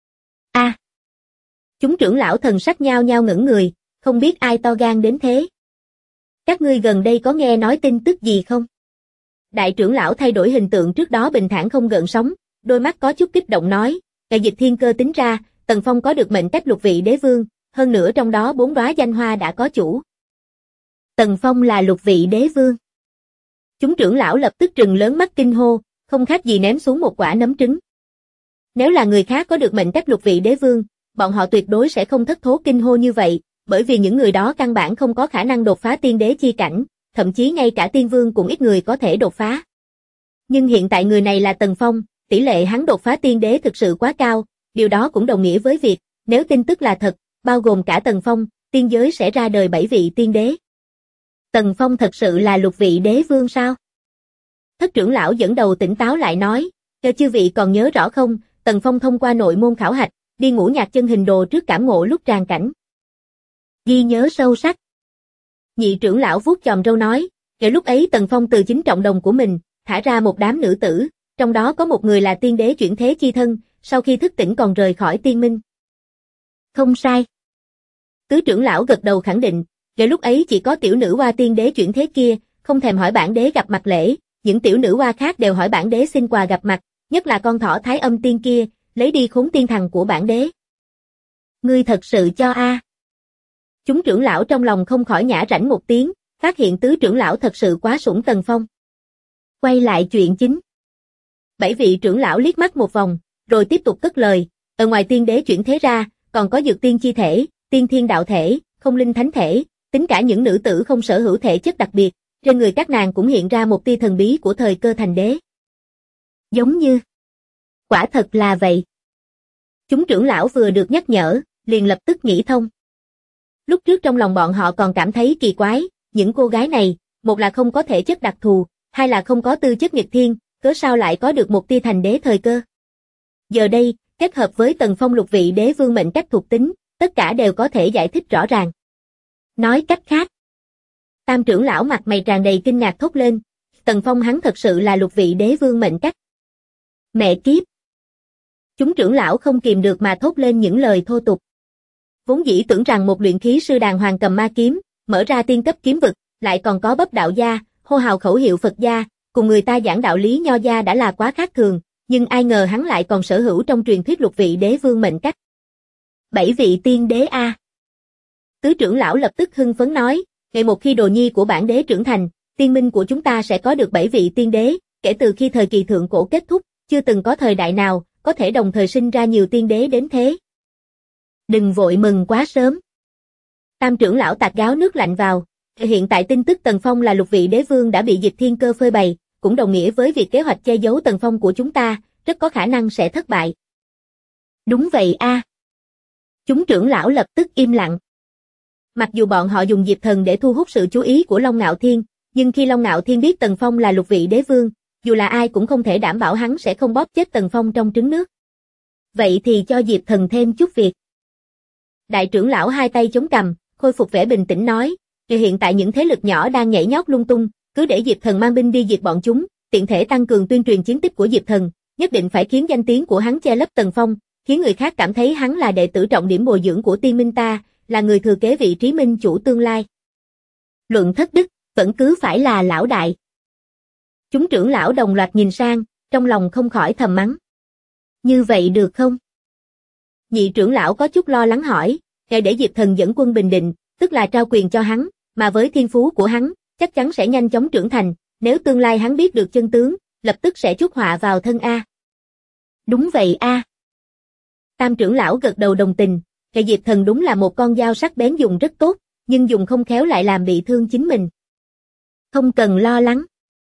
Speaker 2: Chúng trưởng lão thần sắc nhao nhao ngẩn người, không biết ai to gan đến thế. Các ngươi gần đây có nghe nói tin tức gì không? Đại trưởng lão thay đổi hình tượng trước đó bình thản không gợn sóng, đôi mắt có chút kích động nói, Ngài Dịch Thiên Cơ tính ra, Tần Phong có được mệnh cách lục vị đế vương, hơn nữa trong đó 4 đóa danh hoa đã có chủ. Tần Phong là lục vị đế vương. Chúng trưởng lão lập tức trừng lớn mắt kinh hô, không khác gì ném xuống một quả nấm trứng. Nếu là người khác có được mệnh cách lục vị đế vương, bọn họ tuyệt đối sẽ không thất thố kinh hô như vậy, bởi vì những người đó căn bản không có khả năng đột phá tiên đế chi cảnh, thậm chí ngay cả tiên vương cũng ít người có thể đột phá. Nhưng hiện tại người này là Tần Phong, tỷ lệ hắn đột phá tiên đế thực sự quá cao, điều đó cũng đồng nghĩa với việc, nếu tin tức là thật, bao gồm cả Tần Phong, tiên giới sẽ ra đời 7 vị tiên đế. Tần Phong thật sự là lục vị đế vương sao? Thất trưởng lão dẫn đầu tỉnh táo lại nói, chư vị còn nhớ rõ không, Tần Phong thông qua nội môn khảo hạch, đi Ngũ Nhạc Chân Hình Đồ trước cảm ngộ lúc tràn cảnh. Ghi nhớ sâu sắc. Nhị trưởng lão vuốt chòm râu nói, lúc ấy Tần Phong từ chính trọng đồng của mình, thả ra một đám nữ tử, trong đó có một người là tiên đế chuyển thế chi thân, sau khi thức tỉnh còn rời khỏi tiên minh. Không sai. Tứ trưởng lão gật đầu khẳng định, lúc ấy chỉ có tiểu nữ hoa tiên đế chuyển thế kia, không thèm hỏi bản đế gặp mặt lễ, những tiểu nữ hoa khác đều hỏi bản đế xin quà gặp mặt, nhất là con thỏ Thái Âm tiên kia, lấy đi khốn tiên thằng của bản đế. Ngươi thật sự cho a? Chúng trưởng lão trong lòng không khỏi nhả rãnh một tiếng, phát hiện tứ trưởng lão thật sự quá sủng Tần Phong. Quay lại chuyện chính. 7 vị trưởng lão liếc mắt một vòng, rồi tiếp tục cất lời, ở ngoài tiên đế chuyển thế ra, còn có dược tiên chi thể, tiên thiên đạo thể, không linh thánh thể, tính cả những nữ tử không sở hữu thể chất đặc biệt, trên người các nàng cũng hiện ra một tia thần bí của thời cơ thành đế. Giống như. Quả thật là vậy. Chúng trưởng lão vừa được nhắc nhở, liền lập tức nghĩ thông. Lúc trước trong lòng bọn họ còn cảm thấy kỳ quái, những cô gái này, một là không có thể chất đặc thù, hai là không có tư chất nghịch thiên, cớ sao lại có được một tia thành đế thời cơ. Giờ đây, kết hợp với Tần Phong lục vị đế vương mệnh cách thuộc tính, tất cả đều có thể giải thích rõ ràng. Nói cách khác, tam trưởng lão mặt mày tràn đầy kinh ngạc thốt lên, Tần Phong hắn thật sự là lục vị đế vương mệnh cách. Mẹ kiếp! Chúng trưởng lão không kìm được mà thốt lên những lời thô tục. Vốn dĩ tưởng rằng một luyện khí sư đàng hoàng cầm ma kiếm, mở ra tiên cấp kiếm vực, lại còn có bấp đạo gia, hô hào khẩu hiệu Phật gia, cùng người ta giảng đạo lý nho gia đã là quá khác thường, nhưng ai ngờ hắn lại còn sở hữu trong truyền thuyết lục vị đế vương mệnh cách. 7 vị tiên đế a. Tứ trưởng lão lập tức hưng phấn nói, ngày một khi đồ nhi của bản đế trưởng thành, tiên minh của chúng ta sẽ có được 7 vị tiên đế, kể từ khi thời kỳ thượng cổ kết thúc, chưa từng có thời đại nào có thể đồng thời sinh ra nhiều tiên đế đến thế. Đừng vội mừng quá sớm. Tam trưởng lão tạt gáo nước lạnh vào, hiện tại tin tức Tần Phong là lục vị đế vương đã bị Dịch Thiên Cơ phơi bày, cũng đồng nghĩa với việc kế hoạch che giấu Tần Phong của chúng ta, rất có khả năng sẽ thất bại. Đúng vậy a. Chúng trưởng lão lập tức im lặng. Mặc dù bọn họ dùng Diệp Thần để thu hút sự chú ý của Long Ngạo Thiên, nhưng khi Long Ngạo Thiên biết Tần Phong là lục vị đế vương, dù là ai cũng không thể đảm bảo hắn sẽ không bóp chết Tần Phong trong trứng nước. Vậy thì cho Diệp Thần thêm chút việc. Đại trưởng lão hai tay chống cằm, khôi phục vẻ bình tĩnh nói, hiện tại những thế lực nhỏ đang nhảy nhót lung tung, cứ để Diệp Thần mang binh đi diệt bọn chúng, tiện thể tăng cường tuyên truyền chiến tích của Diệp Thần, nhất định phải khiến danh tiếng của hắn che lấp Tần Phong, khiến người khác cảm thấy hắn là đệ tử trọng điểm bồi dưỡng của Tiên Minh ta, là người thừa kế vị trí minh chủ tương lai. Luận thất đức, vẫn cứ phải là lão đại. Chúng trưởng lão đồng loạt nhìn sang, trong lòng không khỏi thầm mắng. Như vậy được không? Nhị trưởng lão có chút lo lắng hỏi, kẻ để Diệp Thần dẫn quân Bình Định, tức là trao quyền cho hắn, mà với thiên phú của hắn, chắc chắn sẽ nhanh chóng trưởng thành, nếu tương lai hắn biết được chân tướng, lập tức sẽ chuốc họa vào thân A. Đúng vậy A. Tam trưởng lão gật đầu đồng tình, kẻ Diệp Thần đúng là một con dao sắc bén dùng rất tốt, nhưng dùng không khéo lại làm bị thương chính mình. Không cần lo lắng.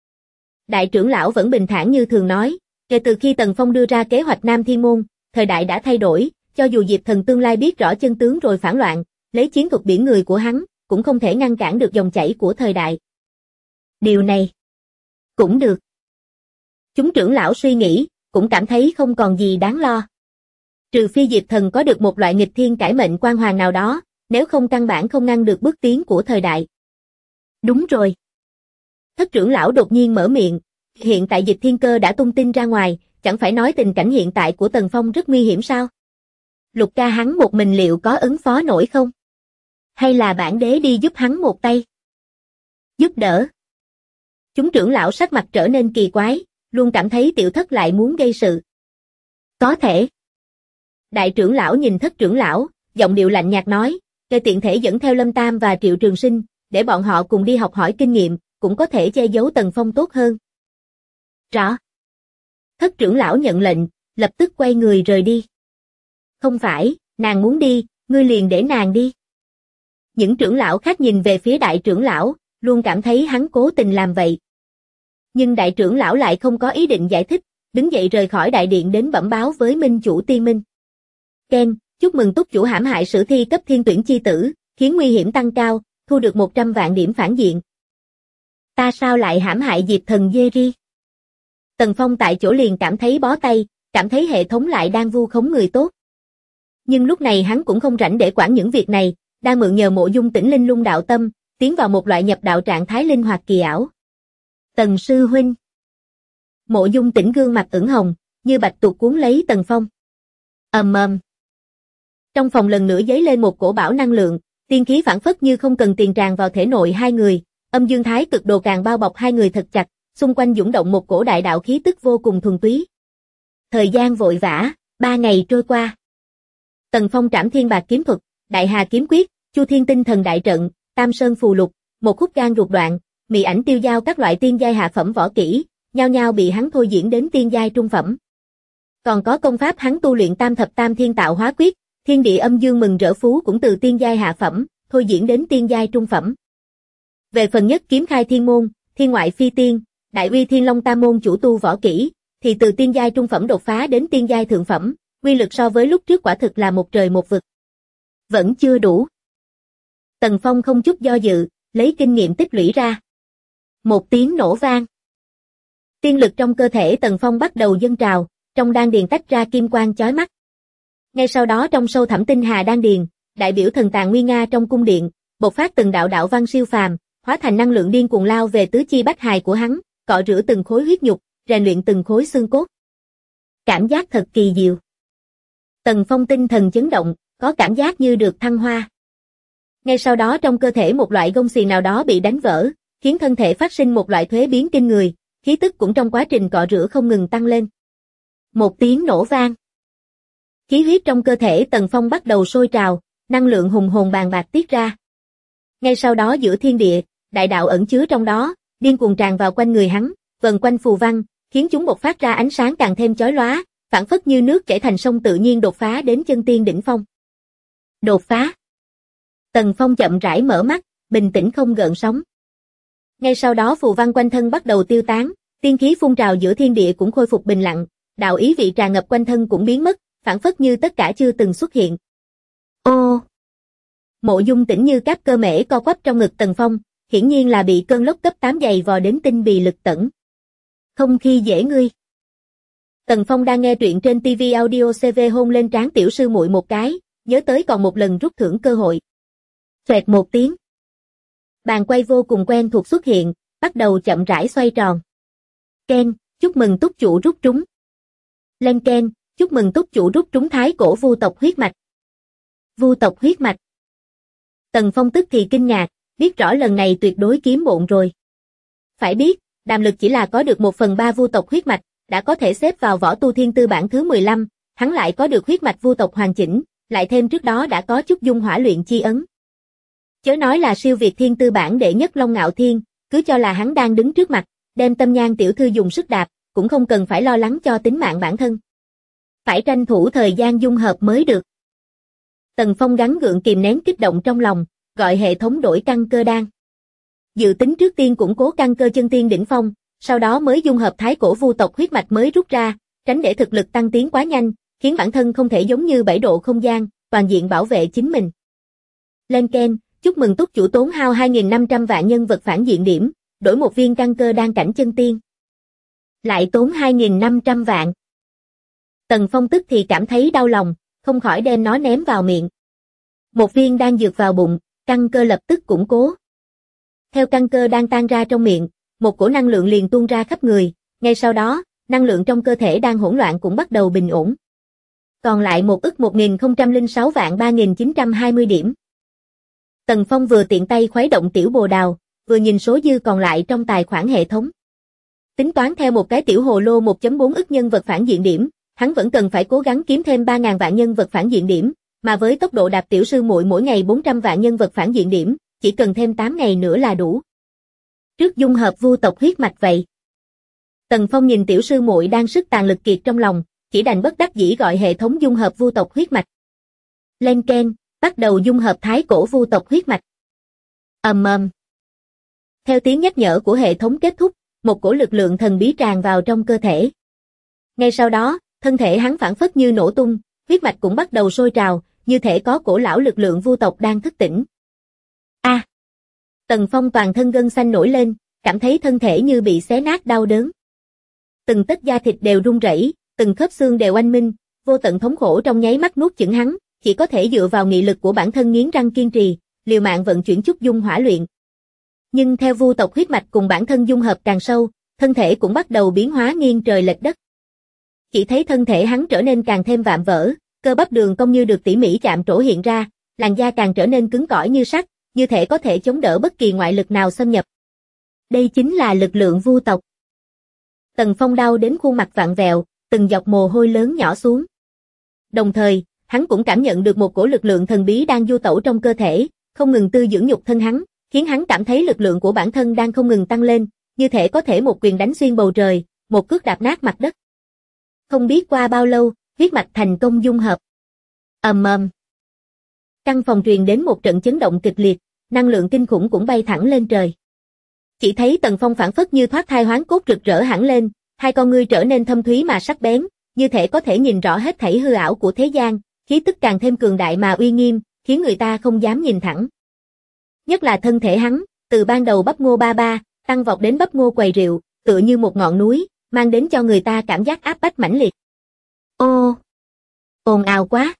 Speaker 2: Đại trưởng lão vẫn bình thản như thường nói, kể từ khi Tần Phong đưa ra kế hoạch Nam Thiên Môn, thời đại đã thay đổi, cho dù Diệp Thần tương lai biết rõ chân tướng rồi phản loạn, lấy chiến thuật biển người của hắn, cũng không thể ngăn cản được dòng chảy của thời đại. Điều này cũng được. Chúng trưởng lão suy nghĩ, cũng cảm thấy không còn gì đáng lo. Trừ phi Diệp Thần có được một loại nghịch thiên cải mệnh quan hoàng nào đó, nếu không căn bản không ngăn được bước tiến của thời đại. Đúng rồi. Thất trưởng lão đột nhiên mở miệng, hiện tại Dịch Thiên Cơ đã tung tin ra ngoài, chẳng phải nói tình cảnh hiện tại của Tần Phong rất nguy hiểm sao? Lục ca hắn một mình liệu có ứng phó nổi không? Hay là bản đế đi giúp hắn một tay? Giúp đỡ. Chúng trưởng lão sắc mặt trở nên kỳ quái, luôn cảm thấy tiểu thất lại muốn gây sự. Có thể. Đại trưởng lão nhìn thất trưởng lão, giọng điệu lạnh nhạt nói, kẻ tiện thể dẫn theo Lâm Tam và Triệu Trường Sinh, để bọn họ cùng đi học hỏi kinh nghiệm, cũng có thể che giấu Tần Phong tốt hơn. Rõ. Thất trưởng lão nhận lệnh, lập tức quay người rời đi. Không phải, nàng muốn đi, ngươi liền để nàng đi. Những trưởng lão khác nhìn về phía đại trưởng lão, luôn cảm thấy hắn cố tình làm vậy. Nhưng đại trưởng lão lại không có ý định giải thích, đứng dậy rời khỏi đại điện đến bẩm báo với minh chủ Tiên Minh. Ken, chúc mừng túc chủ hãm hại sử thi cấp thiên tuyển chi tử, khiến nguy hiểm tăng cao, thu được 100 vạn điểm phản diện. Ta sao lại hãm hại Diệp Thần Jerry? Tần Phong tại chỗ liền cảm thấy bó tay, cảm thấy hệ thống lại đang vu khống người tốt. Nhưng lúc này hắn cũng không rảnh để quản những việc này, đang mượn nhờ Mộ Dung Tĩnh linh lung đạo tâm, tiến vào một loại nhập đạo trạng thái linh hoạt kỳ ảo. Tần sư huynh. Mộ Dung Tĩnh gương mặt ửng hồng, như bạch tuộc cuốn lấy Tần Phong. Ầm ầm. Trong phòng lần nữa dấy lên một cổ bão năng lượng, tiên khí phảng phất như không cần tiền tràn vào thể nội hai người, âm dương thái cực đồ càng bao bọc hai người thật chặt, xung quanh dũng động một cổ đại đạo khí tức vô cùng thuần túy. Thời gian vội vã, 3 ngày trôi qua. Tần Phong trảm thiên bạc kiếm thuật, đại hà kiếm quyết, chu thiên tinh thần đại trận, tam sơn phù lục, một khúc gan ruột đoạn, mị ảnh tiêu dao các loại tiên giai hạ phẩm võ kỹ, nhao nhao bị hắn thôi diễn đến tiên giai trung phẩm. Còn có công pháp hắn tu luyện tam thập tam thiên tạo hóa quyết, thiên địa âm dương mừng rỡ phú cũng từ tiên giai hạ phẩm, thôi diễn đến tiên giai trung phẩm. Về phần nhất kiếm khai thiên môn, thiên ngoại phi tiên, đại uy thiên long tam môn chủ tu võ kỹ, thì từ tiên giai trung phẩm đột phá đến tiên giai thượng phẩm, uy lực so với lúc trước quả thực là một trời một vực. Vẫn chưa đủ. Tần Phong không chút do dự, lấy kinh nghiệm tích lũy ra. Một tiếng nổ vang. Tiên lực trong cơ thể Tần Phong bắt đầu dâng trào, trong đan điền tách ra kim quang chói mắt. Ngay sau đó trong sâu thẳm tinh hà đan điền, đại biểu thần tàng nguy nga trong cung điện, bộc phát từng đạo đạo văn siêu phàm, hóa thành năng lượng điên cuồng lao về tứ chi bách hài của hắn, cọ rửa từng khối huyết nhục, rèn luyện từng khối xương cốt. Cảm giác thật kỳ diệu. Tần Phong tinh thần chấn động, có cảm giác như được thăng hoa. Ngay sau đó trong cơ thể một loại gông xiềng nào đó bị đánh vỡ, khiến thân thể phát sinh một loại thuế biến kinh người, khí tức cũng trong quá trình cọ rửa không ngừng tăng lên. Một tiếng nổ vang. Khí huyết trong cơ thể Tần Phong bắt đầu sôi trào, năng lượng hùng hồn bàn bạc tiết ra. Ngay sau đó giữa thiên địa, đại đạo ẩn chứa trong đó, điên cuồng tràn vào quanh người hắn, vần quanh phù văn, khiến chúng bộc phát ra ánh sáng càng thêm chói lóa, phảng phất như nước chảy thành sông tự nhiên đột phá đến chân tiên đỉnh phong. Đột phá. Tần Phong chậm rãi mở mắt, bình tĩnh không gợn sóng. Ngay sau đó phù văn quanh thân bắt đầu tiêu tán, tiên khí phun trào giữa thiên địa cũng khôi phục bình lặng, đạo ý vị tràn ngập quanh thân cũng biến mất, phảng phất như tất cả chưa từng xuất hiện. Ô! Mộ Dung Tĩnh như cáp cơ mễ co quắp trong ngực Tần Phong, hiển nhiên là bị cơn lốc cấp 8 dày vò đến tinh bì lực tẩn. Không khi dễ ngươi. Tần Phong đang nghe truyện trên TV Audio CV hôn lên trán tiểu sư muội một cái, nhớ tới còn một lần rút thưởng cơ hội. Xoẹt một tiếng. Bàn quay vô cùng quen thuộc xuất hiện, bắt đầu chậm rãi xoay tròn. Ken, chúc mừng túc chủ rút trúng. Lên Ken, chúc mừng túc chủ rút trúng thái cổ vu tộc huyết mạch. Vu tộc huyết mạch. Tần Phong tức thì kinh ngạc, biết rõ lần này tuyệt đối kiếm bộn rồi. Phải biết, Đàm Lực chỉ là có được 1/3 vu tộc huyết mạch, đã có thể xếp vào võ tu thiên tư bảng thứ 15, hắn lại có được huyết mạch vu tộc hoàn chỉnh, lại thêm trước đó đã có chút dung hỏa luyện chi ấn. Chớ nói là siêu việt thiên tư bảng đệ nhất Long Ngạo Thiên, cứ cho là hắn đang đứng trước mặt, đem Tâm Nhan tiểu thư dùng sức đạp, cũng không cần phải lo lắng cho tính mạng bản thân. Phải tranh thủ thời gian dung hợp mới được. Tần Phong gắng gượng kìm nén kích động trong lòng, gọi hệ thống đổi căn cơ đan. Dự tính trước tiên củng cố căn cơ chân tiên đỉnh phong, sau đó mới dung hợp thái cổ vu tộc huyết mạch mới rút ra, tránh để thực lực tăng tiến quá nhanh, khiến bản thân không thể giống như 7 độ không gian, toàn diện bảo vệ chính mình. Lên Ken, chúc mừng túc chủ tốn hao 2.500 vạn nhân vật phản diện điểm, đổi một viên căn cơ đan cảnh chân tiên. Lại tốn 2.500 vạn. Tần Phong tức thì cảm thấy đau lòng, không khỏi đem nó ném vào miệng. Một viên đan dược vào bụng, căn cơ lập tức củng cố. Theo căn cơ đang tan ra trong miệng, một cổ năng lượng liền tuôn ra khắp người, ngay sau đó, năng lượng trong cơ thể đang hỗn loạn cũng bắt đầu bình ổn. Còn lại 1.1006 vạn 3.920 điểm. Tần Phong vừa tiện tay khuấy động tiểu bồ đào, vừa nhìn số dư còn lại trong tài khoản hệ thống. Tính toán theo một cái tiểu hồ lô 1.4 ức nhân vật phản diện điểm, hắn vẫn cần phải cố gắng kiếm thêm 3.000 vạn nhân vật phản diện điểm, mà với tốc độ đạp tiểu sư muội mỗi ngày 400 vạn nhân vật phản diện điểm, chỉ cần thêm 8 ngày nữa là đủ. Trước dung hợp vu tộc huyết mạch vậy. Tần Phong nhìn tiểu sư muội đang sức tàn lực kiệt trong lòng, chỉ đành bất đắc dĩ gọi hệ thống dung hợp vu tộc huyết mạch. Lên Ken, bắt đầu dung hợp thái cổ vu tộc huyết mạch. Ầm ầm. Theo tiếng nhắc nhở của hệ thống kết thúc, một cổ lực lượng thần bí tràn vào trong cơ thể. Ngay sau đó, thân thể hắn phảng phất như nổ tung, huyết mạch cũng bắt đầu sôi trào, như thể có cổ lão lực lượng vu tộc đang thức tỉnh. A! Tần Phong toàn thân gân xanh nổi lên, cảm thấy thân thể như bị xé nát đau đớn. Từng tấc da thịt đều run rẩy, từng khớp xương đều oanh minh, vô tận thống khổ trong nháy mắt nuốt chửng hắn, chỉ có thể dựa vào nghị lực của bản thân nghiến răng kiên trì, liều mạng vận chuyển chút dung hỏa luyện. Nhưng theo vu tộc huyết mạch cùng bản thân dung hợp càng sâu, thân thể cũng bắt đầu biến hóa nghiêng trời lệch đất. Chỉ thấy thân thể hắn trở nên càng thêm vạm vỡ, cơ bắp đường cong như được tỉ mỉ chạm trổ hiện ra, làn da càng trở nên cứng cỏi như sắt, như thể có thể chống đỡ bất kỳ ngoại lực nào xâm nhập. Đây chính là lực lượng vu tộc. Tần Phong đau đến khuôn mặt vặn vẹo, từng giọt mồ hôi lớn nhỏ xuống. Đồng thời, hắn cũng cảm nhận được một cổ lực lượng thần bí đang du tẩu trong cơ thể, không ngừng tư dưỡng nhục thân hắn, khiến hắn cảm thấy lực lượng của bản thân đang không ngừng tăng lên, như thể có thể một quyền đánh xuyên bầu trời, một cước đạp nát mặt đất. Không biết qua bao lâu, huyết mạch thành công dung hợp. Ầm ầm. Căn phòng truyền đến một trận chấn động kịch liệt, năng lượng kinh khủng cũng bay thẳng lên trời. Chỉ thấy Tần Phong phảng phất như thoát thai hoán cốt rực rỡ hẳn lên, hai con ngươi trở nên thâm thúy mà sắc bén, như thể có thể nhìn rõ hết thảy hư ảo của thế gian, khí tức càng thêm cường đại mà uy nghiêm, khiến người ta không dám nhìn thẳng. Nhất là thân thể hắn, từ ban đầu bắp ngô ba ba, tăng vọt đến bắp ngô quầy rượu, tựa như một ngọn núi, mang đến cho người ta cảm giác áp bách mãnh liệt. Ô! Ồn ào quá!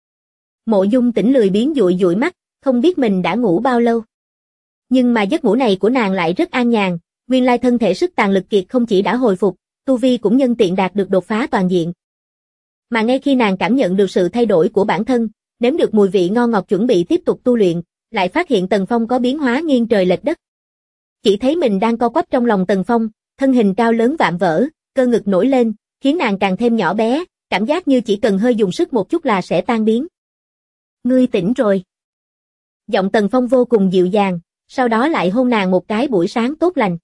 Speaker 2: Mộ Dung Tĩnh lười biếng dụi dụi mắt, không biết mình đã ngủ bao lâu. Nhưng mà giấc ngủ này của nàng lại rất an nhàn, nguyên lai thân thể sức tàn lực kiệt không chỉ đã hồi phục, tu vi cũng nhân tiện đạt được đột phá toàn diện. Mà ngay khi nàng cảm nhận được sự thay đổi của bản thân, nếm được mùi vị ngon ngọt chuẩn bị tiếp tục tu luyện, lại phát hiện Tần Phong có biến hóa nghiêng trời lệch đất. Chỉ thấy mình đang co quắp trong lòng Tần Phong, thân hình cao lớn vạm vỡ, cơ ngực nổi lên, khiến nàng càng thêm nhỏ bé, cảm giác như chỉ cần hơi dùng sức một chút là sẽ tan biến. Ngươi tỉnh rồi. Giọng Tần Phong vô cùng dịu dàng, sau đó lại hôn nàng một cái buổi sáng tốt lành.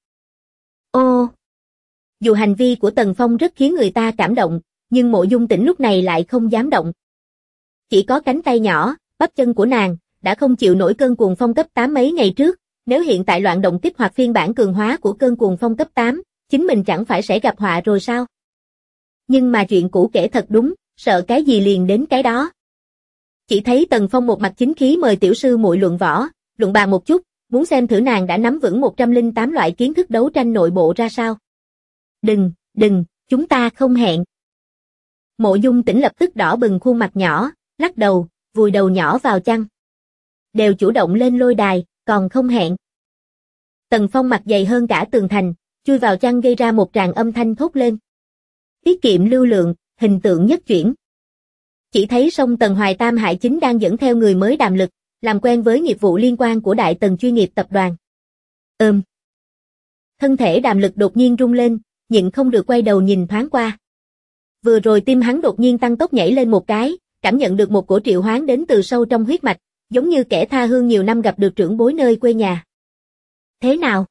Speaker 2: Ô! Dù hành vi của Tần Phong rất khiến người ta cảm động, nhưng Mộ Dung Tĩnh lúc này lại không dám động. Chỉ có cánh tay nhỏ, bắp chân của nàng, đã không chịu nổi cơn cuồng phong cấp 8 mấy ngày trước, nếu hiện tại loạn động kích hoạt phiên bản cường hóa của cơn cuồng phong cấp 8, chính mình chẳng phải sẽ gặp họa rồi sao? Nhưng mà chuyện cũ kể thật đúng, sợ cái gì liền đến cái đó. Chỉ thấy Tần Phong một mặt chính khí mời tiểu sư muội luận võ, luận bàn một chút, muốn xem thử nàng đã nắm vững 108 loại kiến thức đấu tranh nội bộ ra sao. Đừng, chúng ta không hẹn. Mộ Dung Tĩnh lập tức đỏ bừng khuôn mặt nhỏ, lắc đầu, vùi đầu nhỏ vào chăn. Đều chủ động lên lôi đài, còn không hẹn. Tần Phong mặt dày hơn cả tường thành, chui vào chăn gây ra một tràng âm thanh thốt lên. Tiết kiệm lưu lượng, hình tượng nhất chuyển. Chỉ thấy song Tần Hoài Tam Hải chính đang dẫn theo người mới Đàm Lực, làm quen với nghiệp vụ liên quan của Đại Tần chuyên nghiệp tập đoàn. Thân thể Đàm Lực đột nhiên rung lên, nhịn không được quay đầu nhìn thoáng qua. Vừa rồi tim hắn đột nhiên tăng tốc nhảy lên một cái, cảm nhận được một cổ triệu hoán đến từ sâu trong huyết mạch, giống như kẻ tha hương nhiều năm gặp được trưởng bối nơi quê nhà. Thế nào?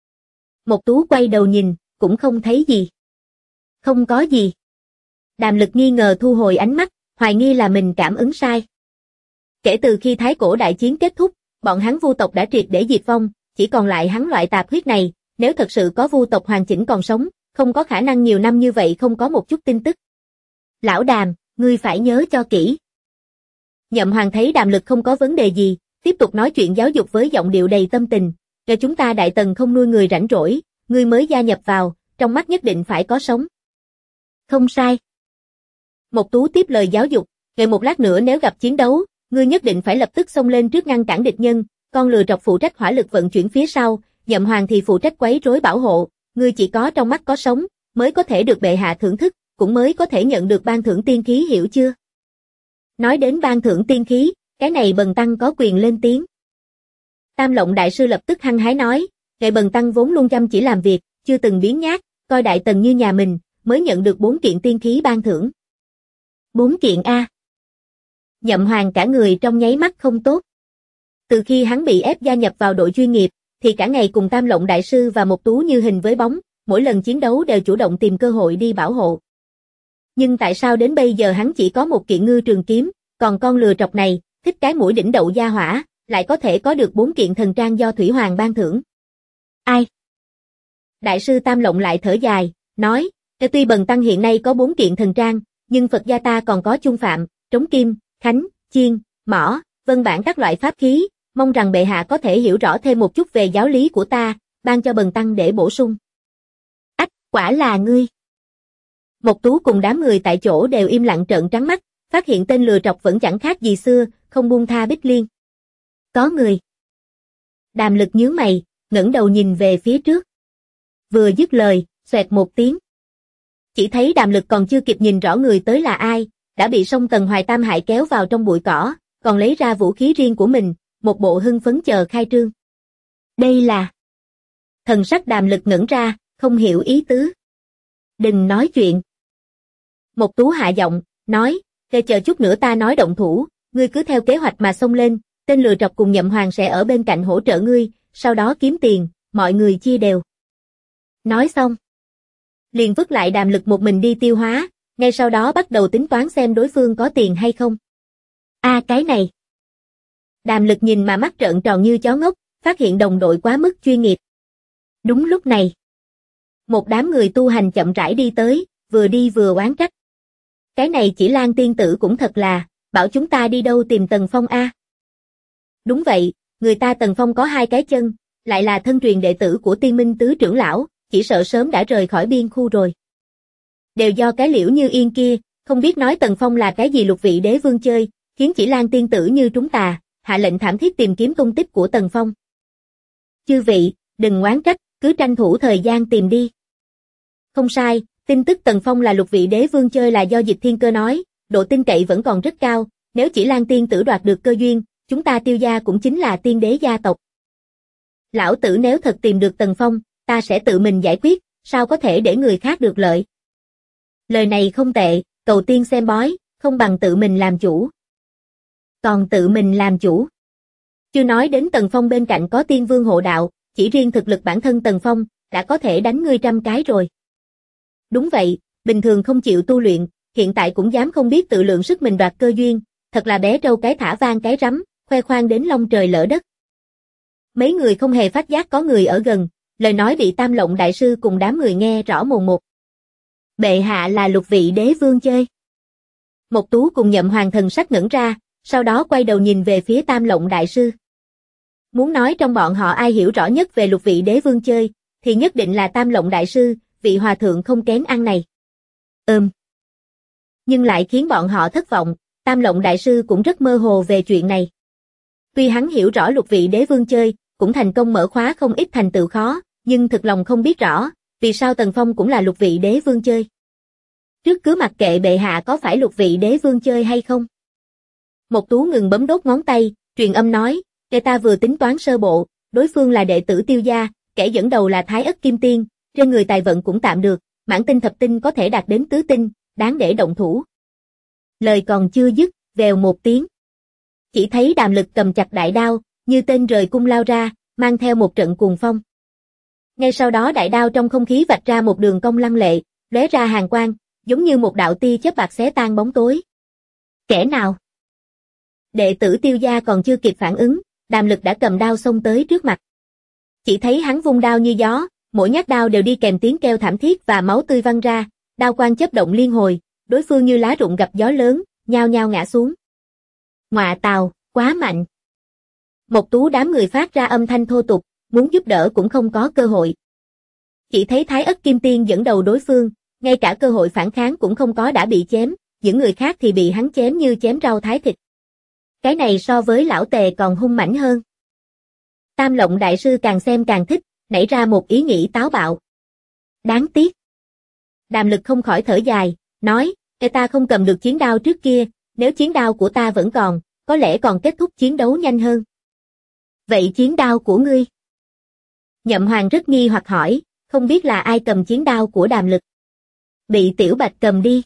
Speaker 2: Mộc Tú quay đầu nhìn, cũng không thấy gì. Không có gì. Đàm Lực nghi ngờ thu hồi ánh mắt, hoài nghi là mình cảm ứng sai. Kể từ khi Thái Cổ đại chiến kết thúc, bọn hắn Vu tộc đã triệt để diệt vong, chỉ còn lại hắn loại tạp huyết này, nếu thật sự có Vu tộc hoàn chỉnh còn sống, không có khả năng nhiều năm như vậy không có một chút tin tức. Lão Đàm, ngươi phải nhớ cho kỹ. Nhậm Hoàng thấy Đàm Lực không có vấn đề gì, tiếp tục nói chuyện giáo dục với giọng điệu đầy tâm tình. Cho chúng ta Đại Tần không nuôi người rảnh rỗi, ngươi mới gia nhập vào, trong mắt nhất định phải có sống. Không sai. Mộc Tú tiếp lời giáo dục, ngày một lát nữa nếu gặp chiến đấu, ngươi nhất định phải lập tức xông lên trước ngăn cản địch nhân, con lừa trọc phụ trách hỏa lực vận chuyển phía sau, Nhậm Hoàng thì phụ trách quấy rối bảo hộ, ngươi chỉ có trong mắt có sống, mới có thể được bệ hạ thưởng thức, cũng mới có thể nhận được ban thưởng tiên khí, hiểu chưa? Nói đến ban thưởng tiên khí, cái này Bần Tăng có quyền lên tiếng. Tam Lộng Đại Sư lập tức hăng hái nói, ngày Bần Tăng vốn luôn chăm chỉ làm việc, chưa từng biếng nhác, coi Đại Tần như nhà mình, mới nhận được 4 kiện tiên khí ban thưởng. 4 kiện a. Nhậm Hoàng cả người trong nháy mắt không tốt. Từ khi hắn bị ép gia nhập vào đội chuyên nghiệp, thì cả ngày cùng Tam Lộng Đại Sư và Mộc Tú như hình với bóng, mỗi lần chiến đấu đều chủ động tìm cơ hội đi bảo hộ. Nhưng tại sao đến bây giờ hắn chỉ có một kiện ngư trường kiếm, còn con lừa trọc này, thích cái mũi đỉnh đậu gia hỏa, lại có thể có được 4 kiện thần trang do Thủy Hoàng ban thưởng? Ai? Đại sư Tam Lộng lại thở dài, nói, tuy Bần Tăng hiện nay có 4 kiện thần trang, nhưng Phật gia ta còn có chung phạm, trống kim, khánh, chiên, mõ, vân bản các loại pháp khí, mong rằng bệ hạ có thể hiểu rõ thêm một chút về giáo lý của ta, ban cho Bần Tăng để bổ sung. Ách, quả là ngươi. Mộc Tú cùng đám người tại chỗ đều im lặng trợn trắng mắt, phát hiện tên lừa trọc vẫn chẳng khác gì xưa, không buông tha Bích Liên. Có người. Đàm Lực nhướng mày, ngẩng đầu nhìn về phía trước. Vừa dứt lời, xoẹt một tiếng. Chỉ thấy Đàm Lực còn chưa kịp nhìn rõ người tới là ai, đã bị song Tần Hoài Tam Hải kéo vào trong bụi cỏ, còn lấy ra vũ khí riêng của mình, một bộ hưng phấn chờ khai trương. Đây là... Thần sắc Đàm Lực ngẩn ra, không hiểu ý tứ. Đừng nói chuyện. Mộc Tú hạ giọng, nói, để chờ chút nữa ta nói động thủ, ngươi cứ theo kế hoạch mà xông lên, tên lừa trọc cùng Nhậm Hoàng sẽ ở bên cạnh hỗ trợ ngươi, sau đó kiếm tiền, mọi người chia đều. Nói xong, liền vứt lại Đàm Lực một mình đi tiêu hóa, ngay sau đó bắt đầu tính toán xem đối phương có tiền hay không. Cái này. Đàm Lực nhìn mà mắt trợn tròn như chó ngốc, phát hiện đồng đội quá mức chuyên nghiệp. Đúng lúc này, một đám người tu hành chậm rãi đi tới, vừa đi vừa oán trách. Cái này Chỉ Lan tiên tử cũng thật là, bảo chúng ta đi đâu tìm Tần Phong a? Đúng vậy, người ta Tần Phong có 2 cái chân, lại là thân truyền đệ tử của Tiên Minh tứ trưởng lão, chỉ sợ sớm đã rời khỏi biên khu rồi. Đều do cái Liễu Như Yên kia, không biết nói Tần Phong là cái gì lục vị đế vương chơi, khiến Chỉ Lan tiên tử như chúng ta, hạ lệnh thảm thiết tìm kiếm tung tích của Tần Phong. Chư vị, đừng oán trách, cứ tranh thủ thời gian tìm đi. Không sai, tin tức Tần Phong là lục vị đế vương chơi là do Dịch Thiên Cơ nói, độ tin cậy vẫn còn rất cao, nếu Chỉ Lan tiên tử đoạt được cơ duyên, chúng ta Tiêu gia cũng chính là tiên đế gia tộc. Lão tử nếu thật tìm được Tần Phong, ta sẽ tự mình giải quyết, sao có thể để người khác được lợi. Lời này không tệ, cầu tiên xem bói, không bằng tự mình làm chủ. Còn tự mình làm chủ. Chưa nói đến Tần Phong bên cạnh có tiên vương hộ đạo, chỉ riêng thực lực bản thân Tần Phong, đã có thể đánh ngươi 100 cái rồi. Đúng vậy, bình thường không chịu tu luyện, hiện tại cũng dám không biết tự lượng sức mình đoạt cơ duyên, thật là bé trâu cái thả vang cái rắm, khoe khoang đến long trời lỡ đất. Mấy người không hề phát giác có người ở gần, lời nói bị Tam Lộng Đại Sư cùng đám người nghe rõ mồn một. Bệ hạ là lục vị đế vương chơi. Mộc Tú cùng Nhậm Hoàng thần sắc ngẩn ra, sau đó quay đầu nhìn về phía Tam Lộng Đại Sư. Muốn nói trong bọn họ ai hiểu rõ nhất về lục vị đế vương chơi, thì nhất định là Tam Lộng Đại Sư, vị hòa thượng không kén ăn này. Nhưng lại khiến bọn họ thất vọng, Tam Lộng Đại Sư cũng rất mơ hồ về chuyện này. Tuy hắn hiểu rõ lục vị đế vương chơi, cũng thành công mở khóa không ít thành tựu khó, nhưng thực lòng không biết rõ, vì sao Tần Phong cũng là lục vị đế vương chơi. Trước cứ mặc kệ bệ hạ có phải Lục vị đế vương chơi hay không. Mộc Tú ngừng bấm đốt ngón tay, truyền âm nói, ta vừa tính toán sơ bộ, đối phương là đệ tử Tiêu gia, kẻ dẫn đầu là Thái Ất Kim Tiên, trên người tài vận cũng tạm được, mãn tinh thập tinh có thể đạt đến tứ tinh, đáng để động thủ. Lời còn chưa dứt, vèo một tiếng. Chỉ thấy Đàm Lực cầm chặt đại đao, như tên rời cung lao ra, mang theo một trận cuồng phong. Ngay sau đó đại đao trong không khí vạch ra một đường cong lăng lệ, lóe ra hàn quang, giống như một đạo tia chớp bạc xé tan bóng tối. Kẻ nào? Đệ tử Tiêu gia còn chưa kịp phản ứng, Đàm Lực đã cầm đao xông tới trước mặt. Chỉ thấy hắn vung đao như gió, mỗi nhát đao đều đi kèm tiếng kêu thảm thiết và máu tươi văng ra, đao quang chớp động liên hồi, đối phương như lá rụng gặp gió lớn, nhao nhao ngã xuống. Ngọa tào, quá mạnh. Mộc Tú đám người phát ra âm thanh thô tục, muốn giúp đỡ cũng không có cơ hội. Chỉ thấy Thái Ất Kim Tiên dẫn đầu đối phương, ngay cả cơ hội phản kháng cũng không có đã bị chém, những người khác thì bị hắn chém như chém rau thái thịt. Cái này so với lão Tề còn hung mãnh hơn. Tam Lộng đại sư càng xem càng thích, nảy ra một ý nghĩ táo bạo. Đáng tiếc. Đàm Lực không khỏi thở dài, nói, ta không cầm được chiến đao trước kia, nếu chiến đao của ta vẫn còn, có lẽ còn kết thúc chiến đấu nhanh hơn. Vậy chiến đao của ngươi? Nhậm Hoàng rất nghi hoặc hỏi, không biết là ai cầm chiến đao của Đàm Lực. Bị Tiểu Bạch cầm đi.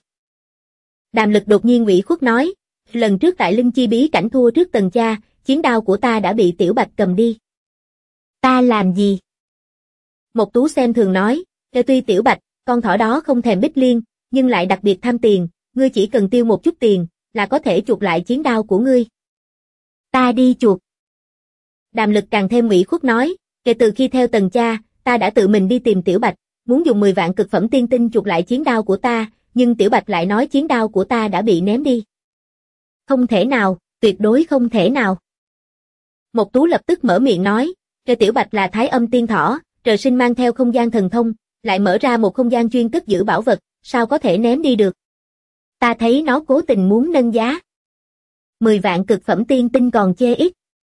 Speaker 2: Đàm Lực đột nhiên ủy khuất nói, lần trước tại Linh Chi bí cảnh thua trước Tần cha, chiến đao của ta đã bị Tiểu Bạch cầm đi. Ta làm gì? Mộc Tú xem thường nói, tuy Tiểu Bạch, con thỏ đó không thèm Bích Liên, nhưng lại đặc biệt tham tiền, ngươi chỉ cần tiêu một chút tiền, là có thể chuộc lại chiến đao của ngươi. Ta đi chuộc. Đàm Lực càng thêm ủy khuất nói, kể từ khi theo Tần cha, ta đã tự mình đi tìm Tiểu Bạch, muốn dùng 10 vạn cực phẩm tiên tinh chuộc lại chiến đao của ta, nhưng Tiểu Bạch lại nói chiến đao của ta đã bị ném đi. Không thể nào, tuyệt đối không thể nào. Mộc Tú lập tức mở miệng nói, Tiểu Bạch là Thái Âm Tiên Thỏ, trời sinh mang theo không gian thần thông, lại mở ra một không gian chuyên cất giữ bảo vật, sao có thể ném đi được. Ta thấy nó cố tình muốn nâng giá. 10 vạn cực phẩm tiên tinh còn chê ít.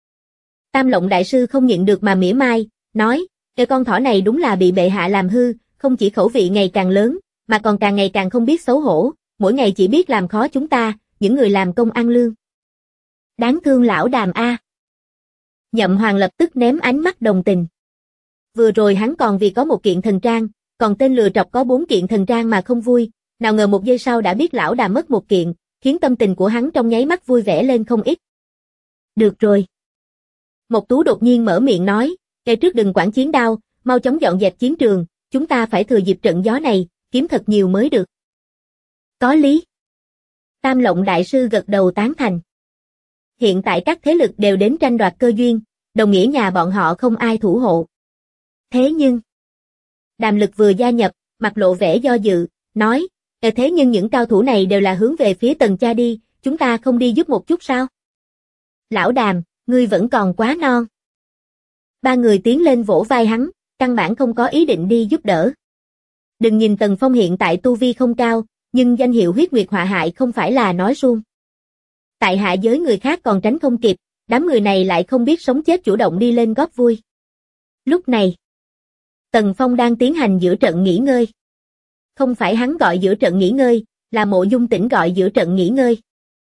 Speaker 2: Tam Lộng đại sư không nhịn được mà mỉa mai, nói, con thỏ này đúng là bị bệ hạ làm hư, không chỉ khẩu vị ngày càng lớn, mà còn càng ngày càng không biết xấu hổ, mỗi ngày chỉ biết làm khó chúng ta, những người làm công ăn lương. Đáng thương lão Đàm a. Nhậm Hoàng lập tức ném ánh mắt đồng tình. Vừa rồi hắn còn vì có một kiện thần trang, còn tên lừa trọc có 4 kiện thần trang mà không vui, nào ngờ một giây sau đã biết lão Đàm mất một kiện, khiến tâm tình của hắn trong nháy mắt vui vẻ lên không ít. Được rồi. Mộc Tú đột nhiên mở miệng nói, ngay trước đừng quản chiến đao, mau chóng dọn dẹp chiến trường, chúng ta phải thừa dịp trận gió này, kiếm thật nhiều mới được. Có lý. Tam Lộng đại sư gật đầu tán thành. Hiện tại các thế lực đều đến tranh đoạt cơ duyên, đồng nghĩa nhà bọn họ không ai thủ hộ. Thế nhưng, Đàm Lực vừa gia nhập, mặt lộ vẻ do dự, nói, thế nhưng những cao thủ này đều là hướng về phía Tần cha đi, chúng ta không đi giúp một chút sao? Lão Đàm, ngươi vẫn còn quá non. Ba người tiến lên vỗ vai hắn, căn bản không có ý định đi giúp đỡ. Đừng nhìn Tần Phong hiện tại tu vi không cao, nhưng danh hiệu huyết nguyệt họa hại không phải là nói suông. Tại hạ giới người khác còn tránh không kịp, đám người này lại không biết sống chết chủ động đi lên góp vui. Lúc này, Tần Phong đang tiến hành giữa trận nghỉ ngơi. Không phải hắn gọi giữa trận nghỉ ngơi, là Mộ Dung Tĩnh gọi giữa trận nghỉ ngơi.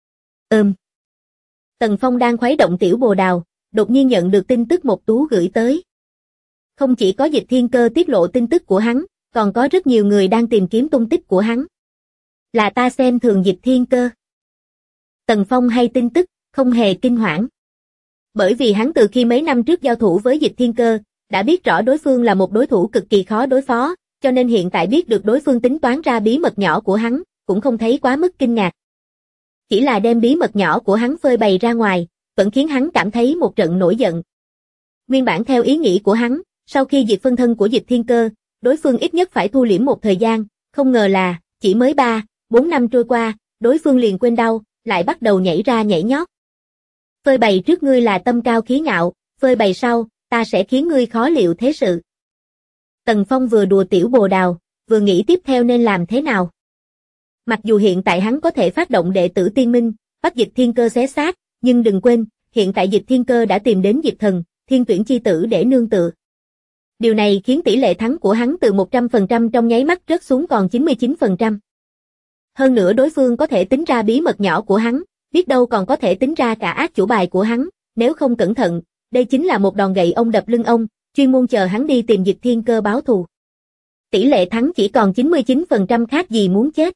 Speaker 2: Tần Phong đang khuấy động tiểu bồ đào, đột nhiên nhận được tin tức Mộc Tú gửi tới. Không chỉ có Dịch Thiên Cơ tiết lộ tin tức của hắn, còn có rất nhiều người đang tìm kiếm tung tích của hắn. Là ta xem thường Dịch Thiên Cơ. Tần Phong hay tin tức, không hề kinh hoảng. Bởi vì hắn từ khi mấy năm trước giao thủ với Dịch Thiên Cơ, đã biết rõ đối phương là một đối thủ cực kỳ khó đối phó, cho nên hiện tại biết được đối phương tính toán ra bí mật nhỏ của hắn, cũng không thấy quá mức kinh ngạc. Chỉ là đem bí mật nhỏ của hắn phơi bày ra ngoài, vẫn khiến hắn cảm thấy một trận nổi giận. Nguyên bản theo ý nghĩ của hắn, sau khi diệt phân thân của Dịch Thiên Cơ, đối phương ít nhất phải thu liễm một thời gian, không ngờ là, chỉ mới 3-4 năm trôi qua, đối phương liền quên đau, lại bắt đầu nhảy ra nhảy nhót. Phơi bày trước ngươi là tâm cao khí ngạo, phơi bày sau, ta sẽ khiến ngươi khó liệu thế sự. Tần Phong vừa đùa tiểu bồ đào, vừa nghĩ tiếp theo nên làm thế nào. Mặc dù hiện tại hắn có thể phát động đệ tử tiên minh, bắt Dịch Thiên Cơ xé xác, nhưng đừng quên, hiện tại Dịch Thiên Cơ đã tìm đến Diệp Thần, Thiên Tuyển chi tử để nương tựa. Điều này khiến tỷ lệ thắng của hắn từ 100% trong nháy mắt rớt xuống còn 99%. Hơn nữa đối phương có thể tính ra bí mật nhỏ của hắn, biết đâu còn có thể tính ra cả ác chủ bài của hắn, nếu không cẩn thận, đây chính là một đòn gậy ông đập lưng ông, chuyên môn chờ hắn đi tìm Dịch Thiên Cơ báo thù. Tỷ lệ thắng chỉ còn 99% khác gì muốn chết.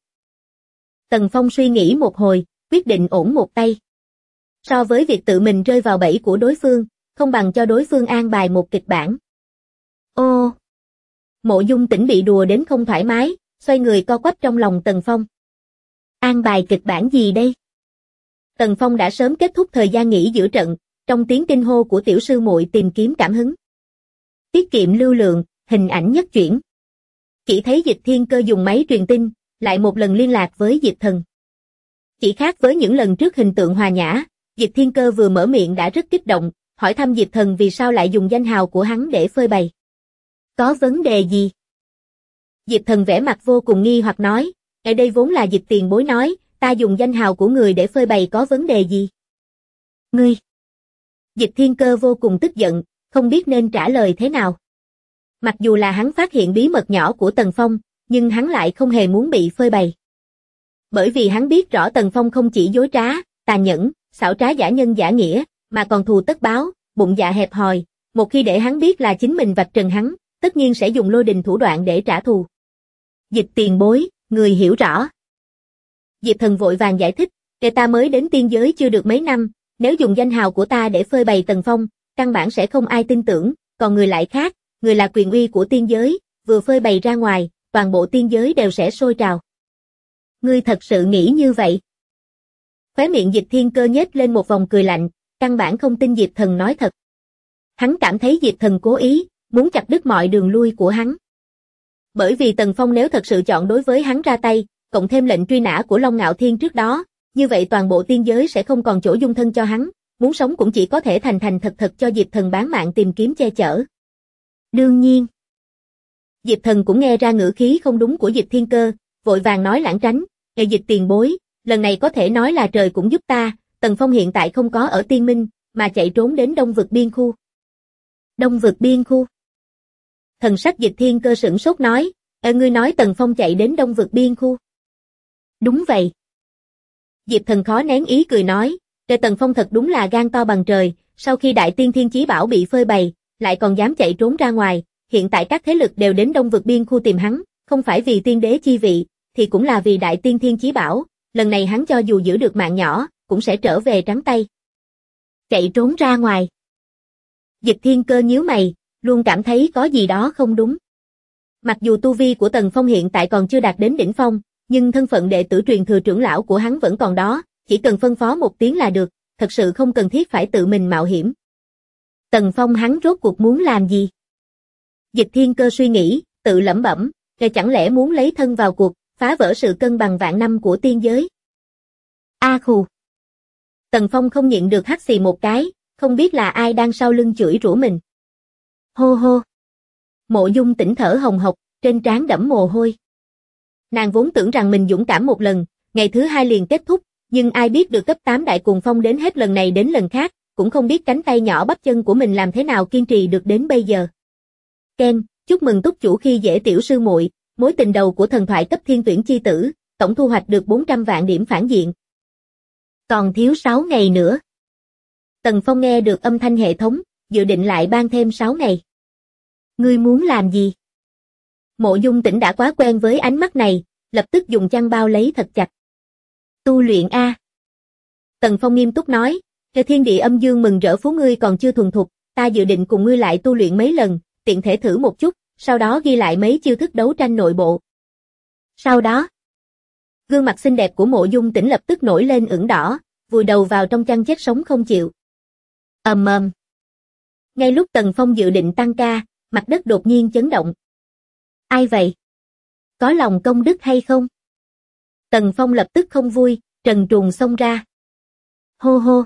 Speaker 2: Tần Phong suy nghĩ một hồi, quyết định ổn một tay. So với việc tự mình rơi vào bẫy của đối phương, không bằng cho đối phương an bài một kịch bản. Ô! Mộ Dung Tĩnh bị đùa đến không thoải mái, xoay người co quắp trong lòng Tần Phong. An bài kịch bản gì đây? Tần Phong đã sớm kết thúc thời gian nghỉ giữa trận, trong tiếng kinh hô của tiểu sư muội tìm kiếm cảm hứng. Tiết kiệm lưu lượng, hình ảnh nhất chuyển. Chỉ thấy Dịch Thiên Cơ dùng máy truyền tin, lại một lần liên lạc với Diệp Thần. Chỉ khác với những lần trước hình tượng hòa nhã, Dịch Thiên Cơ vừa mở miệng đã rất kích động, hỏi thăm Diệp Thần vì sao lại dùng danh hào của hắn để phơi bày. Có vấn đề gì? Diệp Thần vẻ mặt vô cùng nghi hoặc nói, ở đây vốn là Dịch tiền bối nói, ta dùng danh hào của người để phơi bày có vấn đề gì? Ngươi! Dịch Thiên Cơ vô cùng tức giận, không biết nên trả lời thế nào. Mặc dù là hắn phát hiện bí mật nhỏ của Tần Phong, nhưng hắn lại không hề muốn bị phơi bày. Bởi vì hắn biết rõ Tần Phong không chỉ dối trá, tàn nhẫn, xảo trá giả nhân giả nghĩa, mà còn thù tất báo, bụng dạ hẹp hòi, một khi để hắn biết là chính mình vạch trần hắn, tất nhiên sẽ dùng lôi đình thủ đoạn để trả thù. Dịch tiền bối, người hiểu rõ. Diệp Thần vội vàng giải thích, kể ta mới đến tiên giới chưa được mấy năm, nếu dùng danh hào của ta để phơi bày Tần Phong, căn bản sẽ không ai tin tưởng, còn người lại khác, người là quyền uy của tiên giới, vừa phơi bày ra ngoài, toàn bộ tiên giới đều sẽ sôi trào. Ngươi thật sự nghĩ như vậy? Khóe miệng Dịch Thiên Cơ nhếch lên một vòng cười lạnh, căn bản không tin Diệp Thần nói thật. Hắn cảm thấy Diệp Thần cố ý, muốn chặt đứt mọi đường lui của hắn. Bởi vì Tần Phong nếu thật sự chọn đối với hắn ra tay, cộng thêm lệnh truy nã của Long Ngạo Thiên trước đó, như vậy toàn bộ tiên giới sẽ không còn chỗ dung thân cho hắn, muốn sống cũng chỉ có thể thành thành thật thật cho Diệp Thần bán mạng tìm kiếm che chở. Đương nhiên. Diệp Thần cũng nghe ra ngữ khí không đúng của Dịch Thiên Cơ, vội vàng nói lãng tránh, Dịch tiền bối, lần này có thể nói là trời cũng giúp ta, Tần Phong hiện tại không có ở Tiên Minh, mà chạy trốn đến Đông Vực Biên Khu. Đông Vực Biên Khu? Thần sắc Dịch Thiên Cơ sửng sốt nói, ngươi nói Tần Phong chạy đến Đông Vực Biên Khu. Đúng vậy. Diệp Thần khó nén ý cười nói, Tần Phong thật đúng là gan to bằng trời, sau khi Đại Tiên Thiên Chí Bảo bị phơi bày, lại còn dám chạy trốn ra ngoài, hiện tại các thế lực đều đến Đông Vực Biên Khu tìm hắn, không phải vì tiên đế chi vị, thì cũng là vì Đại Tiên Thiên Chí Bảo, lần này hắn cho dù giữ được mạng nhỏ, cũng sẽ trở về trắng tay. Chạy trốn ra ngoài. Dịch Thiên Cơ nhíu mày, luôn cảm thấy có gì đó không đúng. Mặc dù tu vi của Tần Phong hiện tại còn chưa đạt đến đỉnh phong, nhưng thân phận đệ tử truyền thừa trưởng lão của hắn vẫn còn đó, chỉ cần phân phó một tiếng là được, thật sự không cần thiết phải tự mình mạo hiểm. Tần Phong hắn rốt cuộc muốn làm gì? Dịch Thiên Cơ suy nghĩ, tự lẩm bẩm, chẳng lẽ muốn lấy thân vào cuộc, phá vỡ sự cân bằng vạn năm của tiên giới? A khù. Tần Phong không nhịn được hắt xì một cái, không biết là ai đang sau lưng chửi rủa mình. Hô hô. Mộ Dung Tĩnh thở hồng hộc, trên trán đẫm mồ hôi. Nàng vốn tưởng rằng mình dũng cảm một lần, ngày thứ hai liền kết thúc, nhưng ai biết được cấp 8 đại cuồng phong đến hết lần này đến lần khác, cũng không biết cánh tay nhỏ bắp chân của mình làm thế nào kiên trì được đến bây giờ. Ken, chúc mừng túc chủ khi dễ tiểu sư muội, mối tình đầu của thần thoại cấp thiên tuyển chi tử, tổng thu hoạch được 400 vạn điểm phản diện. Còn thiếu 6 ngày nữa. Tần Phong nghe được âm thanh hệ thống, dự định lại ban thêm 6 ngày. Ngươi muốn làm gì? Mộ Dung Tĩnh đã quá quen với ánh mắt này, lập tức dùng chăn bao lấy thật chặt. Tu luyện a. Tần Phong nghiêm túc nói, thiên địa âm dương mừng rỡ phú ngươi còn chưa thuần thục, ta dự định cùng ngươi lại tu luyện mấy lần, tiện thể thử một chút, sau đó ghi lại mấy chiêu thức đấu tranh nội bộ. Sau đó, gương mặt xinh đẹp của Mộ Dung Tĩnh lập tức nổi lên ửng đỏ, vùi đầu vào trong chăn chết sống không chịu. Ầm ầm. Ngay lúc Tần Phong dự định tăng ca, mặt đất đột nhiên chấn động. Ai vậy? Có lòng công đức hay không? Tần Phong lập tức không vui, trần truồng xông ra. Hô hô.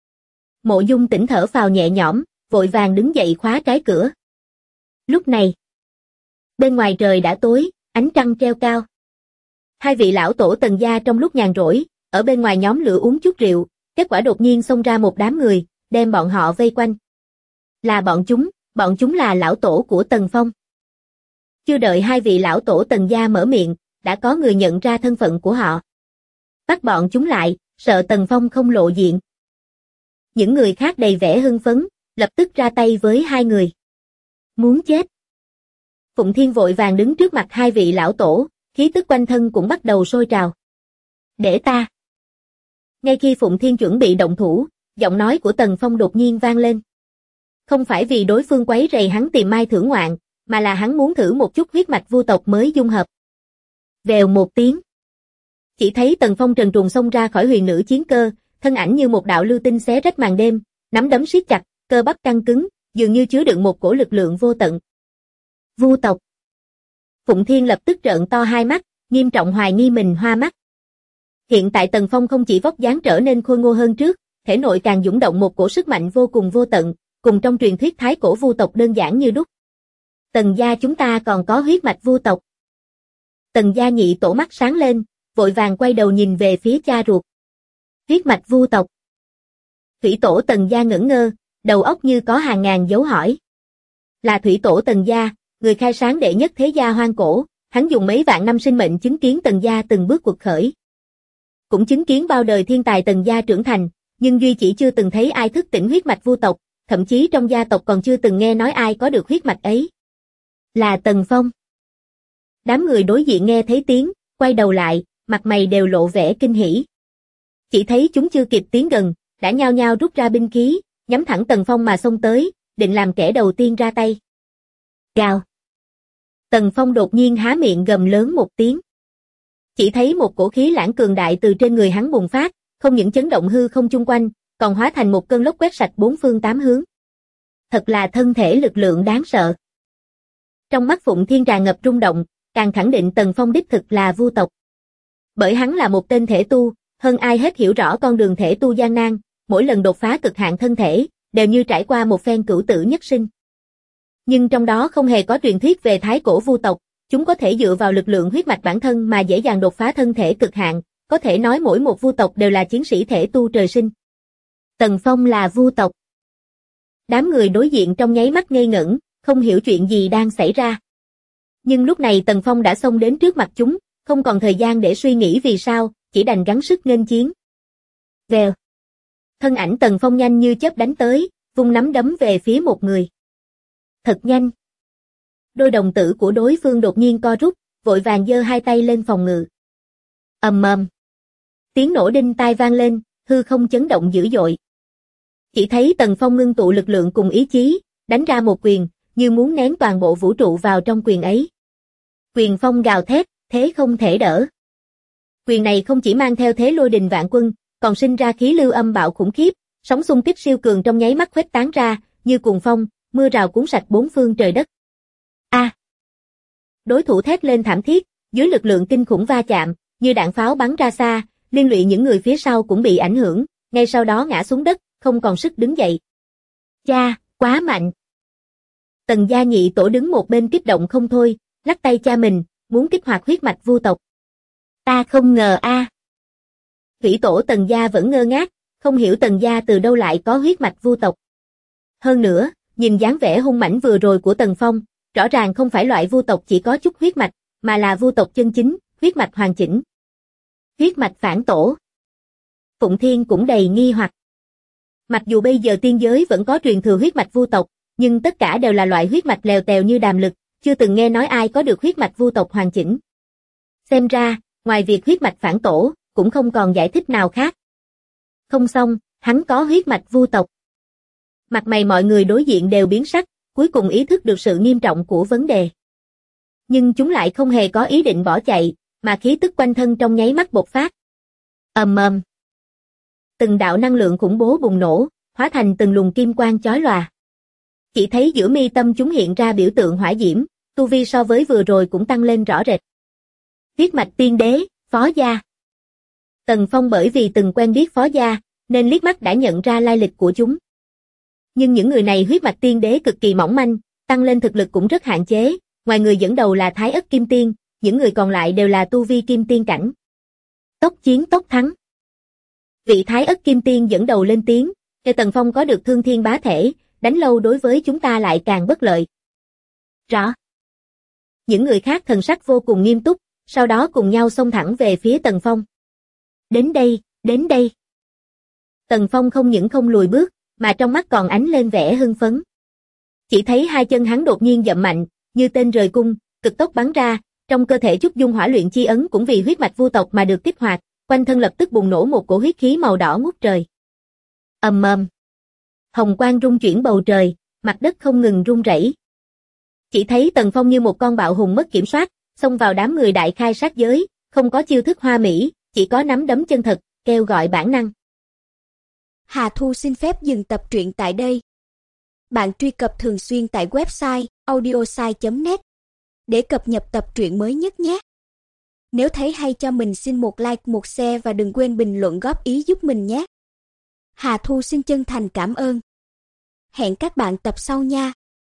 Speaker 2: Mộ Dung Tĩnh thở phào nhẹ nhõm, vội vàng đứng dậy khóa trái cửa. Lúc này, bên ngoài trời đã tối, ánh trăng treo cao. Hai vị lão tổ Tần gia trong lúc nhàn rỗi, ở bên ngoài nhóm lửa uống chút rượu, kết quả đột nhiên xông ra một đám người, đem bọn họ vây quanh. Là bọn chúng là lão tổ của Tần Phong. Chưa đợi hai vị lão tổ Tần gia mở miệng, đã có người nhận ra thân phận của họ. Bắt bọn chúng lại, sợ Tần Phong không lộ diện. Những người khác đầy vẻ hưng phấn, lập tức ra tay với hai người. Muốn chết. Phụng Thiên vội vàng đứng trước mặt hai vị lão tổ, khí tức quanh thân cũng bắt đầu sôi trào. Để ta. Ngay khi Phụng Thiên chuẩn bị động thủ, giọng nói của Tần Phong đột nhiên vang lên. Không phải vì đối phương quấy rầy hắn tìm mai thưởng ngoạn, mà là hắn muốn thử một chút huyết mạch vu tộc mới dung hợp. Vèo một tiếng. Chỉ thấy Tần Phong trần truồng xông ra khỏi huyền nữ chiến cơ, thân ảnh như một đạo lưu tinh xé rách màn đêm, nắm đấm siết chặt, cơ bắp căng cứng, dường như chứa đựng một cổ lực lượng vô tận. Vu tộc. Phụng Thiên lập tức trợn to hai mắt, nghiêm trọng hoài nghi mình hoa mắt. Hiện tại Tần Phong không chỉ vóc dáng trở nên khôi ngô hơn trước, thể nội càng dũng động một cổ sức mạnh vô cùng vô tận, cùng trong truyền thuyết thái cổ vu tộc đơn giản như đúc. Tần gia chúng ta còn có huyết mạch vu tộc. Tần gia nhị tổ mắt sáng lên, vội vàng quay đầu nhìn về phía cha ruột. Huyết mạch vu tộc. Thủy tổ Tần gia ngẩn ngơ, đầu óc như có hàng ngàn dấu hỏi. Là thủy tổ Tần gia, người khai sáng đệ nhất thế gia hoang cổ, hắn dùng mấy vạn năm sinh mệnh chứng kiến Tần gia từng bước quật khởi. Cũng chứng kiến bao đời thiên tài Tần gia trưởng thành, nhưng duy chỉ chưa từng thấy ai thức tỉnh huyết mạch vu tộc, thậm chí trong gia tộc còn chưa từng nghe nói ai có được huyết mạch ấy. Là Tần Phong. Đám người đối diện nghe thấy tiếng, quay đầu lại, mặt mày đều lộ vẻ kinh hỉ. Chỉ thấy chúng chưa kịp tiến gần, đã nhao nhao rút ra binh khí, nhắm thẳng Tần Phong mà xông tới, định làm kẻ đầu tiên ra tay. Gào. Tần Phong đột nhiên há miệng gầm lớn một tiếng. Chỉ thấy một cổ khí lãng cường đại từ trên người hắn bùng phát, không những chấn động hư không chung quanh, còn hóa thành một cơn lốc quét sạch bốn phương tám hướng. Thật là thân thể lực lượng đáng sợ. Trong mắt Phụng Thiên tràn ngập rung động, càng khẳng định Tần Phong đích thực là vu tộc. Bởi hắn là một tên thể tu, hơn ai hết hiểu rõ con đường thể tu gian nan, mỗi lần đột phá cực hạn thân thể, đều như trải qua một phen cửu tử nhất sinh. Nhưng trong đó không hề có truyền thuyết về thái cổ vu tộc, chúng có thể dựa vào lực lượng huyết mạch bản thân mà dễ dàng đột phá thân thể cực hạn, có thể nói mỗi một vu tộc đều là chiến sĩ thể tu trời sinh. Tần Phong là vu tộc. Đám người đối diện trong nháy mắt ngây ngẩn, không hiểu chuyện gì đang xảy ra. Nhưng lúc này Tần Phong đã xông đến trước mặt chúng, không còn thời gian để suy nghĩ vì sao, chỉ đành gắng sức nghênh chiến. Vèo. Thân ảnh Tần Phong nhanh như chớp đánh tới, vung nắm đấm về phía một người. Thật nhanh. Đôi đồng tử của đối phương đột nhiên co rút, vội vàng giơ hai tay lên phòng ngự. Ầm ầm. Tiếng nổ đinh tai vang lên, hư không chấn động dữ dội. Chỉ thấy Tần Phong ngưng tụ lực lượng cùng ý chí, đánh ra một quyền, như muốn nén toàn bộ vũ trụ vào trong quyền ấy. Quyền phong gào thét, thế không thể đỡ. Quyền này không chỉ mang theo thế lôi đình vạn quân, còn sinh ra khí lưu âm bạo khủng khiếp, sóng xung kích siêu cường trong nháy mắt khuếch tán ra, như cuồng phong, mưa rào cuốn sạch bốn phương trời đất. A! Đối thủ thét lên thảm thiết, dưới lực lượng kinh khủng va chạm, như đạn pháo bắn ra xa, liên lụy những người phía sau cũng bị ảnh hưởng, ngay sau đó ngã xuống đất, không còn sức đứng dậy. Cha, quá mạnh! Tần gia nhị tổ đứng một bên kích động không thôi, lắc tay cha mình, muốn kích hoạt huyết mạch vu tộc. Ta không ngờ a. Thủy tổ Tần gia vẫn ngơ ngác, không hiểu Tần gia từ đâu lại có huyết mạch vu tộc. Hơn nữa, nhìn dáng vẻ hung mãnh vừa rồi của Tần Phong, rõ ràng không phải loại vu tộc chỉ có chút huyết mạch, mà là vu tộc chân chính, huyết mạch hoàn chỉnh. Huyết mạch phản tổ. Phụng Thiên cũng đầy nghi hoặc. Mặc dù bây giờ tiên giới vẫn có truyền thừa huyết mạch vu tộc, nhưng tất cả đều là loại huyết mạch lèo tèo như đàm lực, chưa từng nghe nói ai có được huyết mạch vu tộc hoàn chỉnh. Xem ra, ngoài việc huyết mạch phản tổ, cũng không còn giải thích nào khác. Không xong, hắn có huyết mạch vu tộc. Mặt mày mọi người đối diện đều biến sắc, cuối cùng ý thức được sự nghiêm trọng của vấn đề. Nhưng chúng lại không hề có ý định bỏ chạy, mà khí tức quanh thân trong nháy mắt bộc phát. Ầm ầm. Từng đạo năng lượng khủng bố bùng nổ, hóa thành từng luồng kim quang chói lòa. Chỉ thấy giữa mi tâm chúng hiện ra biểu tượng hỏa diễm, tu vi so với vừa rồi cũng tăng lên rõ rệt. Huyết mạch tiên đế, Phó gia. Tần Phong bởi vì từng quen biết Phó gia, nên liếc mắt đã nhận ra lai lịch của chúng. Nhưng những người này huyết mạch tiên đế cực kỳ mỏng manh, tăng lên thực lực cũng rất hạn chế, ngoài người dẫn đầu là Thái Ất Kim Tiên, những người còn lại đều là tu vi Kim Tiên cảnh. Tốc chiến tốc thắng. Vị Thái Ất Kim Tiên dẫn đầu lên tiếng, kêu Tần Phong có được thương thiên bá thể, đánh lâu đối với chúng ta lại càng bất lợi. Rõ. Những người khác thần sắc vô cùng nghiêm túc, sau đó cùng nhau xông thẳng về phía Tần Phong. Đến đây, đến đây. Tần Phong không những không lùi bước, mà trong mắt còn ánh lên vẻ hưng phấn. Chỉ thấy hai chân hắn đột nhiên dậm mạnh, như tên rời cung, cực tốc bắn ra, trong cơ thể Trúc Dung Hỏa Luyện Chi Ấn cũng vì huyết mạch vu tộc mà được kích hoạt, quanh thân lập tức bùng nổ một cổ huyết khí màu đỏ ngút trời. Ầm ầm. Hồng quang rung chuyển bầu trời, mặt đất không ngừng rung rẩy. Chỉ thấy Tần Phong như một con bạo hùng mất kiểm soát, xông vào đám người đại khai sát giới, không có chiêu thức hoa mỹ, chỉ có nắm đấm chân thật, kêu gọi bản năng.
Speaker 3: Hà Thu xin phép dừng tập truyện tại đây. Bạn truy cập thường xuyên tại website audiosai.net để cập nhật tập truyện mới nhất nhé. Nếu thấy hay cho mình xin một like, một share và đừng quên bình luận góp ý giúp mình nhé. Hà Thu xin chân thành cảm ơn. Hẹn các bạn tập sau nha.